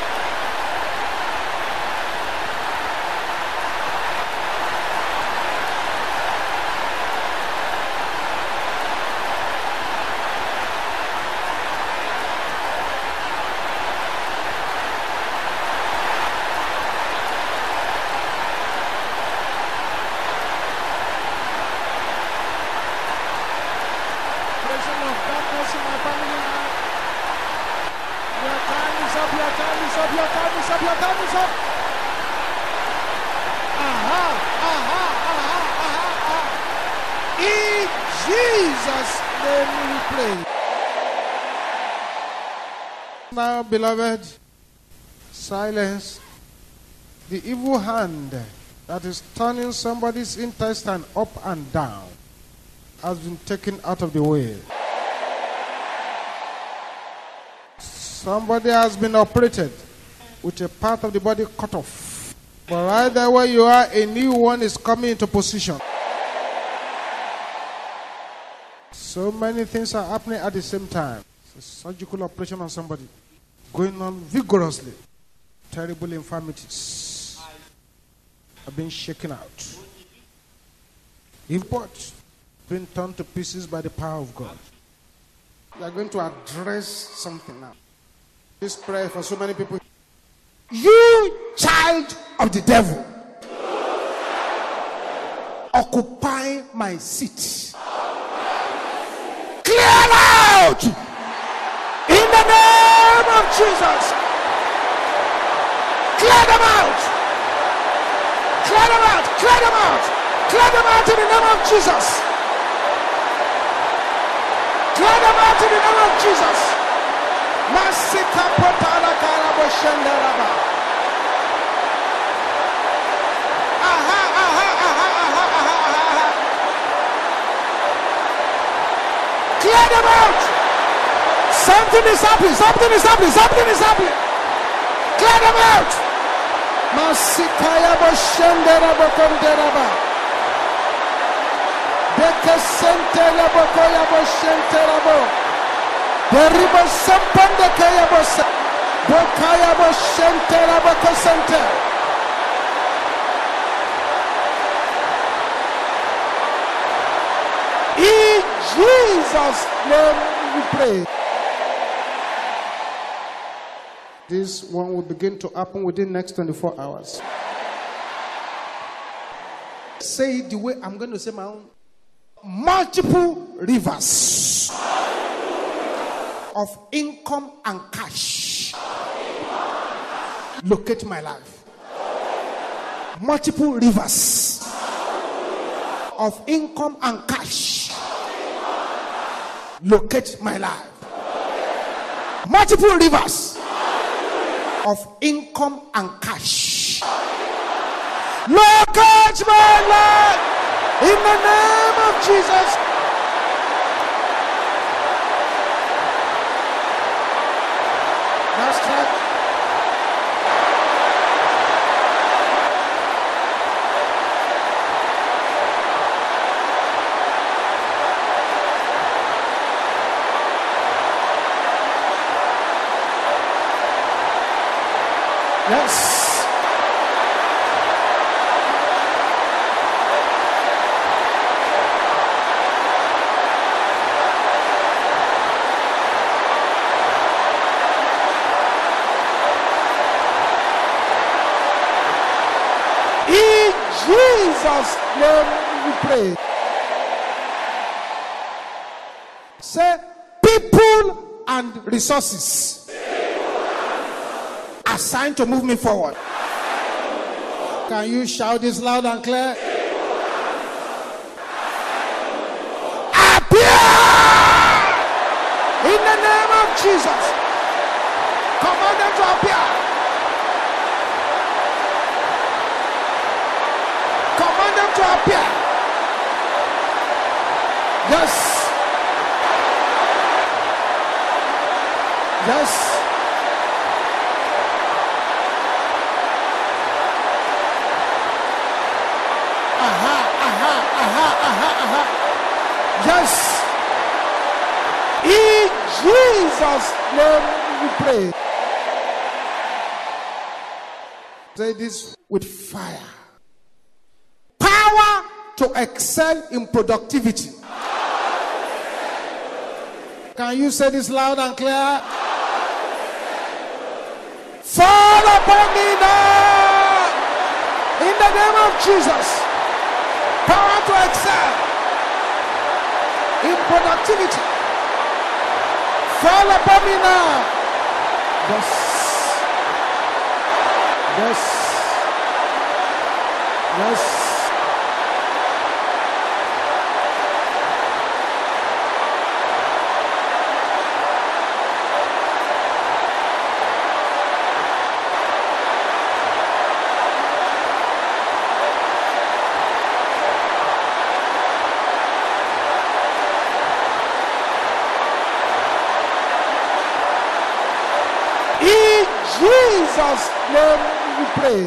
Now, beloved, silence the evil hand that is turning somebody's intestine up and down has been taken out of the way. Somebody has been operated with a part of the body cut off. But right there where you are, a new one is coming into position. So many things are happening at the same time. It's a surgical operation on somebody going on vigorously. Terrible infirmities are being shaken out. Import being torn to pieces by the power of God. We are going to address something now. This prayer for so many people. You child of the devil, occupy my seat. Clear out in the name of Jesus. Clear them out. Clear them out. Clear them out. Clear them out in the name of Jesus. Clear them out in the name of Jesus. Masika potala karabo shenderaba. Aha, aha, aha, aha, aha, aha. Clear them out. Something is happening. Something is happening. Something is happening. Clear them out. Masika yabo shenderaba konderaba. Beke senterabo koyabo shenterabo. Deribo sampande kayabo sa. Bokayabo shenterabo kosente. In Jesus' name we pray. This one will begin to happen within the next twenty-four hours. Say it the way I'm going to say my own. Multiple rivers of income and cash locate my life. Multiple rivers of income and cash locate my life. multiple rivers of income and cash. Locate my life in the name of Jesus. That's right. Yes. In Jesus' name we pray. Say, people and resources assigned to move me forward. Can you shout this loud and clear? Appear in the name of Jesus. Command them to appear. Command them to appear. Yes. Yes. Aha, aha, aha, aha, aha. Yes. In Jesus' name we pray. Say this with fire. Power to excel in productivity. Can you say this loud and clear? Fall upon me now. In the name of Jesus. Power to excel in productivity. Fall upon me now. Yes. Yes. Yes. In Jesus' name we pray.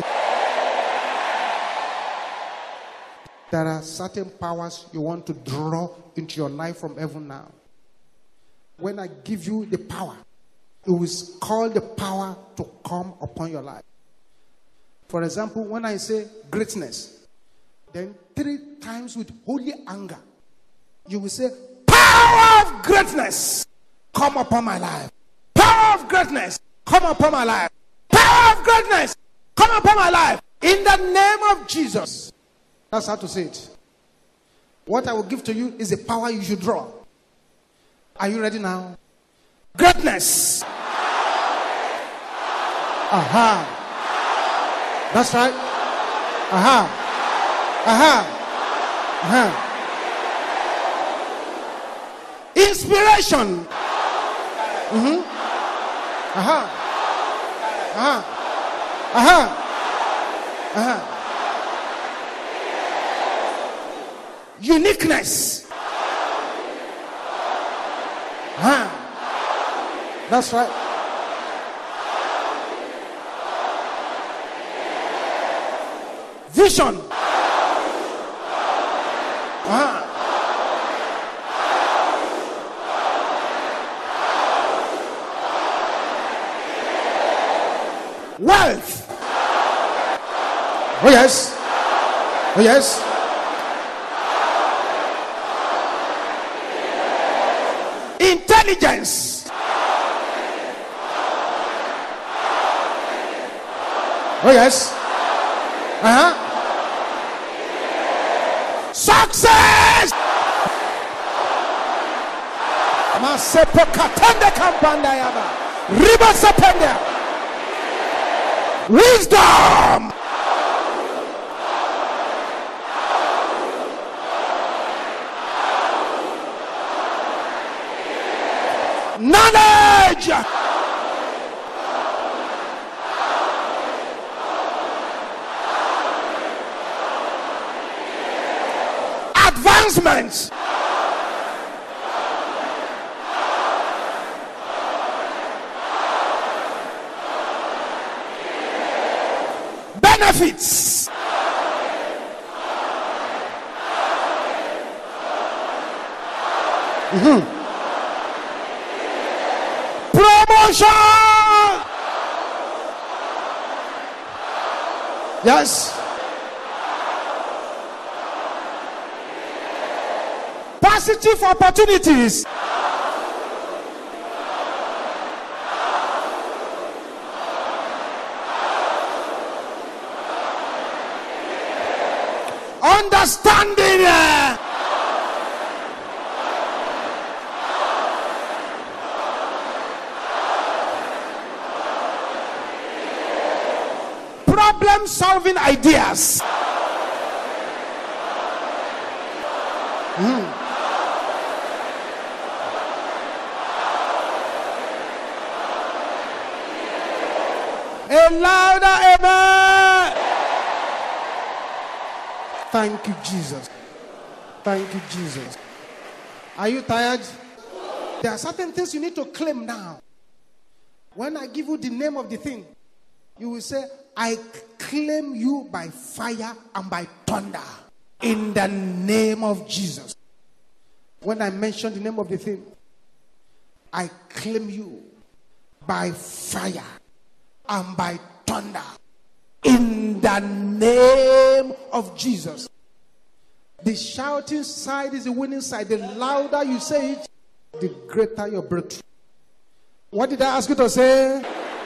There are certain powers you want to draw into your life from heaven now. When I give you the power, it will call the power to come upon your life. For example, when I say greatness, then three times with holy anger, you will say, power of greatness, come upon my life. Power of greatness, come upon my life. Power of greatness, come upon my life. In the name of Jesus. That's how to say it. What I will give to you is the power you should draw. Are you ready now? Greatness. Aha. That's right. Aha. Aha. Aha. Inspiration. Mm-hmm. Aha. Aha. Aha. Aha. Uniqueness. Aha. That's right. Vision. Aha. Wealth. Oh yes. Oh yes. Intelligence. Oh yes. Uh-huh. Success. Masepo katende kampanda yaba. Riba sapende. Wisdom. Knowledge. advancement, benefits, mm-hmm. promotion, yes, positive opportunities, understanding, uh, problem solving ideas, mm. A louder amen. Thank you, Jesus. Thank you, Jesus. Are you tired? There are certain things you need to claim now. When I give you the name of the thing, you will say, I claim you by fire and by thunder in the name of Jesus. When I mention the name of the thing, I claim you by fire and by thunder in the name of Jesus. The shouting side is the winning side. The louder you say it, the greater your breakthrough. What did I ask you to say?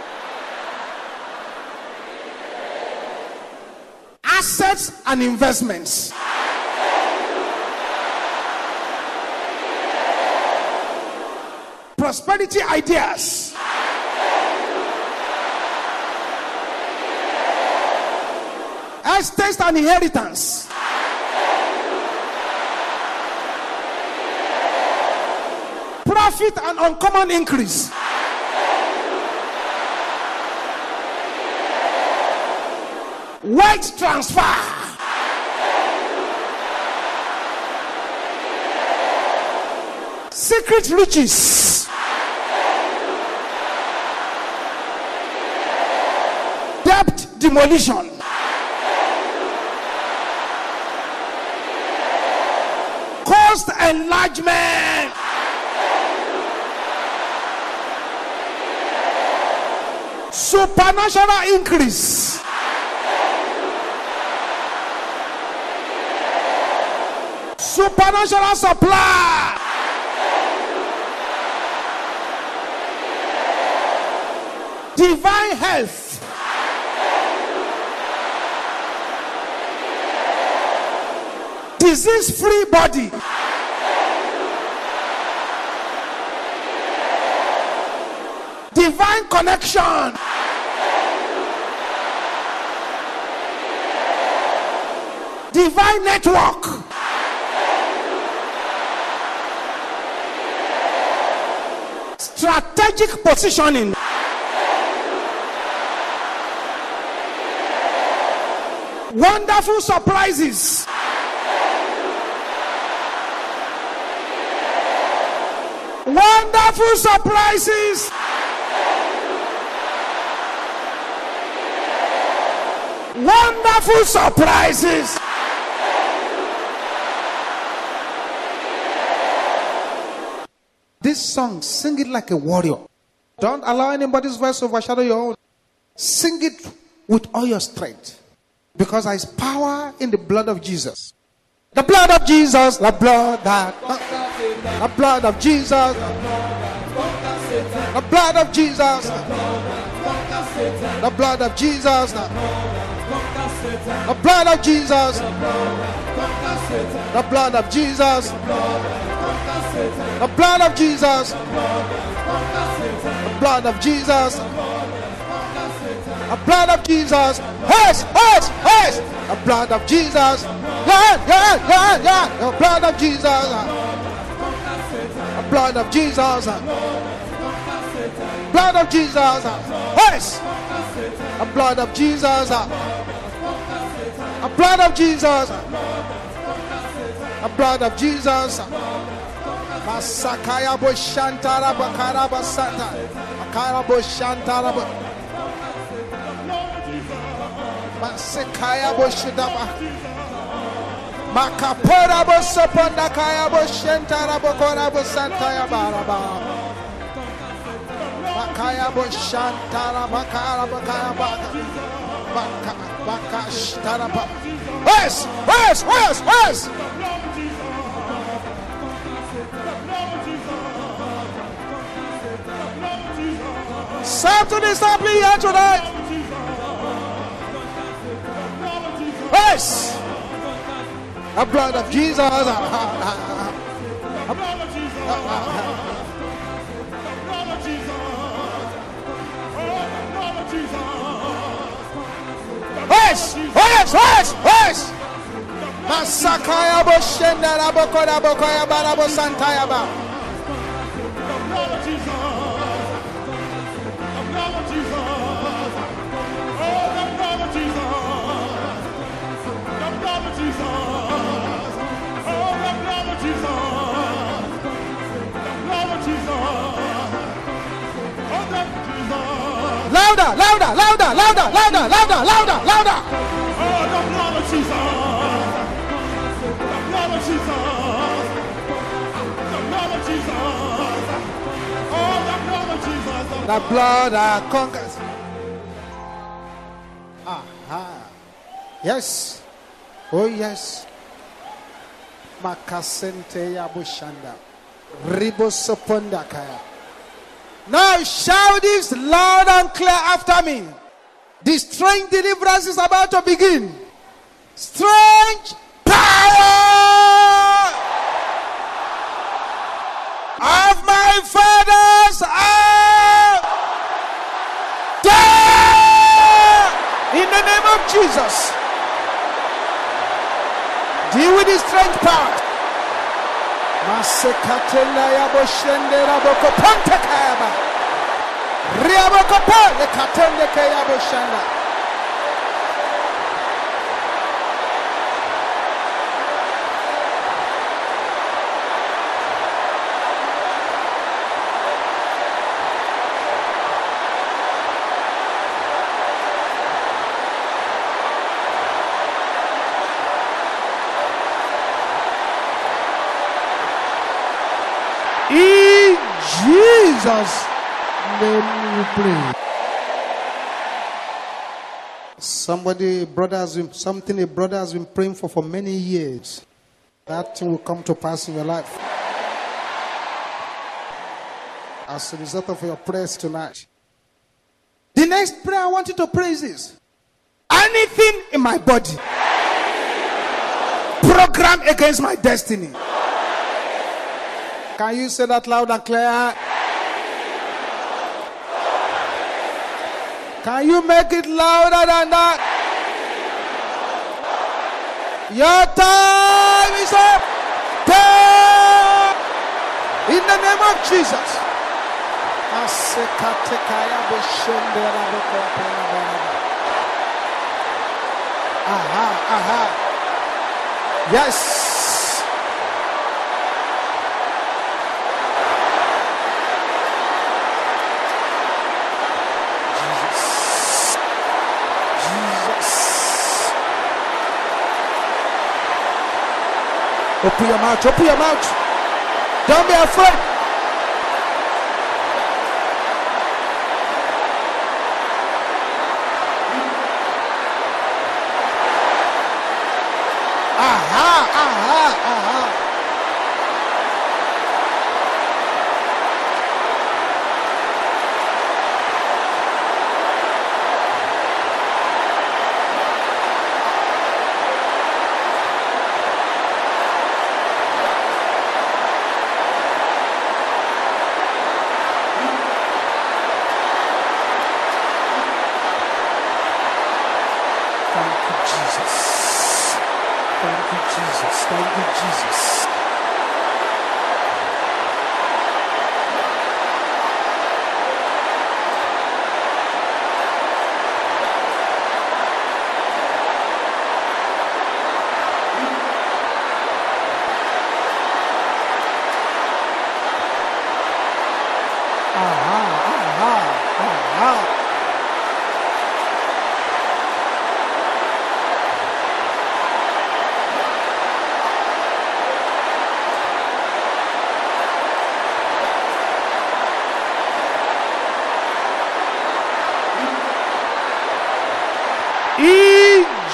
Assets and investments. Prosperity ideas. Estates and inheritance. Profit and uncommon increase. Wealth transfer. Secret riches. Debt demolition. Cost enlargement. Supernatural increase. Supernatural supply. Divine health. Disease-free body. Divine connection. Divine network. Strategic positioning. Wonderful surprises. Wonderful surprises. Wonderful surprises. This song, sing it like a warrior. Don't allow anybody's voice to overshadow your own. Sing it with all your strength. Because there is power in the blood of Jesus. The blood of Jesus, the blood that, the blood of Jesus, the blood of Jesus, the blood of Jesus, the blood of Jesus, the blood of Jesus, the blood of Jesus, the blood of Jesus, the blood of Jesus, yes, yes, yes, the blood of Jesus, yeah, yeah, yeah, yeah, the blood of Jesus, the blood of Jesus, blood of Jesus, yes, the blood of Jesus, the blood of Jesus, the The blood of Jesus. Masakaya Boshantara Bakaraba Santa. Makarabo Shantara Masekaya Boshidaba. Makapora Bosopanda Kaya Boshantara Bokora Bosantaya Baraba. Makaya Boshantara Bakara Bakara Baka Bakash Taraba. Yes! Yes! Yes! Yes! Something is happening here tonight. Yes! The blood of Jesus. Yes! Yes! Yes! Yes! Masakaya Boshenda Rabokoda Bokoya Barabo Santaya Ba. Louder, louder, louder, louder, louder, louder, louder, louder. Oh, the blood of Jesus. The blood of Jesus. The blood of Jesus. Oh, the blood of Jesus. The blood that conquers. Aha. Yes. Oh, yes. Makasente Yabushanda. Ribosopondakaya. Now shout this loud and clear after me. The strange deliverance is about to begin. Strange power of my father's house. In the name of Jesus. Deal with this strange power. Masekatela yabo shende raboko ponte kayaba. Riaboko po le katende kayabo shanda. In Jesus' name we pray. Somebody, a brother has been, something a brother has been praying for for many years. That thing will come to pass in your life. As a result of your prayers tonight. The next prayer I want you to pray is this. Anything in my body programmed against my destiny. Can you say that loud and clear? Can you make it louder than that? Your time is up. Time. In the name of Jesus. Aha, aha. Yes. Open your mouth, open your mouth. Don't be afraid. Aha, aha, aha. Thank you, Jesus.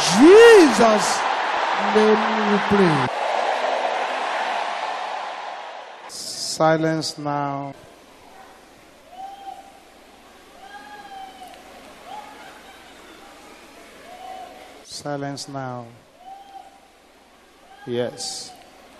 Jesus' name we pray. Silence now. Silence now. Yes.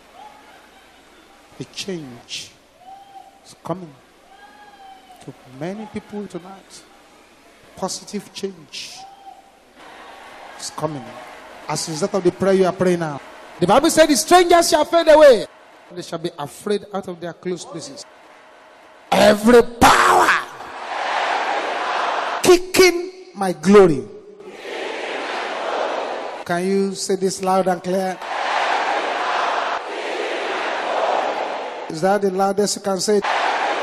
A change is coming to many people tonight. Positive change is coming. As a result of the prayer you are praying now. The Bible said the strangers shall fade away. They shall be afraid out of their close places. Every power kicking my glory. Can you say this loud and clear? Is that the loudest you can say it?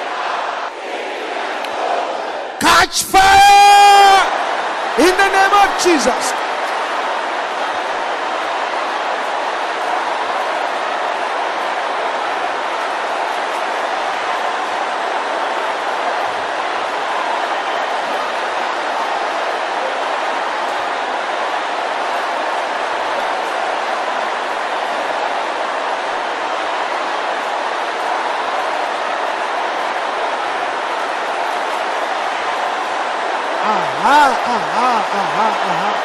Catch fire in the name of Jesus. Aha, aha, aha, aha.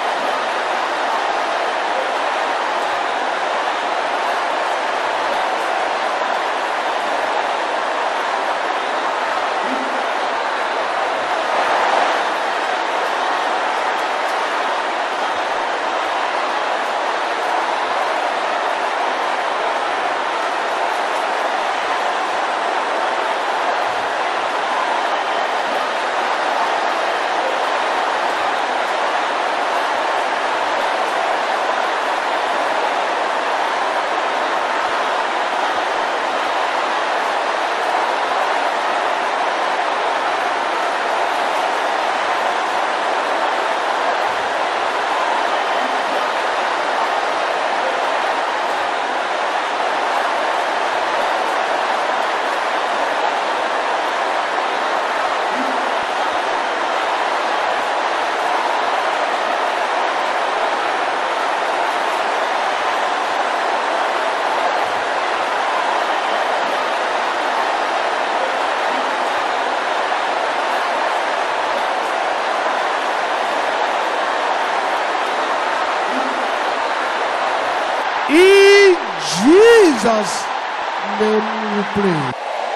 In Jesus' name we pray.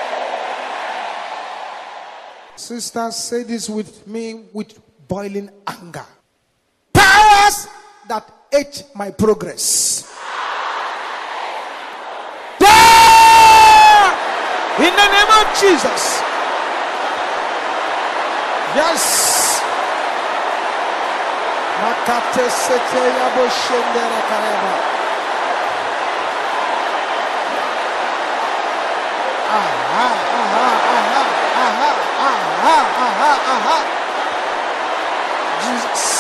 Sister, say this with me with boiling anger. Powers that ate my progress. Die! In the name of Jesus. Yes. Makate sete yabo shendera kareba. Aha, aha, aha, aha, aha, aha, aha. Jesus.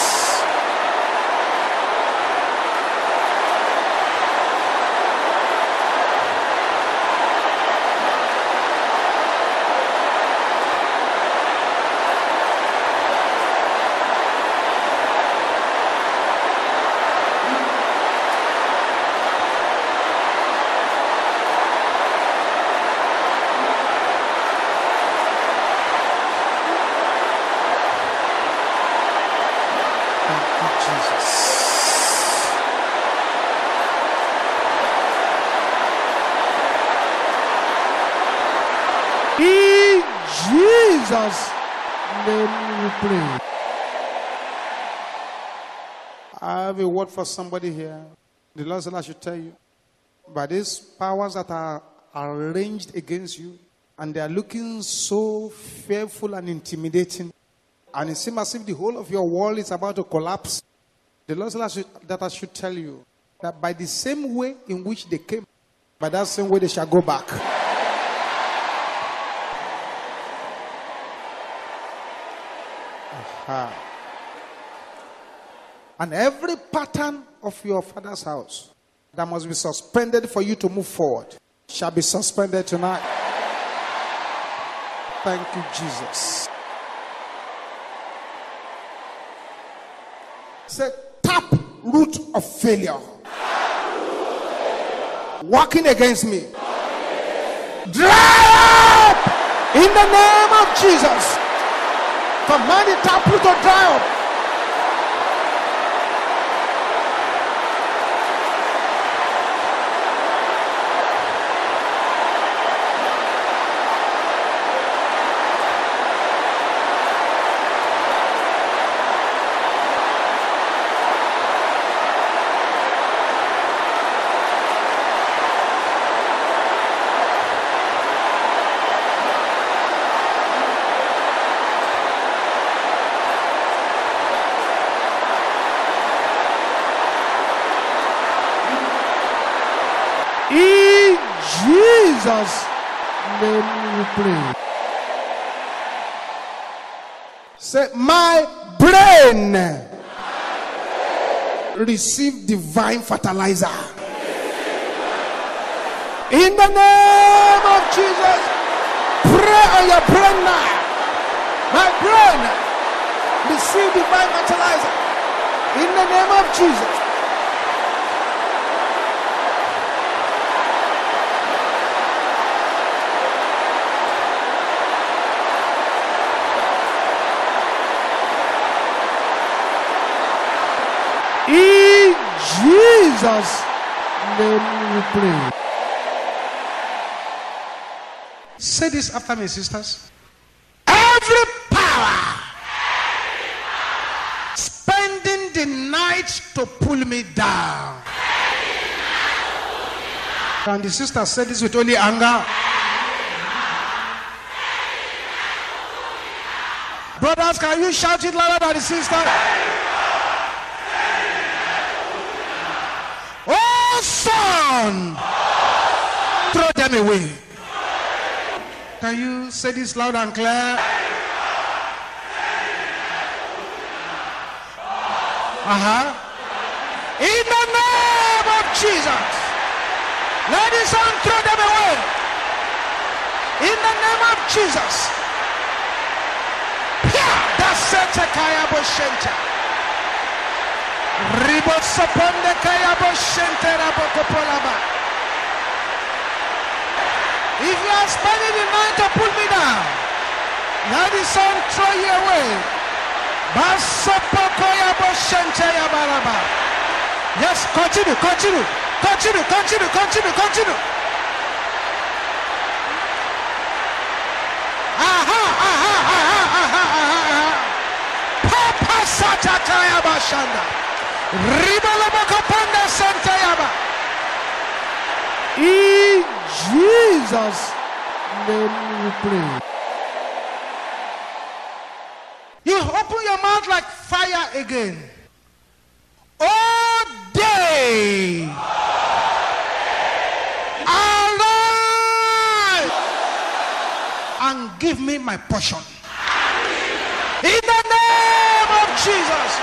In Jesus' name we pray. I have a word for somebody here. The Lord said I should tell you. By these powers that are arranged against you, and they are looking so fearful and intimidating, and it seems as if the whole of your world is about to collapse. The Lord said I should, that I should tell you that by the same way in which they came, by that same way they shall go back. Aha. And every pattern of your father's house that must be suspended for you to move forward shall be suspended tonight. Thank you, Jesus. Say, tap root of failure working against me, dry up in the name of Jesus. Command the taproot to dry up. In Jesus' name we pray. Say, my brain receive divine fertilizer. In the name of Jesus, pray on your brain now. My brain receive divine fertilizer. In the name of Jesus. In Jesus' name we pray. Say this after me, sisters. Every power spending the night to pull me down. Can the sisters say this with only anger? Brothers, can you shout it louder than the sisters? Oh, son, throw them away. Can you say this loud and clear? Uh-huh. In the name of Jesus, let the son throw them away. In the name of Jesus. Yeah, that's it. Kaya Boshenta. Ribo Saponde Kaya Boshente Rabokopolaba. If you are spending the night to pull me down, let the sun throw you away. Yes, continue, continue, continue, continue, continue, continue. Aha, aha, aha, aha, aha. Papa Satakaya Bashanda. Ribalabakaponda Santayaba. In Jesus' name we pray. You open your mouth like fire again. All day, arise and give me my portion. In the name of Jesus,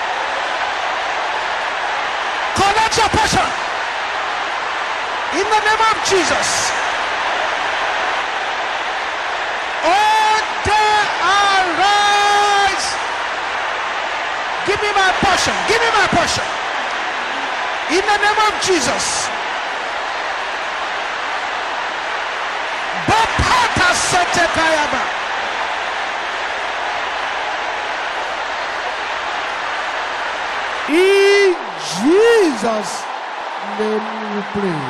collect your portion. In the name of Jesus. All day arise. Give me my portion. Give me my portion. In the name of Jesus. Bapata Sotekayaba. In Jesus' name we pray.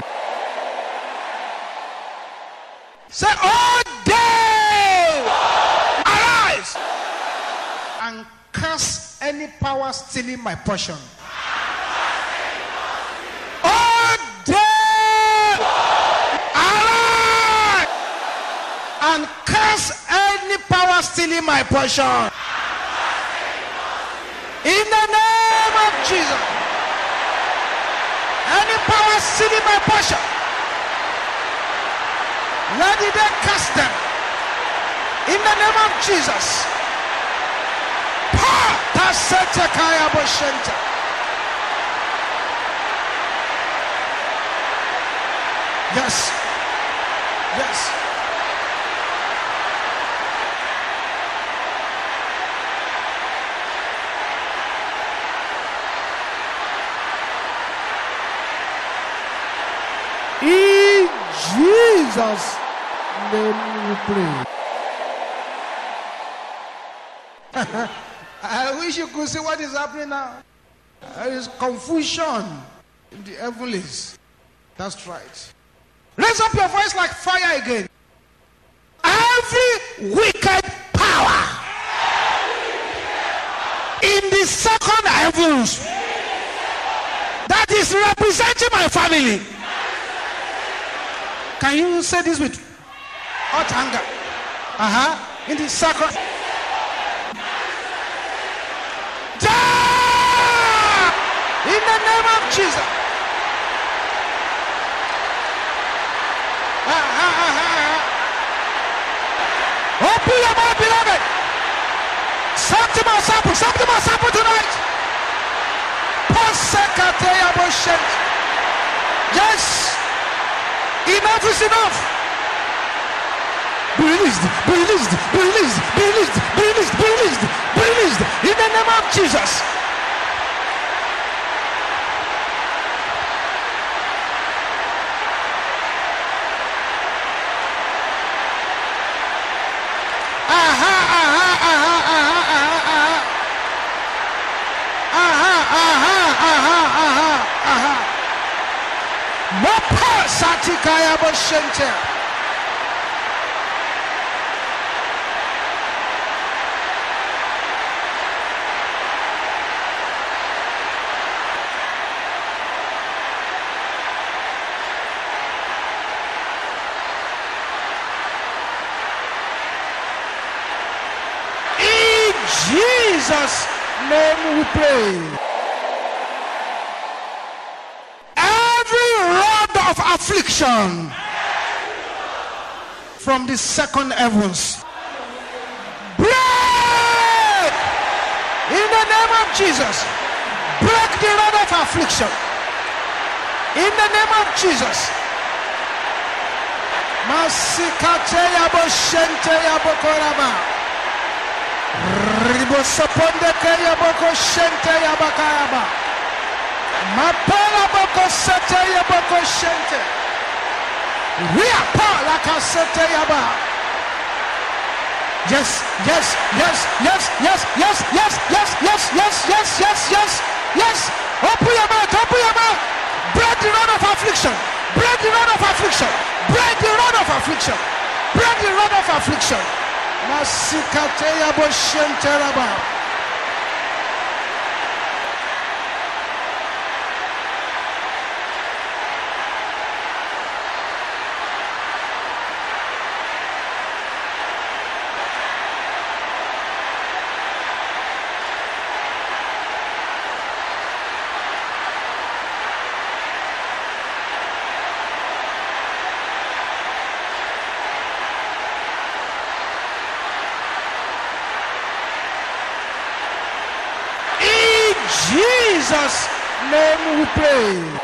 Say, all day, arise and curse any power stealing my portion. All day, arise and curse any power stealing my portion. In the name of Jesus, any power stealing my portion, let it cast them. In the name of Jesus. Pa Tasetekaya Boshenta. Yes. Yes. Jesus' name we pray. I wish you could see what is happening now. There is confusion in the heavens. That's right. Raise up your voice like fire again. Every wicked power in the second heavens that is representing my family. Can you say this with hot anger? Uh-huh. In the second. Die! In the name of Jesus. Uh-huh, uh-huh. Open your mouth, beloved. Something must happen. Something must happen tonight. Yes. Enough is enough. Be released, be released, be released, be released, be released, be released, be released in the name of Jesus. Aha, aha, aha, aha, aha, aha, aha, aha, aha, aha. Mopa satikaya boshente. Jesus' name we pray. Every rod of affliction from the second heavens, break in the name of Jesus. Break the rod of affliction in the name of Jesus. Masikate yabo shente yabo koraba. Ribosaponde kaya boko shente ya bakayaba. Mapala boko sete ya boko shente. Ria pa la kasete ya ba. Yes, yes, yes, yes, yes, yes, yes, yes, yes, yes, yes, yes, yes, yes. Open your mouth, open your mouth. Break the rod of affliction. Break the rod of affliction. Break the rod of affliction. Break the rod of affliction. Masikate ya boshente raba. Jesus' name we pray.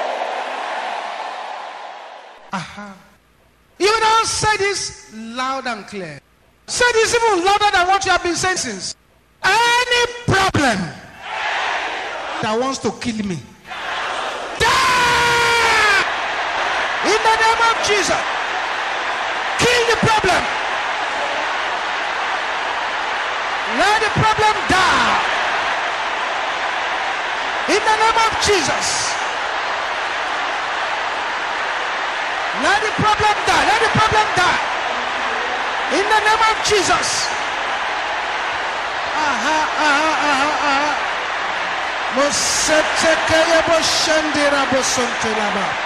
Aha. You now say this loud and clear. Say this even louder than what you have been saying since. Any problem that wants to kill me, die! In the name of Jesus. Kill the problem. Let the problem die. In the name of Jesus. Let the problem die. Let the problem die. In the name of Jesus. Aha, aha, aha, aha. Mosete kaya boshandira bosonte laba.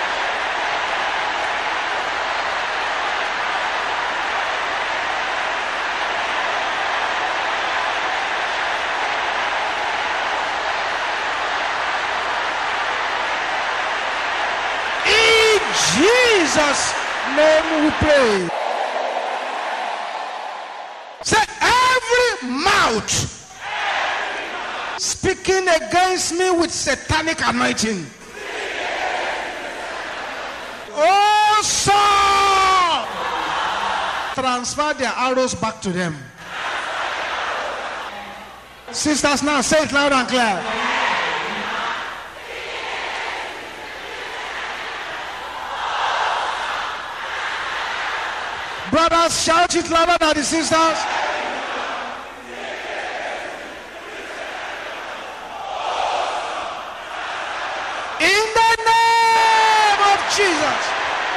Jesus' name we pray. Say every mouth speaking against me with satanic anointing. Oh, Saul! Transfer their arrows back to them. Sisters, now say it loud and clear. Brothers, shout it louder than the sisters. In the name of Jesus.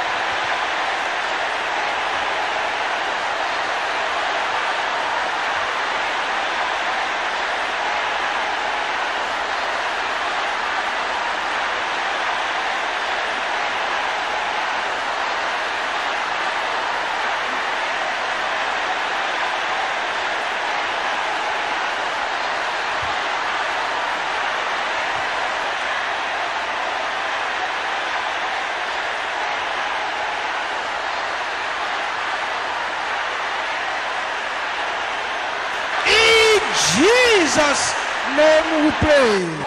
Jesus' name we pray.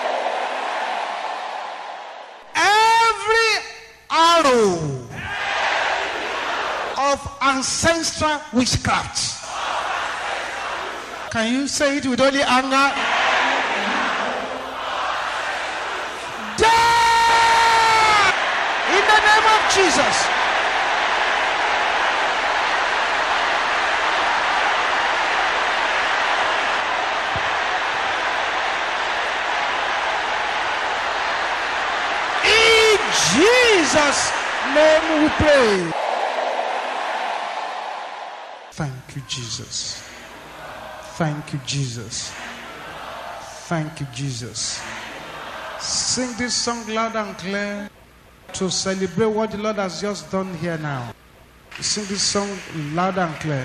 Every arrow of ancestral witchcraft. Can you say it with only anger? Die! In the name of Jesus. Jesus' name we pray. Thank you, Jesus. Thank you, Jesus. Thank you, Jesus. Sing this song loud and clear to celebrate what the Lord has just done here now. Sing this song loud and clear.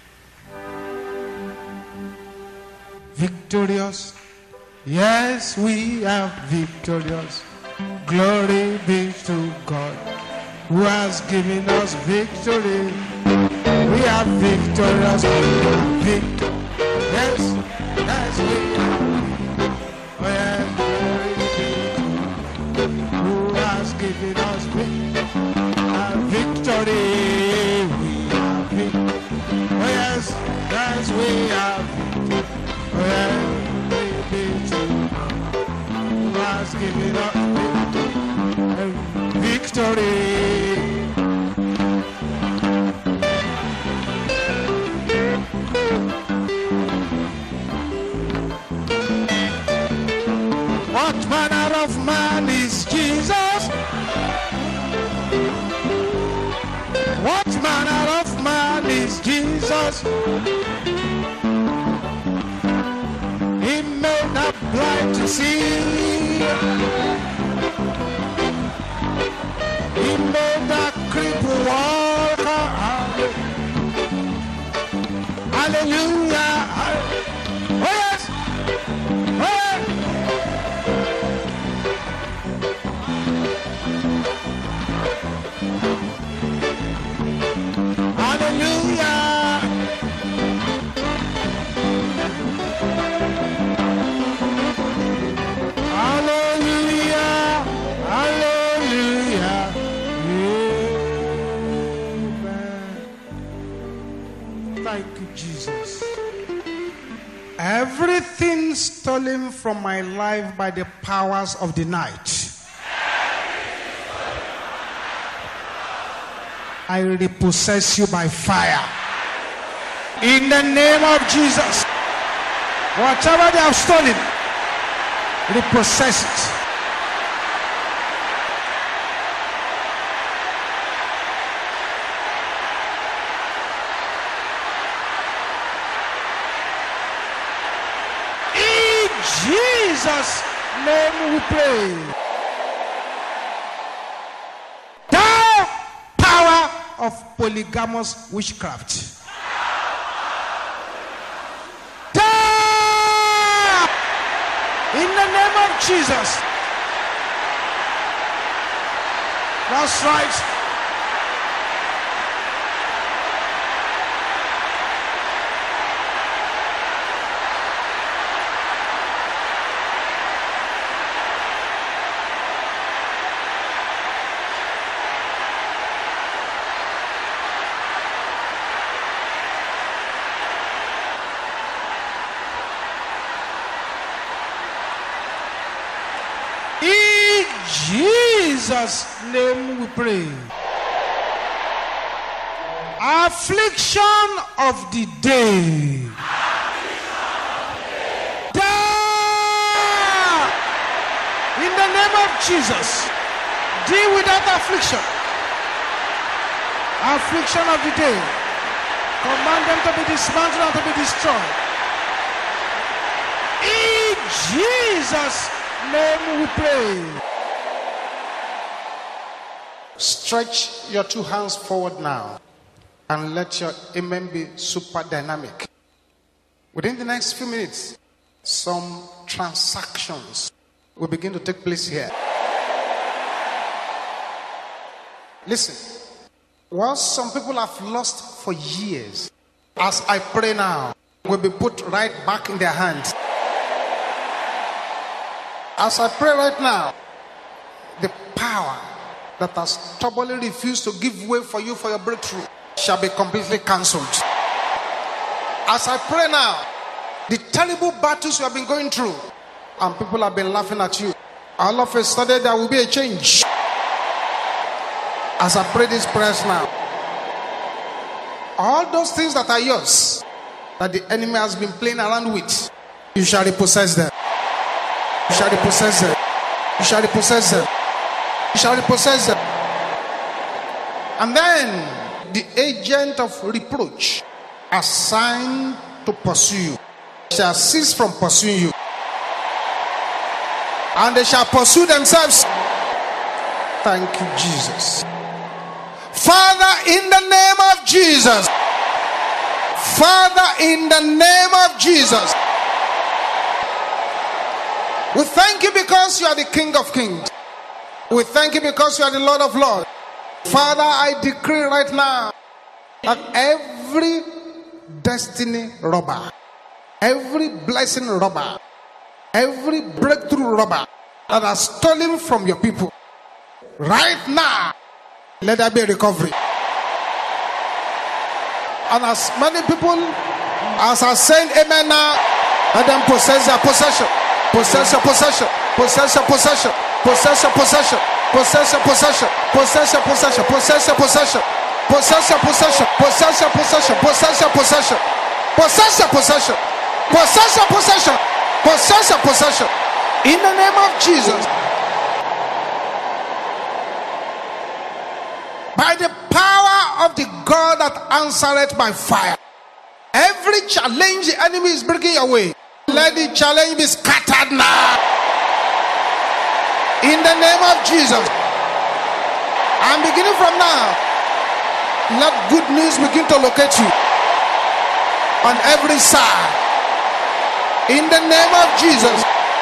Victorious. Yes, we are victorious. Glory be to God who has given us victory. We are victorious. Vic- yes, yes, we are. Oh, yes, glory be to God who has given us victory. We are victorious. Oh, yes, yes, we are. Oh, yes, glory be to God who has given us victory. What manner of man is Jesus? What manner of man is Jesus? He made the blind to see. He made the cripple walk. Hallelujah. Oh yes. Oh yes. Hallelujah. Hallelujah. Hallelujah. Thank you, Jesus. Everything stolen from my life by the powers of the night, I repossess you by fire. In the name of Jesus. Whatever they have stolen, repossess it. Jesus' name we pray. Thou power of polygamous witchcraft. Thou in the name of Jesus. That's right. Jesus' name we pray. Affliction of the day. Die! In the name of Jesus. Deal with that affliction. Affliction of the day. Command them to be dismantled and to be destroyed. In Jesus' name we pray. Stretch your two hands forward now and let your amen be super dynamic. Within the next few minutes, some transactions will begin to take place here. Listen, what some people have lost for years, as I pray now, will be put right back in their hands. As I pray right now, the power that has stubbornly refused to give way for you for your breakthrough shall be completely cancelled. As I pray now, the terrible battles you have been going through, and people have been laughing at you, all of a sudden there will be a change. As I pray these prayers now, all those things that are yours, that the enemy has been playing around with, you shall repossess them. You shall repossess them. You shall repossess them. You shall repossess them. And then the agent of reproach assigned to pursue you shall cease from pursuing you, and they shall pursue themselves. Thank you, Jesus. Father, in the name of Jesus. Father, in the name of Jesus. We thank you because you are the King of Kings. We thank you because you are the Lord of Lords. Father, I decree right now that every destiny robber, every blessing robber, every breakthrough robber that has stolen from your people, right now, let there be a recovery. And as many people as are saying amen now, let them possess their possession. Possess your possession. Possess your possession. Possess your possession. Possess your possession. Possess your possession. Possess your possession. Possess your possession. Possess your possession. Possess your possession. Possess your possession. Possess your possession. Possess your possession. In the name of Jesus. By the power of the God that answereth by fire, every challenge the enemy is bringing your way, let the challenge be scattered now. In the name of Jesus. And beginning from now, let good news begin to locate you on every side. In the name of Jesus.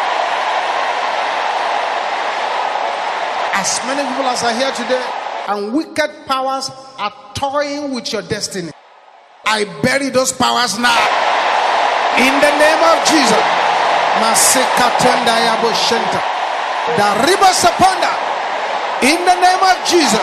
As many people as are here today, and wicked powers are toying with your destiny, I bury those powers now. In the name of Jesus. In the name of Jesus.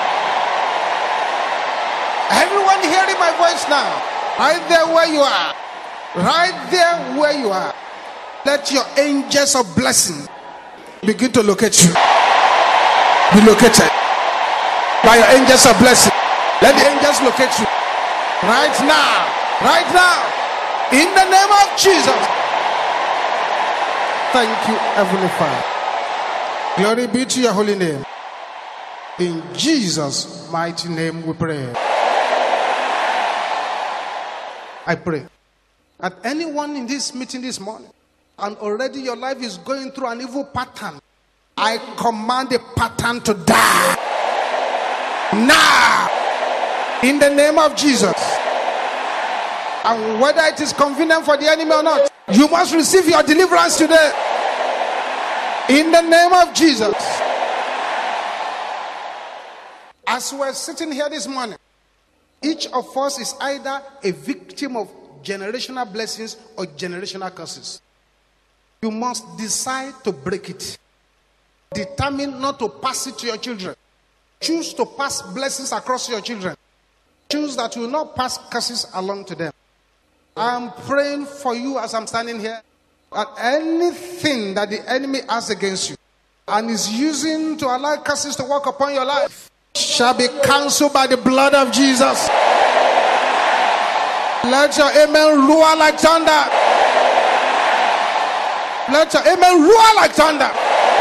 Everyone hearing my voice now, right there where you are, right there where you are, let your angels of blessing begin to locate you. Be located by your angels of blessing. Let the angels locate you right now, right now, in the name of Jesus. Thank you, Heavenly Father. Glory be to your holy name. In Jesus' mighty name we pray. I pray that anyone in this meeting this morning, and already your life is going through an evil pattern, I command the pattern to die now, in the name of Jesus. And whether it is convenient for the enemy or not, you must receive your deliverance today, in the name of Jesus. As we're sitting here this morning, each of us is either a victim of generational blessings or generational curses. You must decide to break it. Determine not to pass it to your children. Choose to pass blessings across your children. Choose that you will not pass curses along to them. I'm praying for you as I'm standing here, that anything that the enemy has against you and is using to allow curses to work upon your life shall be cancelled by the blood of Jesus. Let your amen roar like thunder. Let your amen roar like thunder.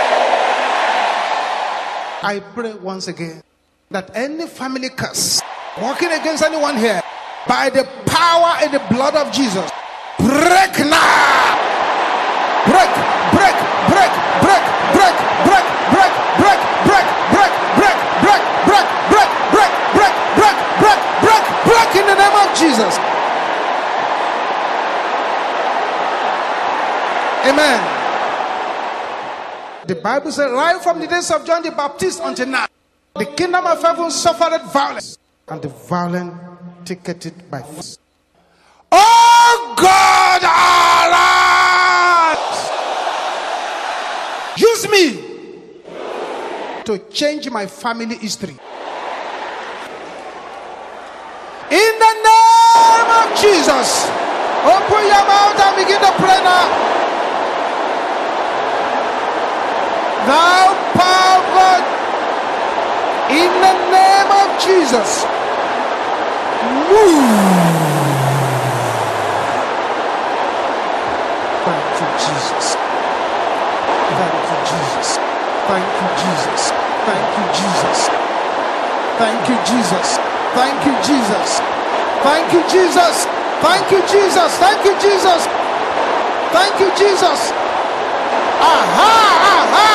I pray once again that any family curse working against anyone here, by the power and the blood of Jesus, break now. Break, break, break, break, break, break, break, break, break, break, break, break, break, break, break, break, break, break, break, break in the name of Jesus. Amen. The Bible says, right from the days of John the Baptist until now, the kingdom of heaven suffered violence, and the violent take it by force. Oh God, arise! Use me to change my family history. In the name of Jesus, open your mouth and begin to pray now. Thou power of God, in the name of Jesus, move. Thank you, Jesus. Thank you, Jesus. Thank you, Jesus. Thank you, Jesus. Thank you, Jesus. Thank you, Jesus. Thank you, Jesus. Thank you, Jesus. Thank you, Jesus. Thank you, Jesus. Aha, aha.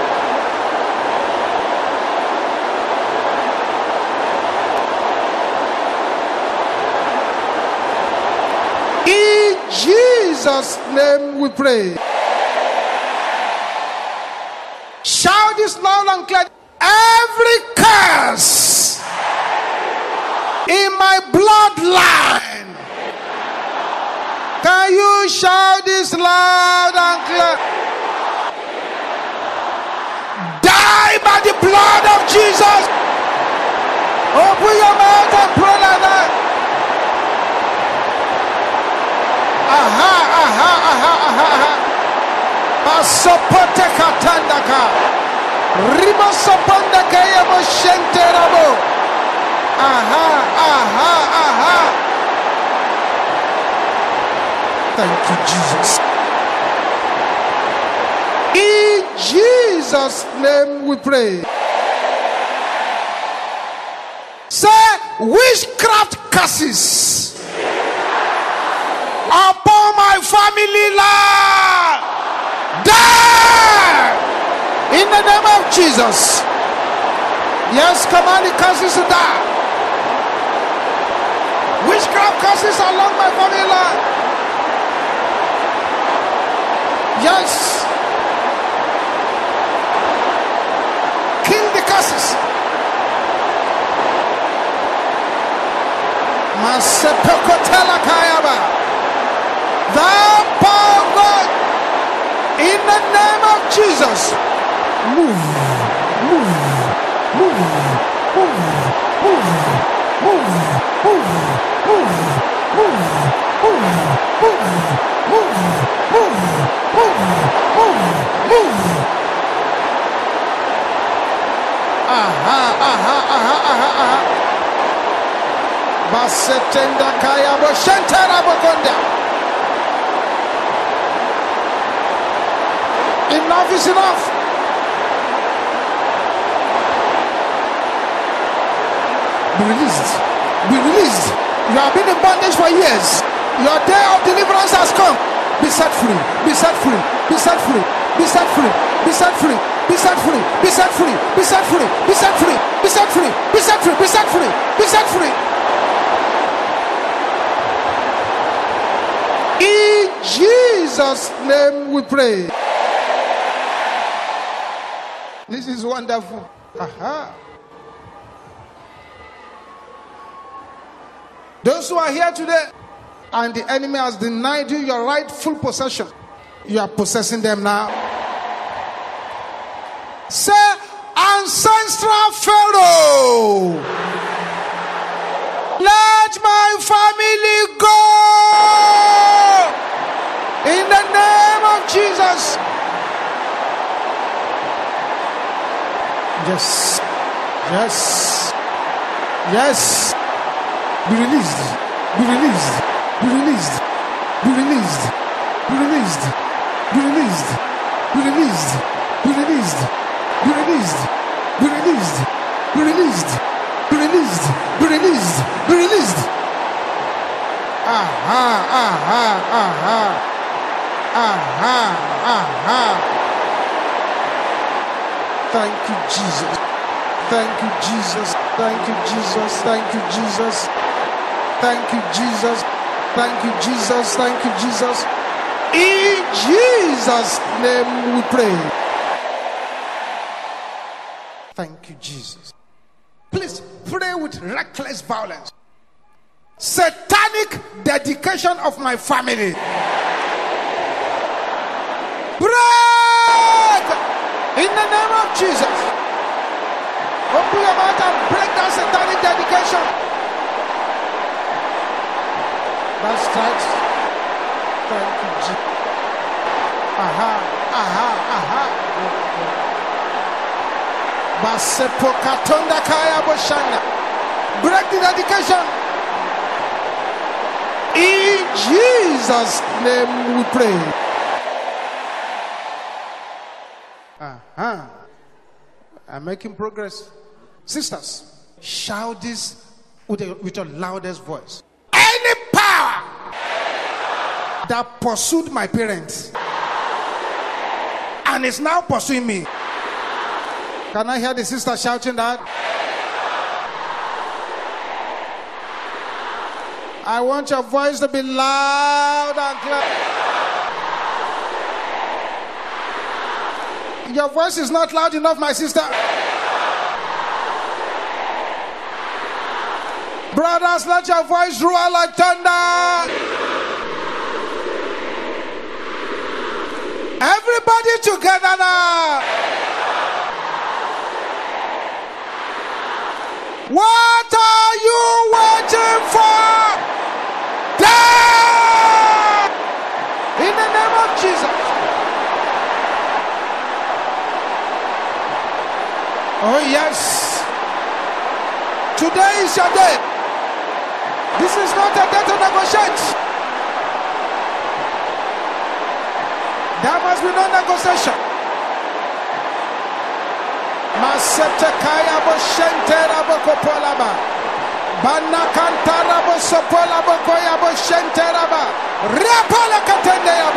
In Jesus' name we pray. Shout this loud and clear. Every curse in my bloodline. Can you shout this loud and clear? Die by the blood of Jesus. Open your mouth and pray like that. Aha, aha, aha, aha, aha. Pasopote katandaka. Rimo sopondaka yemo shenterabo. Aha, aha, aha. Thank you, Jesus. In Jesus' name we pray. Say, witchcraft curses upon my family life, die in the name of Jesus. Yes, command the curses to die. Witchcraft curses along my family line. Yes. Kill the curses. Masepekotela kayaba. Thou power of God, in the name of Jesus, move, move, move, move, move, move, move, move, move, move, move, move, move, move, move. Aha, aha, aha, aha, aha. Basetenda kaya bo shantara bokonda. Enough is enough. Be released. Be released. You have been in bondage for years. Your day of deliverance has come. Be set free. Be set free. Be set free. Be set free. Be set free. Be set free. Be set free. Be set free. Be set free. Be set free. Be set free. Be set free. Be set free. In Jesus' name we pray. This is wonderful. Aha. Those who are here today and the enemy has denied you your rightful possession, you are possessing them now. Say, ancestral Pharaoh, let my family go in the name of Jesus. Yes, yes, yes. Be released, be released. be released, be released, be released, be released, be released, be released, be released, be released, be released, be released, be released, be released. Aha, aha, aha. Aha, aha. Thank you, Jesus. Thank you, Jesus. Thank you, Jesus. Thank you, Jesus. Thank you, Jesus. Thank you, Jesus. Thank you, Jesus. In Jesus' name we pray. Thank you, Jesus. Please pray with reckless violence. Satanic dedication of my family. Break in the name of Jesus. Open your mouth and break that satanic dedication. That's right. Thank you, Jesus. Aha, aha, aha. Basepokatonda kaya boshanda. Break the dedication. In Jesus' name we pray. Uh-huh. I'm making progress. Sisters, shout this with, a, with your loudest voice. Any power that pursued my parents and is now pursuing me. Can I hear the sister shouting that? I want your voice to be loud and clear. Your voice is not loud enough, my sister. Brothers, let your voice roar like thunder. Everybody together now. What are you waiting for? Die! In the name of Jesus. Oh yes. Today is your day. This is not a day to negotiate. There must be no negotiation. Masete kaya bo shentera bo kopolaba. Bana kantara bo sopola bo koya bo shentera ba. Rapala katende yaba.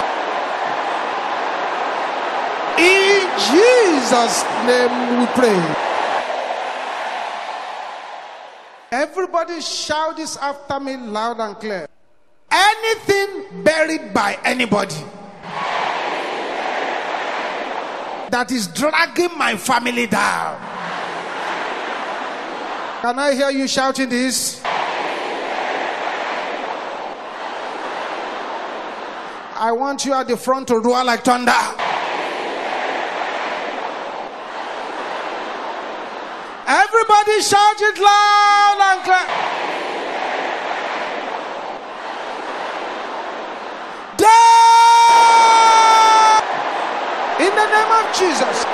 In Jesus' name we pray. Everybody shout this after me loud and clear. Anything buried by anybody that is dragging my family down. Can I hear you shouting this? I want you at the front to roar like thunder. Everybody shout it loud and clear. Die! In the name of Jesus.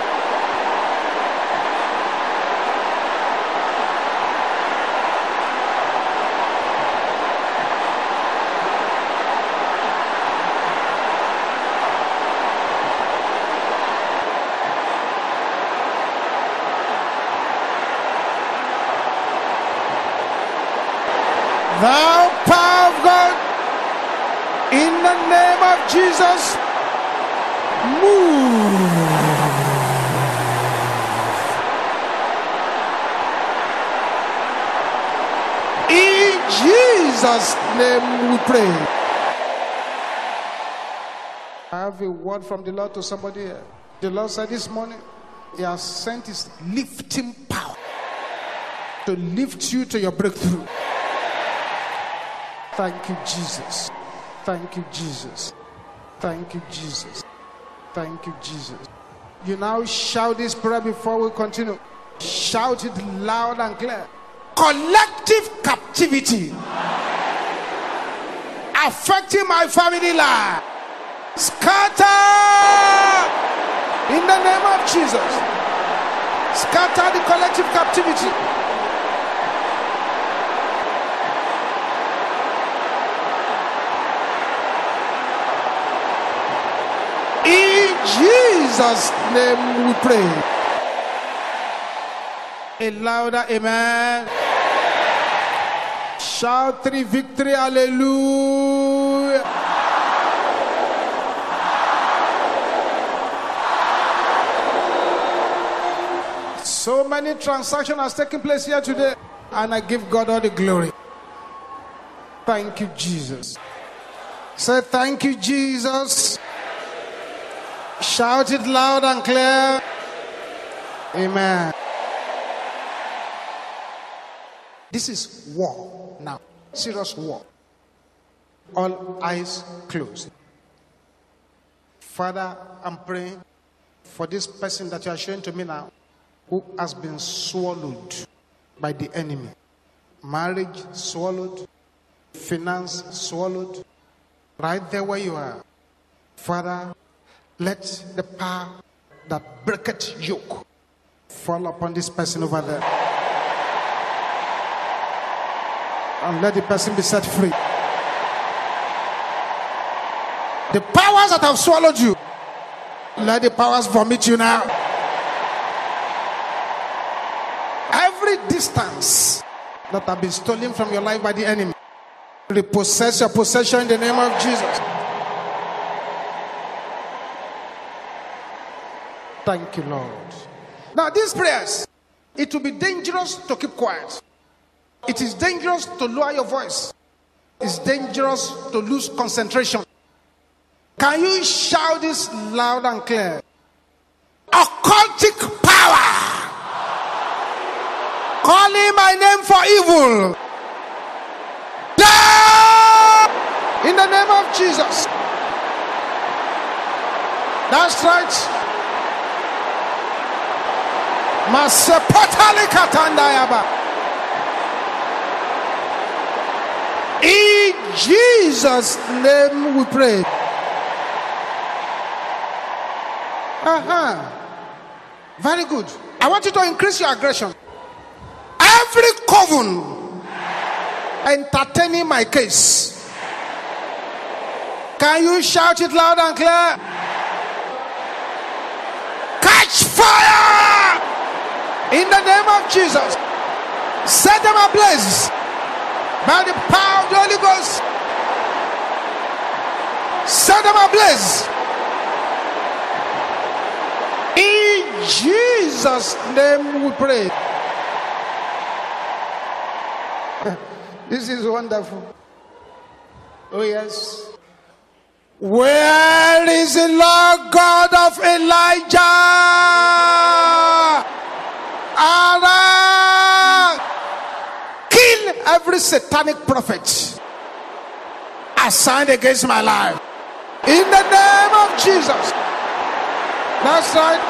Thou power of God, in the name of Jesus, move. In Jesus' name we pray. I have a word from the Lord to somebody here. The Lord said this morning, He has sent His lifting power to lift you to your breakthrough. Thank you, Jesus. Thank you, Jesus. Thank you, Jesus. Thank you, Jesus. You now shout this prayer before we continue. Shout it loud and clear. Collective captivity affecting my family life. Scatter in the name of Jesus. Scatter the collective captivity. Jesus' name we pray. A louder amen. Shout three victory, hallelujah. So many transactions has taken place here today, and I give God all the glory. Thank you, Jesus. Say thank you, Jesus. Shout it loud and clear. Amen. This is war now. Serious war. All eyes closed. Father, I'm praying for this person that you are showing to me now, who has been swallowed by the enemy. Marriage swallowed. Finance swallowed. Right there where you are. Father, let the power that breaketh yoke fall upon this person over there. And let the person be set free. The powers that have swallowed you, let the powers vomit you now. Every distance that have been stolen from your life by the enemy, repossess your possession in the name of Jesus. Thank you, Lord. Now these prayers, it will be dangerous to keep quiet. It is dangerous to lower your voice. It's dangerous to lose concentration. Can you shout this loud and clear? Occultic power, calling my name for evil, die in the name of Jesus. That's right. Masepotali katandayaba. In Jesus' name we pray. Uh-huh. Very good. I want you to increase your aggression. Every coven entertaining my case, can you shout it loud and clear? Catch fire in the name of Jesus. Set them ablaze by the power of the Holy Ghost. Set them ablaze. In Jesus' name we pray. This is wonderful. Oh yes. Where is the Lord God of Elijah? Arise! Kill every satanic prophet assigned against my life. In the name of Jesus. That's right.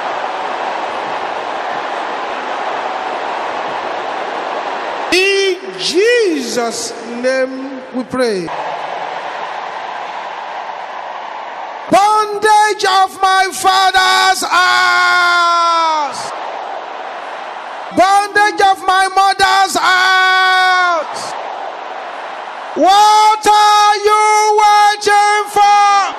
In Jesus' name we pray. Bondage of my father's house. Bondage of my mother's house. What are you waiting for?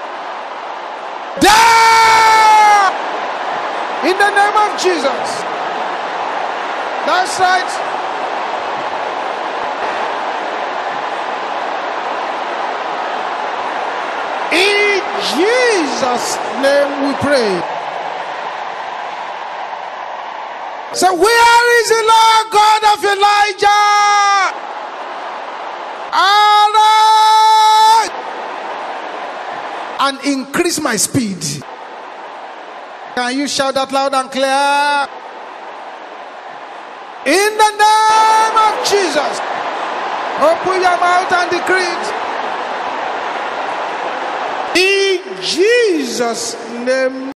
Die! In the name of Jesus. That's right. In Jesus' name we pray. So where is the Lord God of Elijah? Arise and increase my speed. Can you shout that loud and clear? In the name of Jesus. Open your mouth and decree it. In Jesus' name